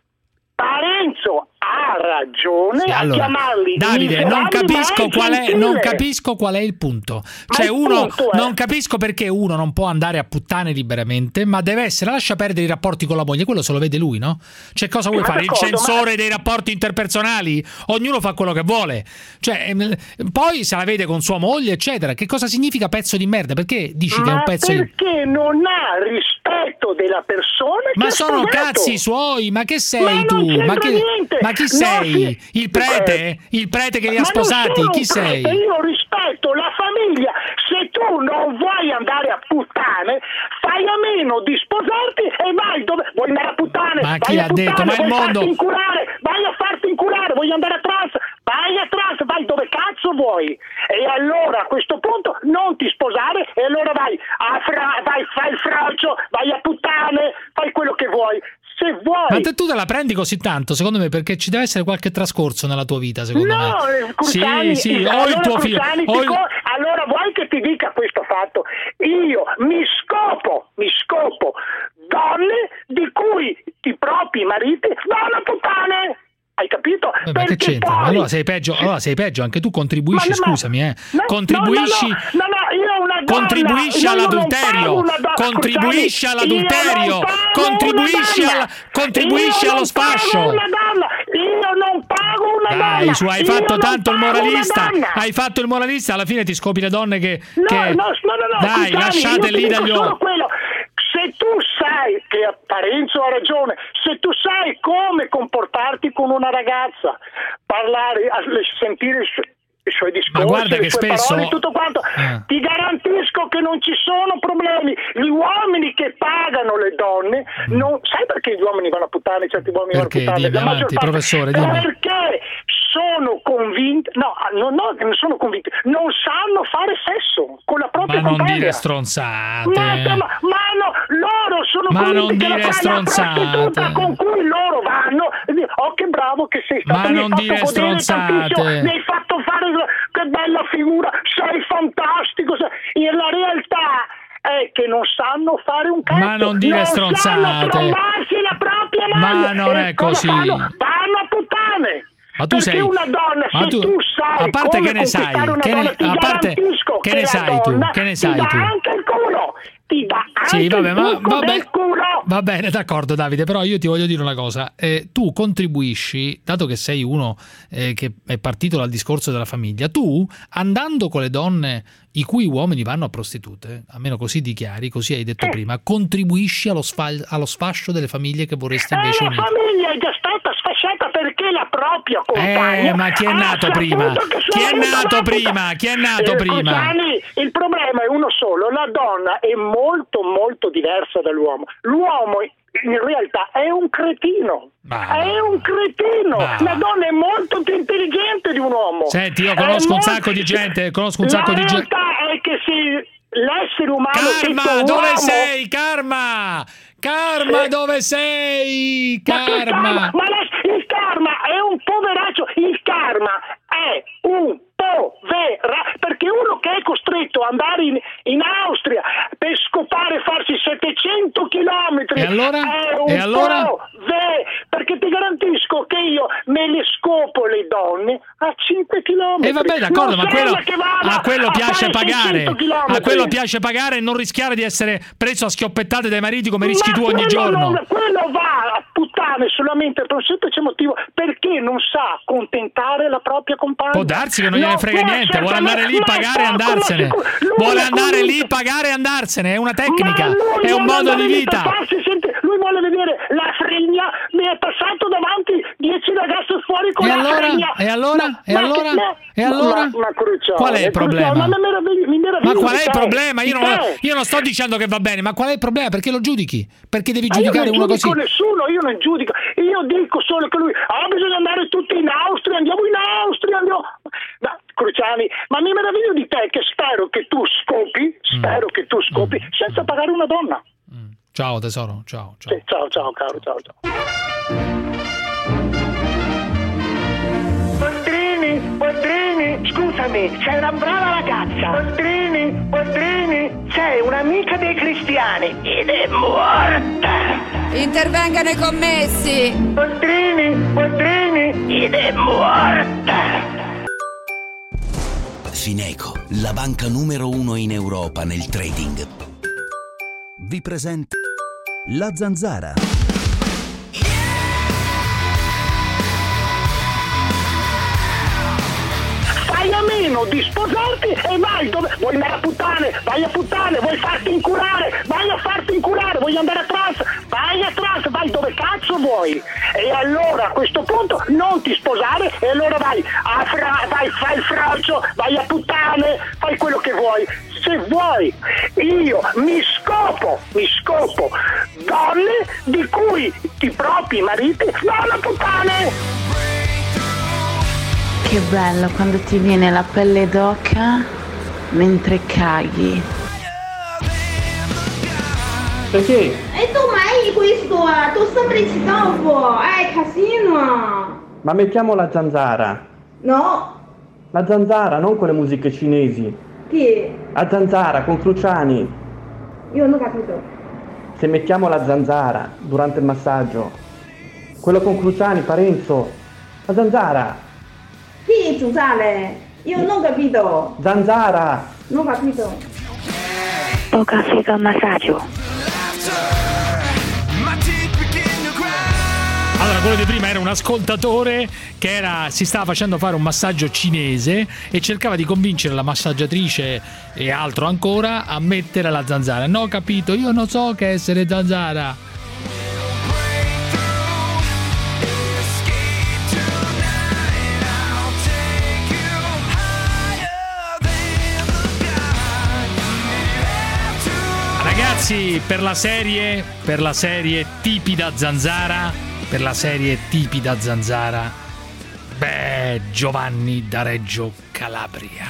Parenzo ha ragione Sì, a allora, chiamarli Davide, non miserabili, capisco ma è qual è, gentile. non capisco qual è il punto. Cioè il uno punto è- non capisco perché uno non può andare a puttane liberamente, ma deve essere lascia perdere i rapporti con la moglie, quello se lo vede lui, no? Cioè cosa vuoi Ma fare? Il d'accordo, censore ma- dei rapporti interpersonali? Ognuno fa quello che vuole. Cioè ehm, poi se la vede con sua moglie, eccetera. Che cosa significa pezzo di merda? Perché dici che è Ma un pezzo di perché non ha rispetto della persona che Ma ha sono sposato. cazzi suoi, ma che sei Ma non tu? c'entra Ma, che, niente. ma chi No, sei? sì. Il prete? Il prete che li ha Ma non sposati? sono Chi un sei? prete, io rispetto la famiglia. Se tu non vuoi andare a puttane, fai a meno di sposarti e vai dove vuoi andare a puttane. Ma vai chi a l'ha detto? puttane, Ma il vuoi mondo- farti inculare, vai a farti inculare, vuoi andare a trans, vai a trans, vai dove cazzo vuoi. E allora a questo punto non ti sposare e allora vai a fra- vai, fai il fraccio, vai a puttane, fai quello che vuoi. Se vuoi. Ma te tu te la prendi così tanto, secondo me, perché ci deve essere qualche trascorso nella tua vita, secondo No, me. eh, Cruciani, sì, sì, eh, o allora, il tuo figlio. Cruciani, o il- siccome- allora vuoi che ti dica questo fatto? Io mi scopo, mi scopo donne di cui i propri mariti vanno a puttane. Hai capito? Eh, ma che c'entra? poi- Ma allora sei peggio, allora sei peggio, anche tu contribuisci, Ma- ma- scusami, eh. No, Contribuisci no, no, no, no, io una donna, contribuisci io non all'adulterio, pago una donna, contribuisci scusami, all'adulterio, io non pago contribuisci una al donna. contribuisci Io allo non sfascio. pago una donna, io non pago una donna. Dai, su, hai io fatto non tanto il pago una moralista, donna. hai fatto il moralista, alla fine ti scopi le donne che, No, che... no, no, no, no, dai, scusami, lasciate io ti lì dico dagli solo occhi. quello. Se tu sai che Parenzo ha ragione, se tu sai come comportarti con una ragazza, parlare, a- sentire i su- i suoi discorsi, Ma guarda le che sue spesso- parole, tutto quanto, Eh. ti garantisco che non ci sono problemi. Gli uomini che pagano le donne, non, sai perché gli uomini vanno a puttane, certi uomini Perché? vanno a puttane? Dimmi La maggior avanti, parte- professore, dimmi. Perché sono convinti, no, no, no, non sono convinti, non sanno fare sesso con la propria Ma non compagna. dire stronzate. Ma, ma, ma no, loro sono Ma convinti non che la dire fai la stronzate. prostituta con cui loro vanno e dicono, oh che bravo che sei stato, Ma mi hai non fatto dire godere stronzate. tantissimo, mi hai fatto fare, che bella figura, sei fantastico, sei-". In la realtà è che non sanno fare un cazzo, Ma non dire non stronzate. sanno trombarsi la propria Ma moglie. non E è cosa così. fanno? Vanno a puttane. Ma tu Perché sei una donna, ma se tu, tu sai a parte come che ne sai, conquistare una che ne, donna, ti a parte garantisco che che ne la sai tu, donna che ne ti sai dà tu. anche il culo, ti dà anche Sì, vabbè, il ma buco vabbè, del culo. va bene, d'accordo Davide, però io ti voglio dire una cosa, eh, tu contribuisci, dato che sei uno eh, che è partito dal discorso della famiglia, tu andando con le donne i cui uomini vanno a prostitute, almeno così dichiari, così hai detto prima, contribuisci allo, sfal- allo sfascio delle famiglie che vorresti invece Eh, la unire. famiglia è già stata sfasciata perché la propria compagna Eh, ma chi è ha nato saputo prima? che Chi è sono nato venuta prima? Chi è nato Eh, prima? Cruciani, il problema è uno solo, la donna è molto molto diversa dall'uomo. L'uomo in realtà è un cretino. È un cretino. Ma- La donna è molto più intelligente di un uomo. Senti, io È conosco un molto- sacco di gente, conosco un La sacco di gente. realtà è che se l'essere umano Karma, detto dove uomo- sei? Karma! Karma, dove sei? Ma che Karma! karma? Ma la- il karma è un poveraccio, il karma è un povera, perché uno che è costretto ad andare in, in Austria per scopare e farsi settecento chilometri E allora? è un E allora? pove- perché ti garantisco che io me le scopo le donne a cinque chilometri. E vabbè, d'accordo, Non ma quello, serve che vada a quello a piace fare pagare. seicento chilometri. A quello piace pagare e non rischiare di essere preso a schioppettate dai mariti come rischi Ma tu ogni quello giorno. non- quello va a puttane solamente per un semplice motivo, perché non sa accontentare la propria compagna. Può darsi che non gliene frega può niente, vuole certamente- andare lì, ma pagare e poco, ma andarsene. sicuro- lui Vuole è andare convinto- lì, pagare e andarsene, è una tecnica, Ma lui è un vuole modo di andare lì per vita. farsi sentire- lui vuole vedere la frigna, mi è passato davanti dieci ragazze fuori con E la allora? fregna. E allora? Ma- E ma allora? che- ma- E allora? Ma, ma Cruciani, Qual è il problema? Cruciani, Ma, mi meraviglio- mi meraviglio Ma qual di è il te, problema? Io di non, te. io non sto dicendo che va bene, ma qual è il problema? Perché lo giudichi? Perché devi Ma io giudicare non uno così? giudico nessuno, io non giudico. Io dico solo che lui, ah, bisogna andare tutti in Austria, andiamo in Austria, andiamo... Ma, Cruciani, ma mi meraviglio di te che spero che tu scopi, spero che tu scopi senza pagare una donna. Ciao tesoro, ciao, ciao. Sì, ciao, ciao, caro, ciao, ciao. Boldrini, Boldrini, scusami, sei una brava ragazza. Boldrini, Boldrini, sei un'amica dei cristiani ed è morta. Intervengano i commessi. Boldrini, Boldrini, ed è morta. Fineco, la banca numero uno in Europa nel trading, vi presenta La Zanzara. Fai a meno di sposarti e vai dove vuoi andare a puttane, vai a puttane, vuoi farti incurare, vai a farti incurare, vuoi andare a trans, vai a trans, vai dove cazzo vuoi. E allora a questo punto non ti sposare e allora vai a fra, vai, fai il fraccio, vai a puttane, fai quello che vuoi. Se vuoi, io mi scopo, mi scopo donne di cui i propri mariti vanno a puttane. Che bello quando ti viene la pelle d'oca mentre caghi. Perché? E tu mai questo? Tu sempre ci dopo, è casino. Ma mettiamo la zanzara. No, La zanzara, non quelle musiche cinesi. che? La zanzara con Cruciani. Io non ho capito. Se mettiamo la zanzara durante il massaggio, quello con Cruciani, Parenzo. La zanzara. Chi Giuseppe? Io non ho capito. Zanzara. Non ho capito. Poca figa massaggio. Allora, quello di prima era un ascoltatore che era, si stava facendo fare un massaggio cinese e cercava di convincere la massaggiatrice e altro ancora a mettere la zanzara. No, capito, io non so che essere zanzara. Ragazzi, per la serie, per la serie tipi da zanzara, per la serie tipi da zanzara, beh, Giovanni da Reggio Calabria.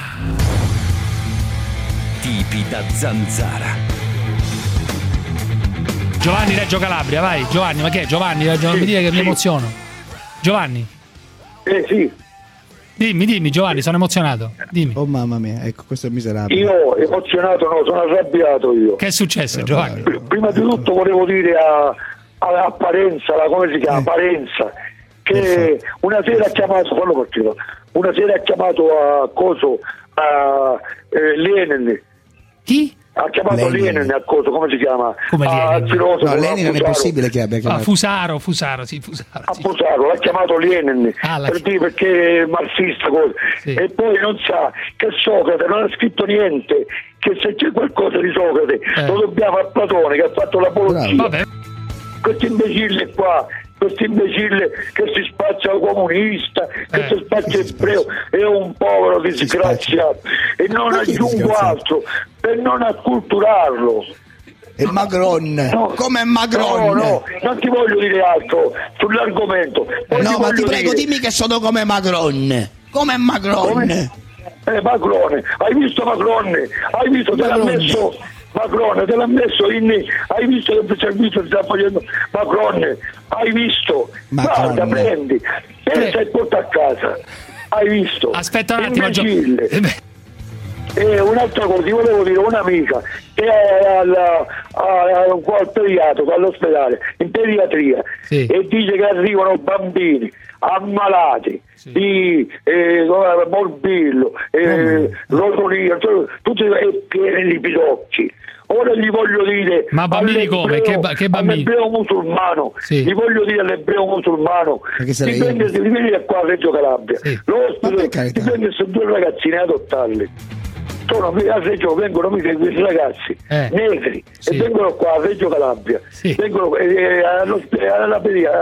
Tipi da zanzara. Giovanni Reggio Calabria, vai, Giovanni, ma che è Giovanni? Non mi dire che mi emoziono. Giovanni. Eh sì. Dimmi, dimmi Giovanni, sono emozionato. Dimmi. Oh mamma mia, ecco, questo è miserabile. Io emozionato no, sono arrabbiato io. Che è successo, Giovanni? Prima di tutto volevo dire a, a, a Parenza, la, come si chiama? Parenza, che una sera ha chiamato, fallo partito, una sera ha chiamato a Coso, a eh, Lenin. Chi? Ha chiamato Lenin. Lenin a Coso, come si chiama? Come a Lenin? Ziroso, No, a Lenin non è Fusaro. possibile che abbia Ah, chiamato. Fusaro, Fusaro, sì, Fusaro. A Fusaro, l'ha chiamato Lenin Ah, l'ha per dire perché è marxista cosa. Sì. E poi non sa che Socrate non ha scritto niente, che se c'è qualcosa di Socrate Eh. lo dobbiamo a Platone che ha fatto l'apologia. Vabbè. Questo imbecille qua, questo imbecille che si spaccia comunista, che Eh. si spaccia ebreo, è un povero disgraziato e non Ma chi è aggiungo disgraziato? altro per non acculturarlo. E Macron, No. come No, Macron. no, non ti voglio dire altro sull'argomento. Poi No, ma ti voglio prego, dire- dimmi che sono come Macron. Come Macron. Come? Eh, Macron, hai visto Macron? Hai visto, te l'ha Macron. messo Macron, te l'ha messo in... Hai visto che il servizio ti sta facendo Macron? Hai visto? Macron. Guarda, prendi, pensa e porta a casa. Hai visto? Aspetta un attimo, Gio- Imbecille. Eh beh, E un'altra cosa, ti volevo dire, un'amica che è al, al, al pediatrico, all'ospedale, in pediatria, Sì. e dice che arrivano bambini ammalati di eh, morbillo, eh, rotolia, tutti e pieni di pidocchi. Ora gli voglio dire, Ma bambini come? Che ba- che bambini? all'ebreo musulmano, Sì. gli voglio dire all'ebreo musulmano, Ma che sarei ti io? prendi, ti vieni qua a Reggio Calabria, Sì. Ma per l'ospite carità. ti prendi questi due ragazzini ad adottarli. Sono a Reggio, vengono mica questi ragazzi Eh. negri Sì. e vengono qua a Reggio Calabria, Sì. vengono eh, allo- alla pedia,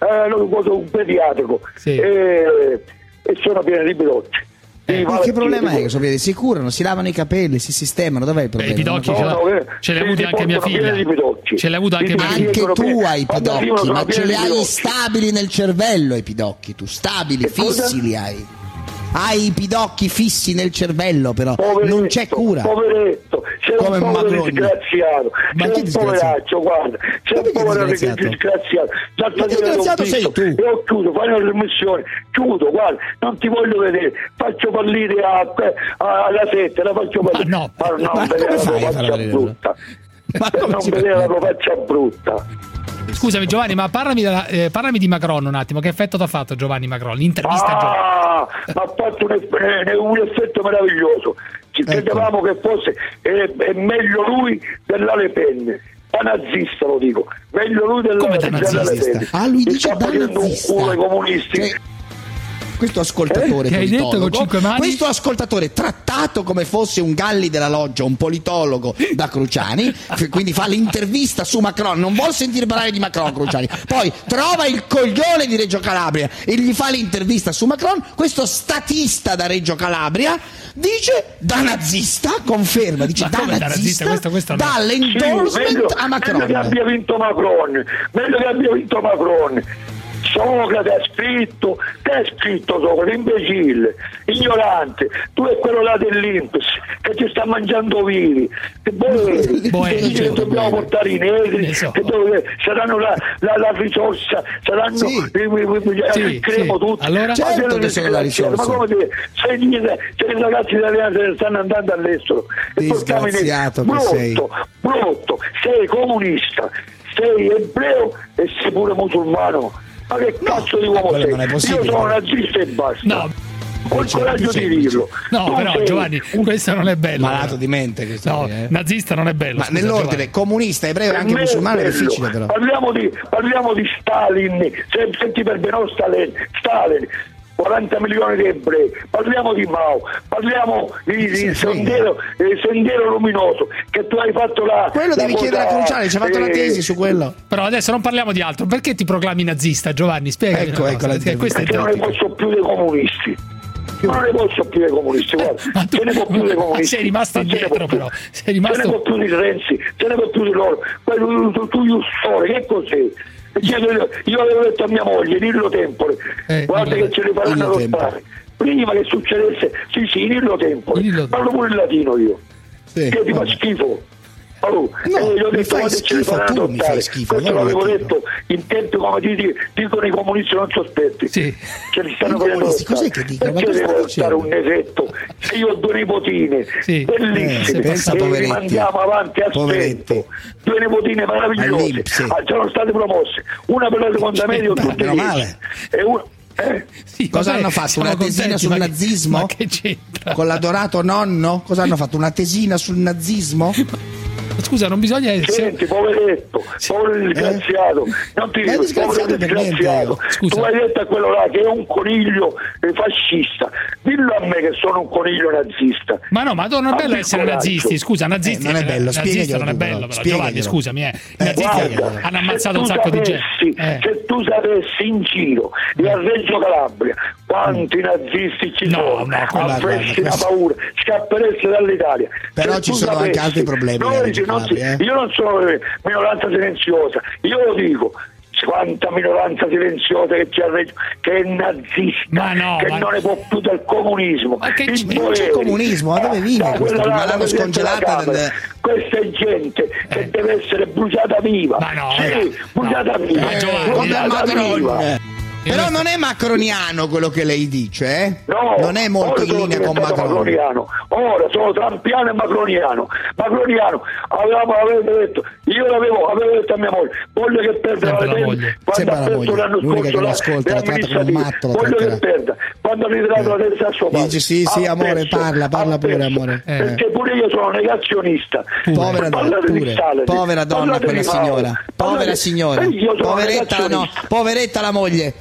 eh, non posso un pediatrico Sì. e, e sono pieno di bidocchi. Eh, che problema è che sono pieni? Si curano, si lavano i capelli, si sistemano, dov'è il problema? Beh, i pidocchi ce, l'ha- ce li ha avuti anche mia figlia. Ce li ha avuti anche mia figlia. Anche tu hai i pidocchi, ma ce li hai pidocchi. stabili nel cervello i pidocchi, tu stabili, fissi li hai. Hai i pidocchi fissi nel cervello, però Poveretto, non c'è cura. Poveretto, c'è Come un povero Macron. disgraziato, Ma c'è chi un disgraziato? poveraccio, guarda, c'è un povero disgraziato? disgraziato. Già Ma disgraziato sei tu. E ho chiuso, fai una trasmissione, chiudo, guarda, non ti voglio vedere, faccio fallire a, a, alla sette, la faccio fallire. Ma no, ma non ma vedere come la fai tua a far faccia fallire? brutta. Ma Per come non si vedere la permette? tua faccia brutta. Scusami Giovanni, ma parlami, della- eh, parlami di Macron un attimo. Che effetto ti ha fatto Giovanni Macron? L'intervista a Giovanni. Ah, ma ha fatto un, eff- un effetto meraviglioso. Ci Ecco. credevamo che fosse eh, è meglio lui della Le Pen. Da nazista lo dico, meglio lui della, Come da della nazista? Le Pen. Ah, lui Che dice sta da facendo nazista. un culo ai comunisti. Cioè, questo ascoltatore Eh, che hai detto politologo, con cinque mani? questo ascoltatore trattato come fosse un Galli della Loggia, un politologo da Cruciani, f- quindi fa l'intervista su Macron, non vuol sentire parlare di Macron Cruciani, poi trova il coglione di Reggio Calabria e gli fa l'intervista su Macron. Questo statista da Reggio Calabria dice da nazista, conferma, dice Ma da come da nazista, nazista? Questo- questo no. dà Sì, l'endorsement meglio, a meglio che Macron. abbia vinto Macron, meglio che abbia vinto Macron. Socrate ha scritto, te hai scritto Socrate, imbecille, ignorante, tu è quello là dell'I N P S che ci sta mangiando vivi, che boeri, Boeri, che dice che certo, dobbiamo boeri. portare i negri, Ne so. che dove saranno la, la, la risorsa, saranno Sì. arriccheremo Sì, sì. tutti. Allora? Ma Certo se non che sono la risorsa. Ma come dire, se gli, se i ragazzi italiani se ne stanno andando all'estero e portiamo i negri, Disgraziato che brutto, sei. brutto, sei comunista, sei ebreo e sei pure musulmano. Ma che cazzo di uomo quello sei? non è possibile. Io sono nazista e basta. No. Ho il coraggio di dirlo. No, Tu però sei Giovanni, questo non è bello. Malato di mente questo No, qui, eh. nazista non è bello. Ma scusa, nell'ordine Giovanni. comunista, ebreo e Per anche me musulmano è bello. difficile però. Parliamo di, parliamo di Stalin, se, senti per bene, no, Stalin, Stalin, quaranta milioni di ebrei, parliamo di Mao, parliamo di, di Sì, sì. sendero, eh, sendero luminoso, che tu hai fatto la... Quello la devi cosa, chiedere a Cruciani, ci ha fatto una eh, tesi su quello. Però adesso non parliamo di altro. Perché ti proclami nazista, Giovanni? Spiegami. Ecco, una ecco cosa, la perché questo è Perché non ne idiotico. posso più dei comunisti. Non ne posso più dei comunisti, guarda. Ma tu- Ce ne può più dei comunisti. sei rimasto Non ce ne indietro, può però. più. Sei rimasto- Ce ne può più di Renzi, ce ne può più di loro. Poi tu, tu, tu Jussore, che cos'è? Io, io avevo detto a mia moglie, Nillo Tempore, Eh, guarda Nillo- che ce ne faranno Nillo Tempore. adottare. Prima che succedesse, sì sì, Nillo Tempore. Nillo- Parlo pure il latino io. Sì, Che ti fa vabbè. schifo. Oh, No, eh, io ho mi detto, fai guarda, ce ne schifo, faranno tu mi adottare. fai schifo, Questo non l'avevo latino. detto in tempi come ti dicono i comunisti non sospetti. Sì. Ce li stanno I facendo comunisti, adottare. cos'è che dicono? Ma Perché cosa devo stai adottare dicendo? un nesetto? Se io ho due nipotine Sì. Eh, bellissime pensa, e poveretti. rimandiamo avanti a Poveretti. stento. Due nipotine meravigliose All'I N P S. ah, sono state promosse, una per la seconda media Beh, tutte meno dieci. male. E una eh? Sì, Cosa vabbè, hanno fatto? siamo Una tesina contenti, sul ma che- nazismo? Ma che c'entra? Con l'adorato nonno? Cosa hanno fatto? Una tesina sul nazismo? Scusa, non bisogna essere. Senti, poveretto, povero disgraziato, non ti Ma è dico, disgraziato povero per niente, disgraziato. io. Scusa. Tu hai detto a quello là che è un coniglio eh, fascista, dillo a me che sono un coniglio nazista. Ma no, ma non è bello Abbi essere coraggio. nazisti. Scusa, nazisti. Eh, non è bello, nazista spiegaglielo non è tu, bello, però, però. spiegaglielo. Giovanni, scusami, eh. I Eh, nazisti Guarda, hanno ammazzato se un tu sacco di gente. sapessi, Eh. se tu sapessi in giro e a Reggio Calabria quanti nazisti ci No, sono, no, quella- avresti guarda, la paura, scapperesti dall'Italia. Però Se ci tu sono anche sapessi, altri problemi a noi Reggio non si- Calabria, eh. Io non sono eh, minoranza silenziosa, io lo dico. Quanta minoranza silenziosa che c'è a Reggio, che è nazista, Ma no, che ma- non ne può più del comunismo. Ma che Il c'è- non c'è Boeri, comunismo, ma dove vive ah, questo? quella là, Ma l'hanno la Presidente della scongelata Camera. dal- Questa è gente che deve essere bruciata viva. Ma no, sì, eh, bruciata no. viva. Ma Giovanni, Come bruciata Macron. viva. Però non è macroniano quello che lei dice, eh? No, non è molto ora in sono linea con diventato Macron. macroniano. Ora sono trampiano e macroniano. Macroniano, avevamo, avevo detto, io l'avevo, avevo detto a mia moglie, voglio che perda Sempre la la legge, moglie. quando Sempre ha la perso moglie. l'anno L'unica scorso che lo la- ascolta, le la tratta come un amministrative. matto, lo voglio che tratterà. perda, quando ha ritirato la testa a suo padre. Dice sì, sì, ha amore, perso, parla, parla ha pure, perso. amore. Eh. Perché pure io sono negazionista. Povera donna, Parlate di pure. Stalin, Povera donna parlate quella di Mao, signora. Povera parlate- signora. Eh, io sono Poveretta la, no, negazionista. poveretta la moglie.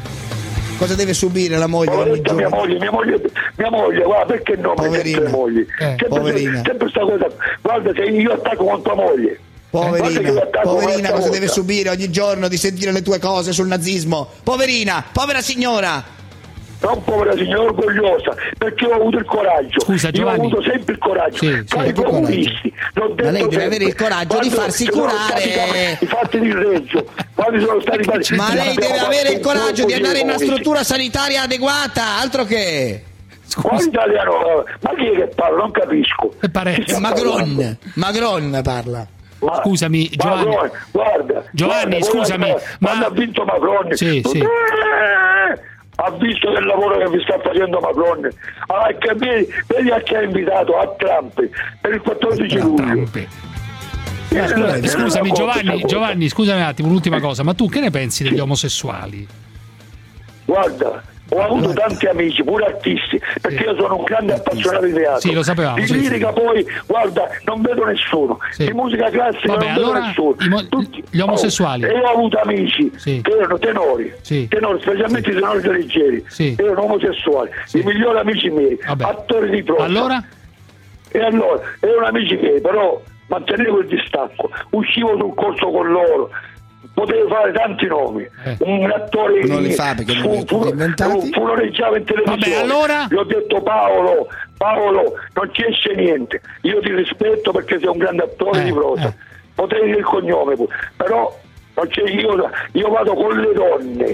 Cosa deve subire la moglie ogni Poveretta mia giorno? moglie, mia moglie, mia moglie, guarda, perché non mi Poverina. le mogli? Eh, Sempre, poverina. sempre sta cosa, guarda, se io attacco con tua moglie, Poverina, poverina, cosa deve subire ogni giorno di sentire le tue cose sul nazismo? Poverina, povera signora! Non povera signora, orgogliosa, perché ho avuto il coraggio. Scusa, Io Giovanni. ho avuto sempre il coraggio. Sì, Tra i comunisti, l'ho detto Ma lei deve sempre. avere il coraggio Quando di farsi sono curare. stati i fatti di Reggio, quando sono stati fatti- Ma lei deve abbiamo avere fatto il un coraggio di gruppo andare in una comunisti. struttura sanitaria adeguata, altro che... Quale italiano? Ma chi è che parla? Non capisco. Parenzo. Chi sta Magron, parlando? Magron parla. Ma- Scusami, Giovanni. Macron, guarda, Giovanni, guarda, scusami, guarda, ma- quando ha vinto Macron, Sì, sì. eh, ha visto il lavoro che vi sta facendo Macron. Ah, e che vedi, vedi a chi ha invitato? A Trump per il quattordici luglio. Eh, scusa- Eh, scusami eh, Giovanni, cosa. Giovanni, scusami un attimo, un'ultima cosa, ma tu che ne pensi degli omosessuali? Guarda, ho avuto tanti amici, pure artisti, perché io sono un grande appassionato di teatro. Sì, lo sapevamo, Di sì, lirica poi, guarda, non vedo nessuno. Sì. Di musica classica Vabbè, non vedo allora, nessuno. i mo- Tutti- gli omosessuali. Oh, e io ho avuto amici Sì. che erano tenori, Sì. tenori, specialmente i tenori leggeri, Sì. erano omosessuali, i migliori amici miei, Vabbè. attori di prova. Allora? E allora, erano amici miei, però mantenevo il distacco, uscivo sul corso con loro. Potevo fare tanti nomi, un attore Non li fa perché non li ha tutti inventati. funoreggiava in televisione. Vabbè, allora? Gli ho detto Paolo, Paolo, non ci esce niente. Io ti rispetto perché sei un grande attore Eh, di prosa. eh. Potrei dire il cognome pure, però non c'è, io, io vado con le donne.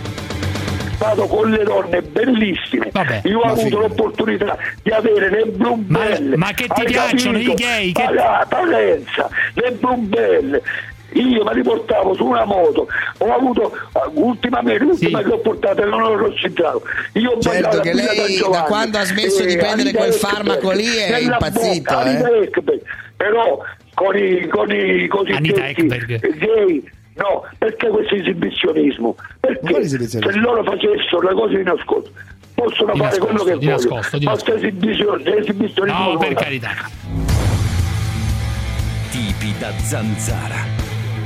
Vado con le donne bellissime. Vabbè, io ho ma avuto figo. l'opportunità di avere le blumbelle. Ma- ma che ti Hai piacciono capito? i gay? Che- Pala- Palenza, le blumbelle. Io me li portavo su una moto, ho avuto uh, ultimamente l'ultima Sì. che ho portato non l'ho rossignato. Io ho Certo ballato che a Villa lei, San Giovanni, da quando ha smesso di prendere Anita quel Ekberg, farmaco lì, è nella impazzito, bocca, eh. Anita Ekberg. Però con i, con i Anita cosiddetti Ekberg. gay, no, perché questo esibizionismo? Ma Perché quale esibizionismo? se loro facessero le cose di nascosto possono Di fare nascosto, quello che di vogliono. nascosto, di Ma nascosto. questo esibizio- esibizionismo No, non per va. carità. Tipi da zanzara.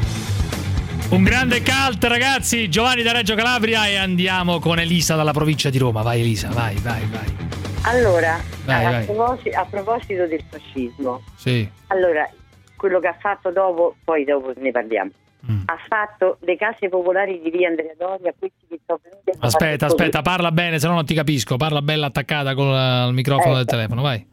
Un grande cult, ragazzi, Giovanni da Reggio Calabria, e andiamo con Elisa dalla provincia di Roma. Vai Elisa, vai, vai, vai. Allora, Vai, a, vai. proposito, a proposito del fascismo, Sì. allora, quello che ha fatto dopo, poi dopo ne parliamo, Mm. ha fatto le case popolari di via Andrea Doria, questi che sono venuti a Aspetta, fare- aspetta, parla bene, se no non ti capisco. Parla bella attaccata con la- il microfono Ecco. del telefono, vai.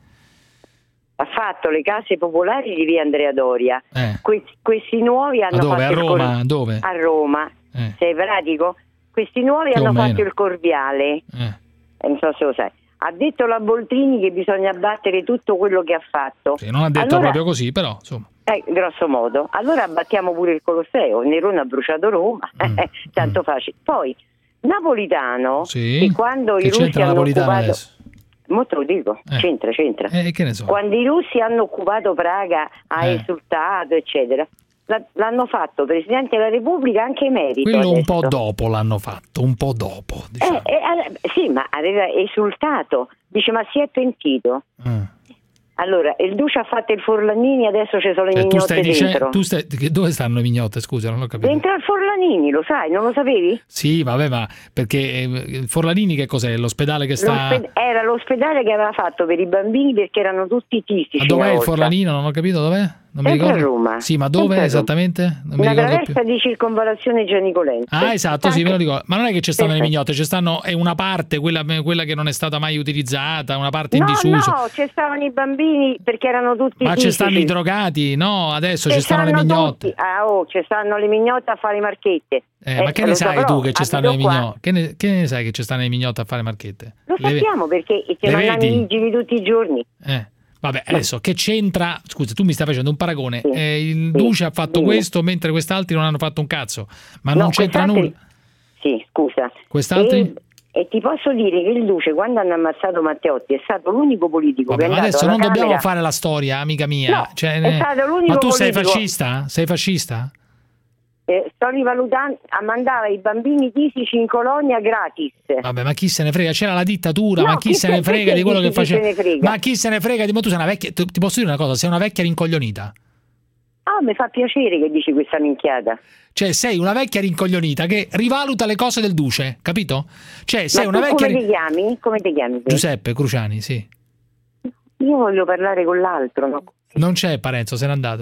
Ha fatto le case popolari di via Andrea Doria. Eh. Que- questi nuovi hanno Ma dove? fatto A il Roma? cor- Dove? A Roma. Eh. Sei pratico? Questi nuovi Più o hanno meno. fatto il Corviale. Eh. Eh, non so se lo sai. Ha detto la Boltrini che bisogna abbattere tutto quello che ha fatto. Sì, non ha detto Allora- proprio così, però, insomma. Eh, grosso modo. Allora abbattiamo pure il Colosseo. Nerone ha bruciato Roma. Tanto facile. Poi Napolitano, Mm. Sì. che quando Che i russi c'entra hanno Napolitano occupato... adesso? Mo te lo dico, Eh. c'entra, c'entra. Eh, che ne so. Quando i russi hanno occupato Praga, ha Eh. esultato, eccetera, la- l'hanno fatto Presidente della Repubblica anche emerito. Quello un adesso. po' dopo l'hanno fatto, un po' dopo. Eh, eh, alle- sì, ma aveva esultato. Dice, ma si è pentito. Mm. Allora, il Duce ha fatto il Forlanini, adesso ci sono le Cioè, tu mignotte stai dentro. dicendo, tu stai, che- dove stanno le mignotte? Scusa, non l'ho capito. Dentro al Forlanini, lo sai, non lo sapevi? Sì, vabbè, ma perché eh, il Forlanini che cos'è? L'ospedale che sta... L'osped- era l'ospedale che aveva fatto per i bambini perché erano tutti tisici. Ma dov'è una il volta. Forlanino? Non ho capito dov'è? Non mi Sempre a ricordo. Roma. Sì, ma Sempre dove a Roma. esattamente? Non mi Una ricordo più. traversa di circonvallazione Gianicolense. Ah, esatto, sì, me lo ricordo. Ma non è che ci stanno le Perfetto. mignotte, ci stanno è una parte, quella, quella che non è stata mai utilizzata, una parte in No, disuso. no, ci stavano i bambini perché erano tutti Ma ci fisici. stanno i drogati? No, adesso ci Ci stanno le stanno mignotte. tutti. Ah, oh, ci stanno le mignotte a fare le marchette. Eh, ma che ne lo sai saprò, tu che ci stanno le abito qua. mignotte? Che ne, che ne sai che ci stanno le mignotte a fare marchette? Lo Le ve- sappiamo perché ci le mandiamo vedi? i vigili tutti i giorni. Eh. Vabbè, adesso che c'entra? Scusa, tu mi stai facendo un paragone. Sì. Eh, il Sì. Duce ha fatto Dimmi. questo mentre quest'altri non hanno fatto un cazzo. Ma No, non c'entra quest'altri- nulla. Sì, scusa. Quest'altri? E, e ti posso dire che il Duce, quando hanno ammazzato Matteotti, è stato l'unico politico Vabbè, che è ma andato adesso alla non dobbiamo Camera- fare la storia, amica mia. No, Cioè, è stato l'unico ma tu sei politico- fascista? Sei fascista? Eh, sto rivalutando, a mandava i bambini tisici in colonia gratis. Vabbè, ma chi se ne frega? C'era la dittatura, No, ma chi chi se ne se- frega di quello chi che se faceva? ne frega? Ma chi se ne frega di ma tu sei una vecchia. tu- Ti posso dire una cosa, sei una vecchia rincoglionita. Ah, mi fa piacere che dici questa minchiata. Cioè, sei una vecchia rincoglionita che rivaluta le cose del Duce, capito? Cioè, sei Ma una tu vecchia come rin- ti chiami? Come ti chiami? te? Giuseppe Cruciani, sì. Io voglio parlare con l'altro, no? Non c'è Parenzo, se n'è andato.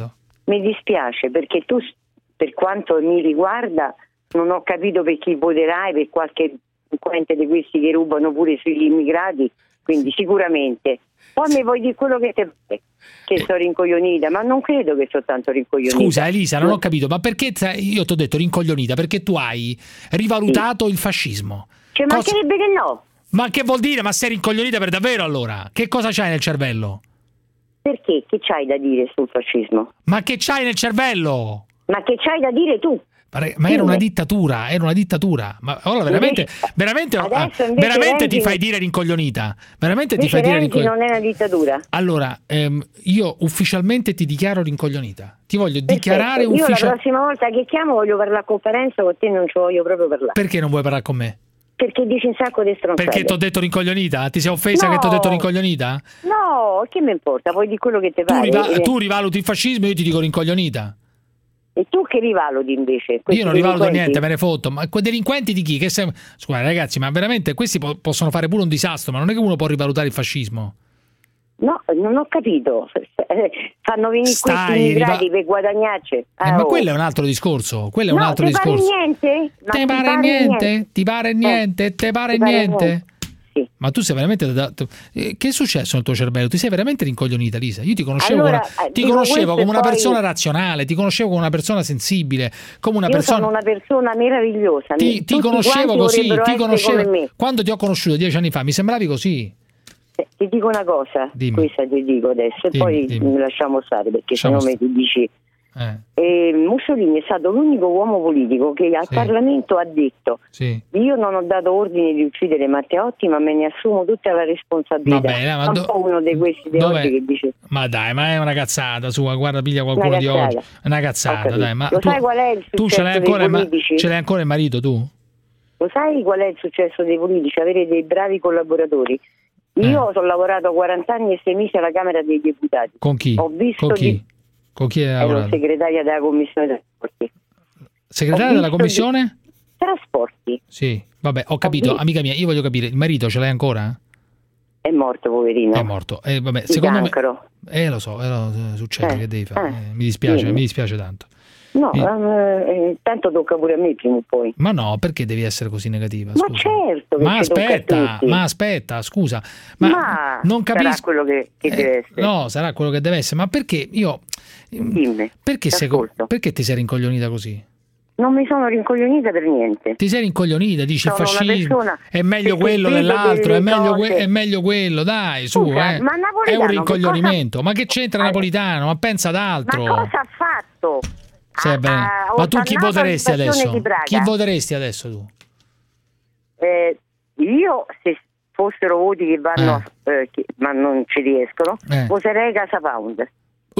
mi dispiace perché tu, per quanto mi riguarda, non ho capito per chi voterai, per qualche delinquente di questi che rubano pure sugli immigrati, quindi sicuramente. Poi mi vuoi dire quello che te pare, che sono rincoglionita, ma non credo che sono tanto rincoglionita. Scusa Elisa, non ho capito, ma perché io ti ho detto rincoglionita? Perché tu hai rivalutato sì. il fascismo. Cioè, cosa... mancherebbe che no. Ma che vuol dire? Ma sei rincoglionita per davvero allora? Che cosa c'hai nel cervello? Perché? Che c'hai da dire sul fascismo? Ma che c'hai nel cervello? Ma che c'hai da dire tu? Ma era una dittatura, era una dittatura. Ma allora veramente, invece, veramente, veramente Renzi, ti fai dire rincoglionita. Veramente ti invece fai dire Renzi rincoglionita. non è una dittatura. Allora, ehm, io ufficialmente ti dichiaro rincoglionita. Ti voglio Perfetto. dichiarare ufficialmente. Io la prossima volta che chiamo voglio parlare a conferenza, con te non ci voglio proprio parlare. Perché non vuoi parlare con me? Perché dici un sacco di stronzate. Perché ti ho detto rincoglionita? Ti sei offesa no. che ti ho detto rincoglionita? No, che mi importa? Puoi dire quello che ti pare. Tu, riva- tu rivaluti il fascismo e io ti dico rincoglionita. E tu che rivaluti invece? Io non rivaluto niente, me ne fotto. Ma quei delinquenti di chi? Che se... Scusa ragazzi, ma veramente questi po- possono fare pure un disastro, ma non è che uno può rivalutare il fascismo. No, non ho capito. Fanno venire Stai, questi immigrati riva- per guadagnarci. Ah, eh, ma oh. quello è un altro discorso. Quello è no, un altro ti discorso. Pare niente? Ma te ti pare, pare niente? niente? Ti pare niente? Eh. Te pare Ti pare niente? niente? Sì. Ma tu sei veramente da, da, che è successo nel tuo cervello? Ti sei veramente rincoglionita, Lisa? Io ti conoscevo, allora, come, ti dico conoscevo come una poi... persona razionale, ti conoscevo come una persona sensibile, come una Io persona. sono una persona meravigliosa. Ti, ti conoscevo così, ti conoscevo. Quando ti ho conosciuto dieci anni fa, mi sembravi così. Eh, ti dico una cosa, dimmi. Questa ti dico adesso, dimmi, e poi dimmi. mi lasciamo stare perché Lasciamo sennò mi dici. Eh. E Mussolini è stato l'unico uomo politico che al sì. Parlamento ha detto sì. io non ho dato ordine di uccidere Matteotti ma me ne assumo tutta la responsabilità. Vabbè, ma do... un po' uno di questi di oggi che dice ma dai, ma è una cazzata sua, guarda, piglia qualcuno di oggi, è una cazzata, dai, ma lo tu, sai qual è il successo tu ce l'hai ancora, dei ma, politici? ce l'hai ancora il marito tu? Lo sai qual è il successo dei politici? Avere dei bravi collaboratori. Io eh. ho lavorato quaranta anni e sei mesi alla Camera dei Deputati. Con chi? Ho visto Con chi? Di... Con chi hai ero segretaria della Commissione Trasporti. Segretaria della Commissione? Di... Trasporti. Sì, vabbè, ho capito, ho amica mia, io voglio capire, il marito ce l'hai ancora? È morto, poverino. È morto. Eh, vabbè, di secondo cancro. me Eh, lo so, eh, lo, succede, eh, che devi fare? Eh, eh, mi dispiace, sì. mi dispiace tanto. No, mi... eh, tanto tocca pure a me prima o poi. Ma no, perché devi essere così negativa? Ma scusa. certo, ma aspetta, ma aspetta, scusa, ma, ma non capisco. Sarà quello che, che eh, deve essere. No, sarà quello che deve essere, ma perché io Dimmi, perché, sei, perché ti sei rincoglionita così? Non mi sono rincoglionita per niente. Ti sei rincoglionita, dici il fascismo è meglio che quello dell'altro, è meglio, que- è meglio quello, dai, su, Scusa, eh. ma È un rincoglionimento, cosa... ma che c'entra Napolitano? Ma pensa ad altro. Ma cosa ha fatto? Sì, ha, bene. ha Ma tu chi voteresti adesso? Di Chi voteresti adesso tu? Eh, io, se fossero voti che vanno, eh. Eh, che, ma non ci riescono, eh. voterei Casa Pound.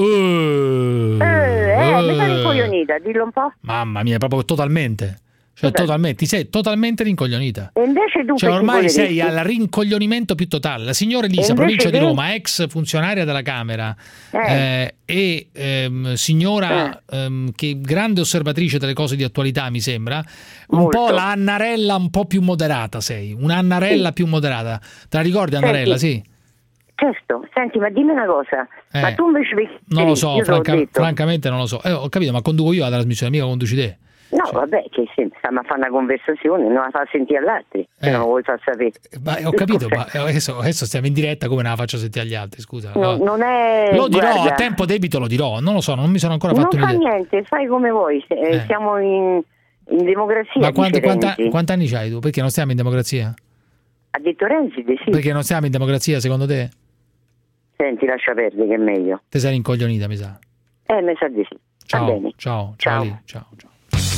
Uh, eh, eh, uh, mi sono rincoglionita, dillo un po'. Mamma mia, proprio totalmente. Cioè, totalmente, ti sei totalmente rincoglionita. E invece tu cioè, ormai sei al rincoglionimento più totale. La signora Elisa, provincia di Roma, ex funzionaria della Camera eh. Eh, e ehm, signora eh. ehm, che grande osservatrice delle cose di attualità, mi sembra, un Molto. po' la Annarella un po' più moderata sei, un'Annarella sì. più moderata. Te la ricordi Annarella, Senti. sì? Certo, senti, ma dimmi una cosa, eh. ma tu invece non lo so, franca- francamente non lo so. Eh, ho capito, ma conduco io la trasmissione, mica conduci te. No, cioè. vabbè, che se stiamo a fare una conversazione, non la fa sentire agli altri, se eh. non lo vuoi far sapere. Ma ho capito, ma adesso, adesso stiamo in diretta, come non la faccio sentire agli altri, scusa. No, no. Non è... Lo dirò, guarda, a tempo debito lo dirò, non lo so, non mi sono ancora fatto un'idea. Non fa niente, fai come vuoi, eh. siamo in, in democrazia. Ma quanti, quanta, quanti anni c'hai tu? Perché non stiamo in democrazia? Ha detto Renzi di sì. Perché non stiamo in democrazia secondo te? Senti, lascia perdere che è meglio. Te sei rincoglionita, mi sa. Eh, mi sa di sì. Ciao, Va bene. ciao, ciao, ciao, ciao, ciao.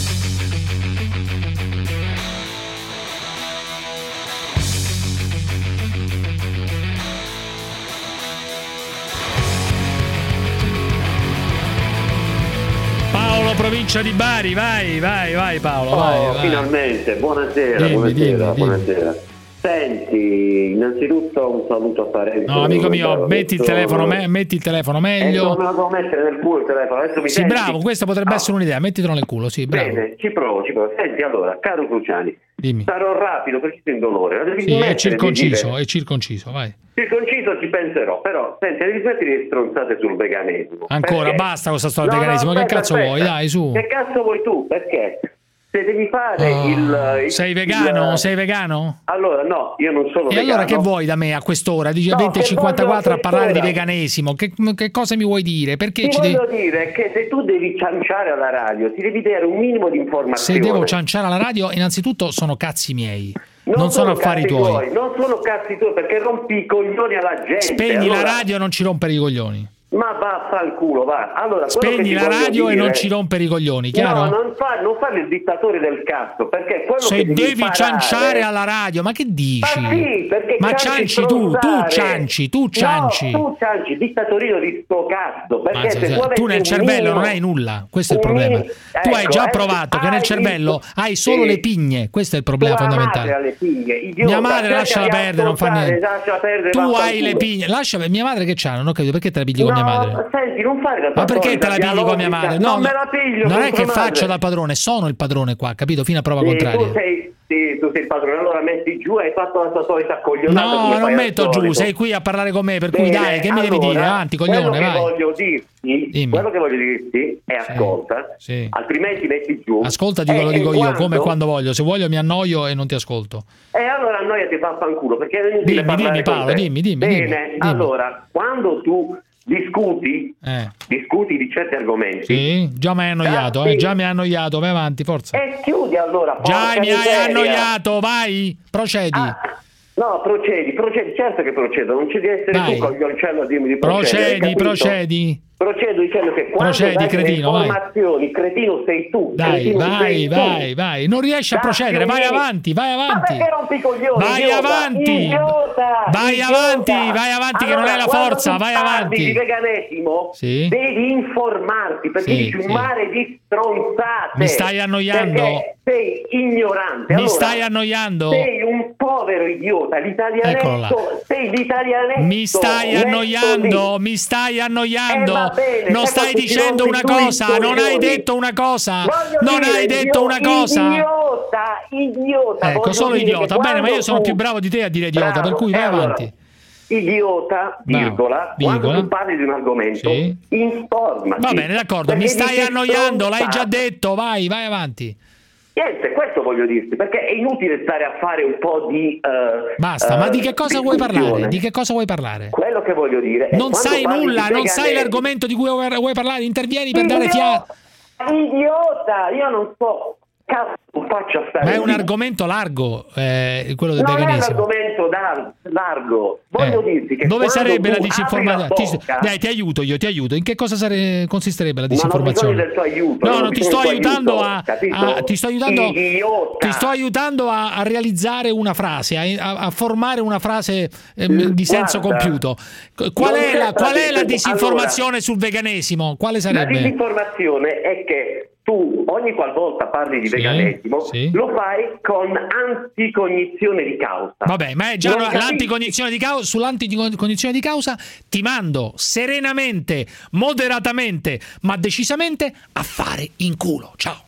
Paolo, provincia di Bari, vai, vai, vai Paolo, oh, vai, vai. Finalmente, buonasera, dimmi, buonasera, dimmi, buonasera. Dimmi. Senti, innanzitutto un saluto a Parenzo. No, amico mio, metti il telefono, me- metti il telefono meglio. Eh, me lo devo mettere nel culo il telefono. Adesso mi sì, senti? bravo, questa potrebbe no. essere un'idea, mettitelo nel culo, sì, bravo. Bene, ci provo, ci provo. Senti, allora, caro Cruciani, dimmi. Sarò rapido perché sono in dolore. La devi Sì, smettere è circonciso, di dire... è circonciso, vai. Circonciso ci penserò, però, senti, devi smettere di stronzate sul veganesimo. Ancora, perché? basta con sta storia no, del veganesimo, no, aspetta, che cazzo aspetta. vuoi, dai, su. Che cazzo vuoi tu? Perché? Se devi fare Oh, il, il... Sei vegano? il... Sei vegano? Allora, no, io non sono e vegano. E allora che vuoi da me a quest'ora? Dice no, venti e cinquantaquattro a parlare di ora. veganesimo. Che, che cosa mi vuoi dire? Perché ti ci voglio devi... dire che se tu devi cianciare alla radio, ti devi dare un minimo di informazione. Se devo cianciare alla radio, innanzitutto sono cazzi miei. Non, non sono, sono affari tuoi. tuoi. Non sono cazzi tuoi perché rompi i coglioni alla gente. Spegni allora... la radio e non ci rompere i coglioni. Ma vaffanculo, va. Allora, spegni la radio dire... e non ci rompere i coglioni, chiaro? No, non, fa, non fare il dittatore del cazzo, perché quello se che devi, devi imparare... cianciare alla radio, ma che dici? Ma sì, perché ma cianci tu, tu cianci, tu cianci. No, tu cianci, dittatorino di sto cazzo, perché ma, se se, tu, tu nel cervello minimo, non hai nulla, questo è il problema. Minimo, tu ecco, hai già eh, provato che hai nel cervello visto, hai solo sì. le pigne, questo è il problema tua fondamentale. Madre ha le pigne, idiota, mia madre lasciala perdere, non fa niente. Perdere, tu hai le pigne, lascia mia madre che c'ha, non ho capito perché te la pigli con no, mia madre. Senti, non fare da ma perché te la pigli con mia madre? No, non me la piglio. Non è che madre. faccio da padrone, sono il padrone qua, capito? Fino a prova sì, contraria. Tu sei, sì, tu sei il padrone, allora metti giù e hai fatto la tua solita coglionata. No, non metto giù, sei qui a parlare con me, per Bene, cui dai, che mi allora, devi dire? Avanti, coglione, quello vai. Che voglio dirti, Dimmi. quello che voglio dirti è sì, ascolta, sì. altrimenti metti giù. Ascolta, dico, e, lo dico io, quando... come quando voglio. Se voglio mi annoio e non ti ascolto. E allora annoiati e vaffanculo, perché è inutile dimmi, dimmi Paolo, dimmi, dimmi. Bene, dimmi, allora, quando tu discuti, eh. discuti di certi argomenti. Sì, già mi hai annoiato, eh, già mi hai annoiato, vai avanti, forza. E chiudi allora. Già mi miseria. hai annoiato, vai, procedi. Ah, no, procedi, procedi, certo che procedo, non ci deve essere vai. tu coglioncello a dirmi di Procedi, procedere. procedi. Procedo dicendo che quando procedi, dai cretino, le informazioni, vai. Cretino sei tu. Dai, vai, sei vai, tu. vai. Non riesci a procedere, vai avanti, vai avanti. Ma perché rompi i coglioni? Vai idiota, avanti. Idiota, vai idiota. avanti, vai avanti, allora, che non hai la forza, vai avanti. Di veganesimo, sì. devi informarti perché sì, dici un sì. mare di stronzate. Mi stai annoiando. Sei ignorante. Mi allora, stai annoiando. Sei un povero idiota. L'italianetto, sei l'italianetto. Mi stai annoiando, mi stai annoiando. Eh, bene, non stai dicendo una cosa, non hai detto una cosa. Voglio non dire, hai detto una cosa. Idiota, idiota. Ecco, solo idiota. Bene, ma io sono tu... più bravo di te a dire idiota, bravo, per cui vai allora, avanti. Idiota, virgola, virgola, quando tu parli di un argomento, sì. informati. Va bene, d'accordo, mi stai annoiando, l'hai già detto, vai, vai avanti. Niente, questo voglio dirti, perché è inutile stare a fare un po' di uh, basta, uh, ma di che cosa vuoi parlare? Di che cosa vuoi parlare? Quello che voglio dire è non sai nulla, non sai l'argomento di cui vuoi parlare, intervieni per dare fiato. Idiota, io non so. Cazzo, faccio stare. Ma è un argomento largo, eh, quello del non veganesimo. Non è un argomento dar- largo. Voglio eh. dirti che dove sarebbe la disinformazione? Ti... Dai, ti aiuto io, ti aiuto. In che cosa sare... consisterebbe la disinformazione? Non ho bisogno del tuo aiuto. No, non non ti sto aiutando aiuto, a, a ti sto aiutando Idiota. Ti sto aiutando a, a realizzare una frase, a, a formare una frase eh, di senso Guarda, compiuto. Qual è la, qual è la disinformazione allora, sul veganesimo? Quale sarebbe? La disinformazione è che tu ogni qualvolta parli di sì, veganesimo sì. lo fai con anticognizione di causa. Vabbè, ma è già no, l'anticognizione di causa. Sull'anticognizione di causa ti mando serenamente, moderatamente, ma decisamente a fare in culo. Ciao.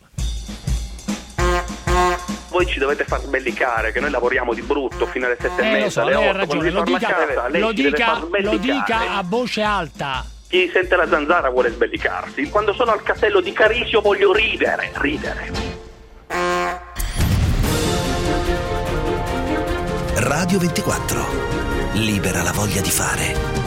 Voi ci dovete far sbellicare che noi lavoriamo di brutto fino alle sette eh, e mezza, so, alle lei otto, ha ragione, lo dica, casa, lei lo, ci deve dica, far lo dica a voce alta. Chi sente la zanzara vuole sbellicarsi. Quando sono al castello di Carisio voglio ridere, ridere. Radio ventiquattro. Libera la voglia di fare.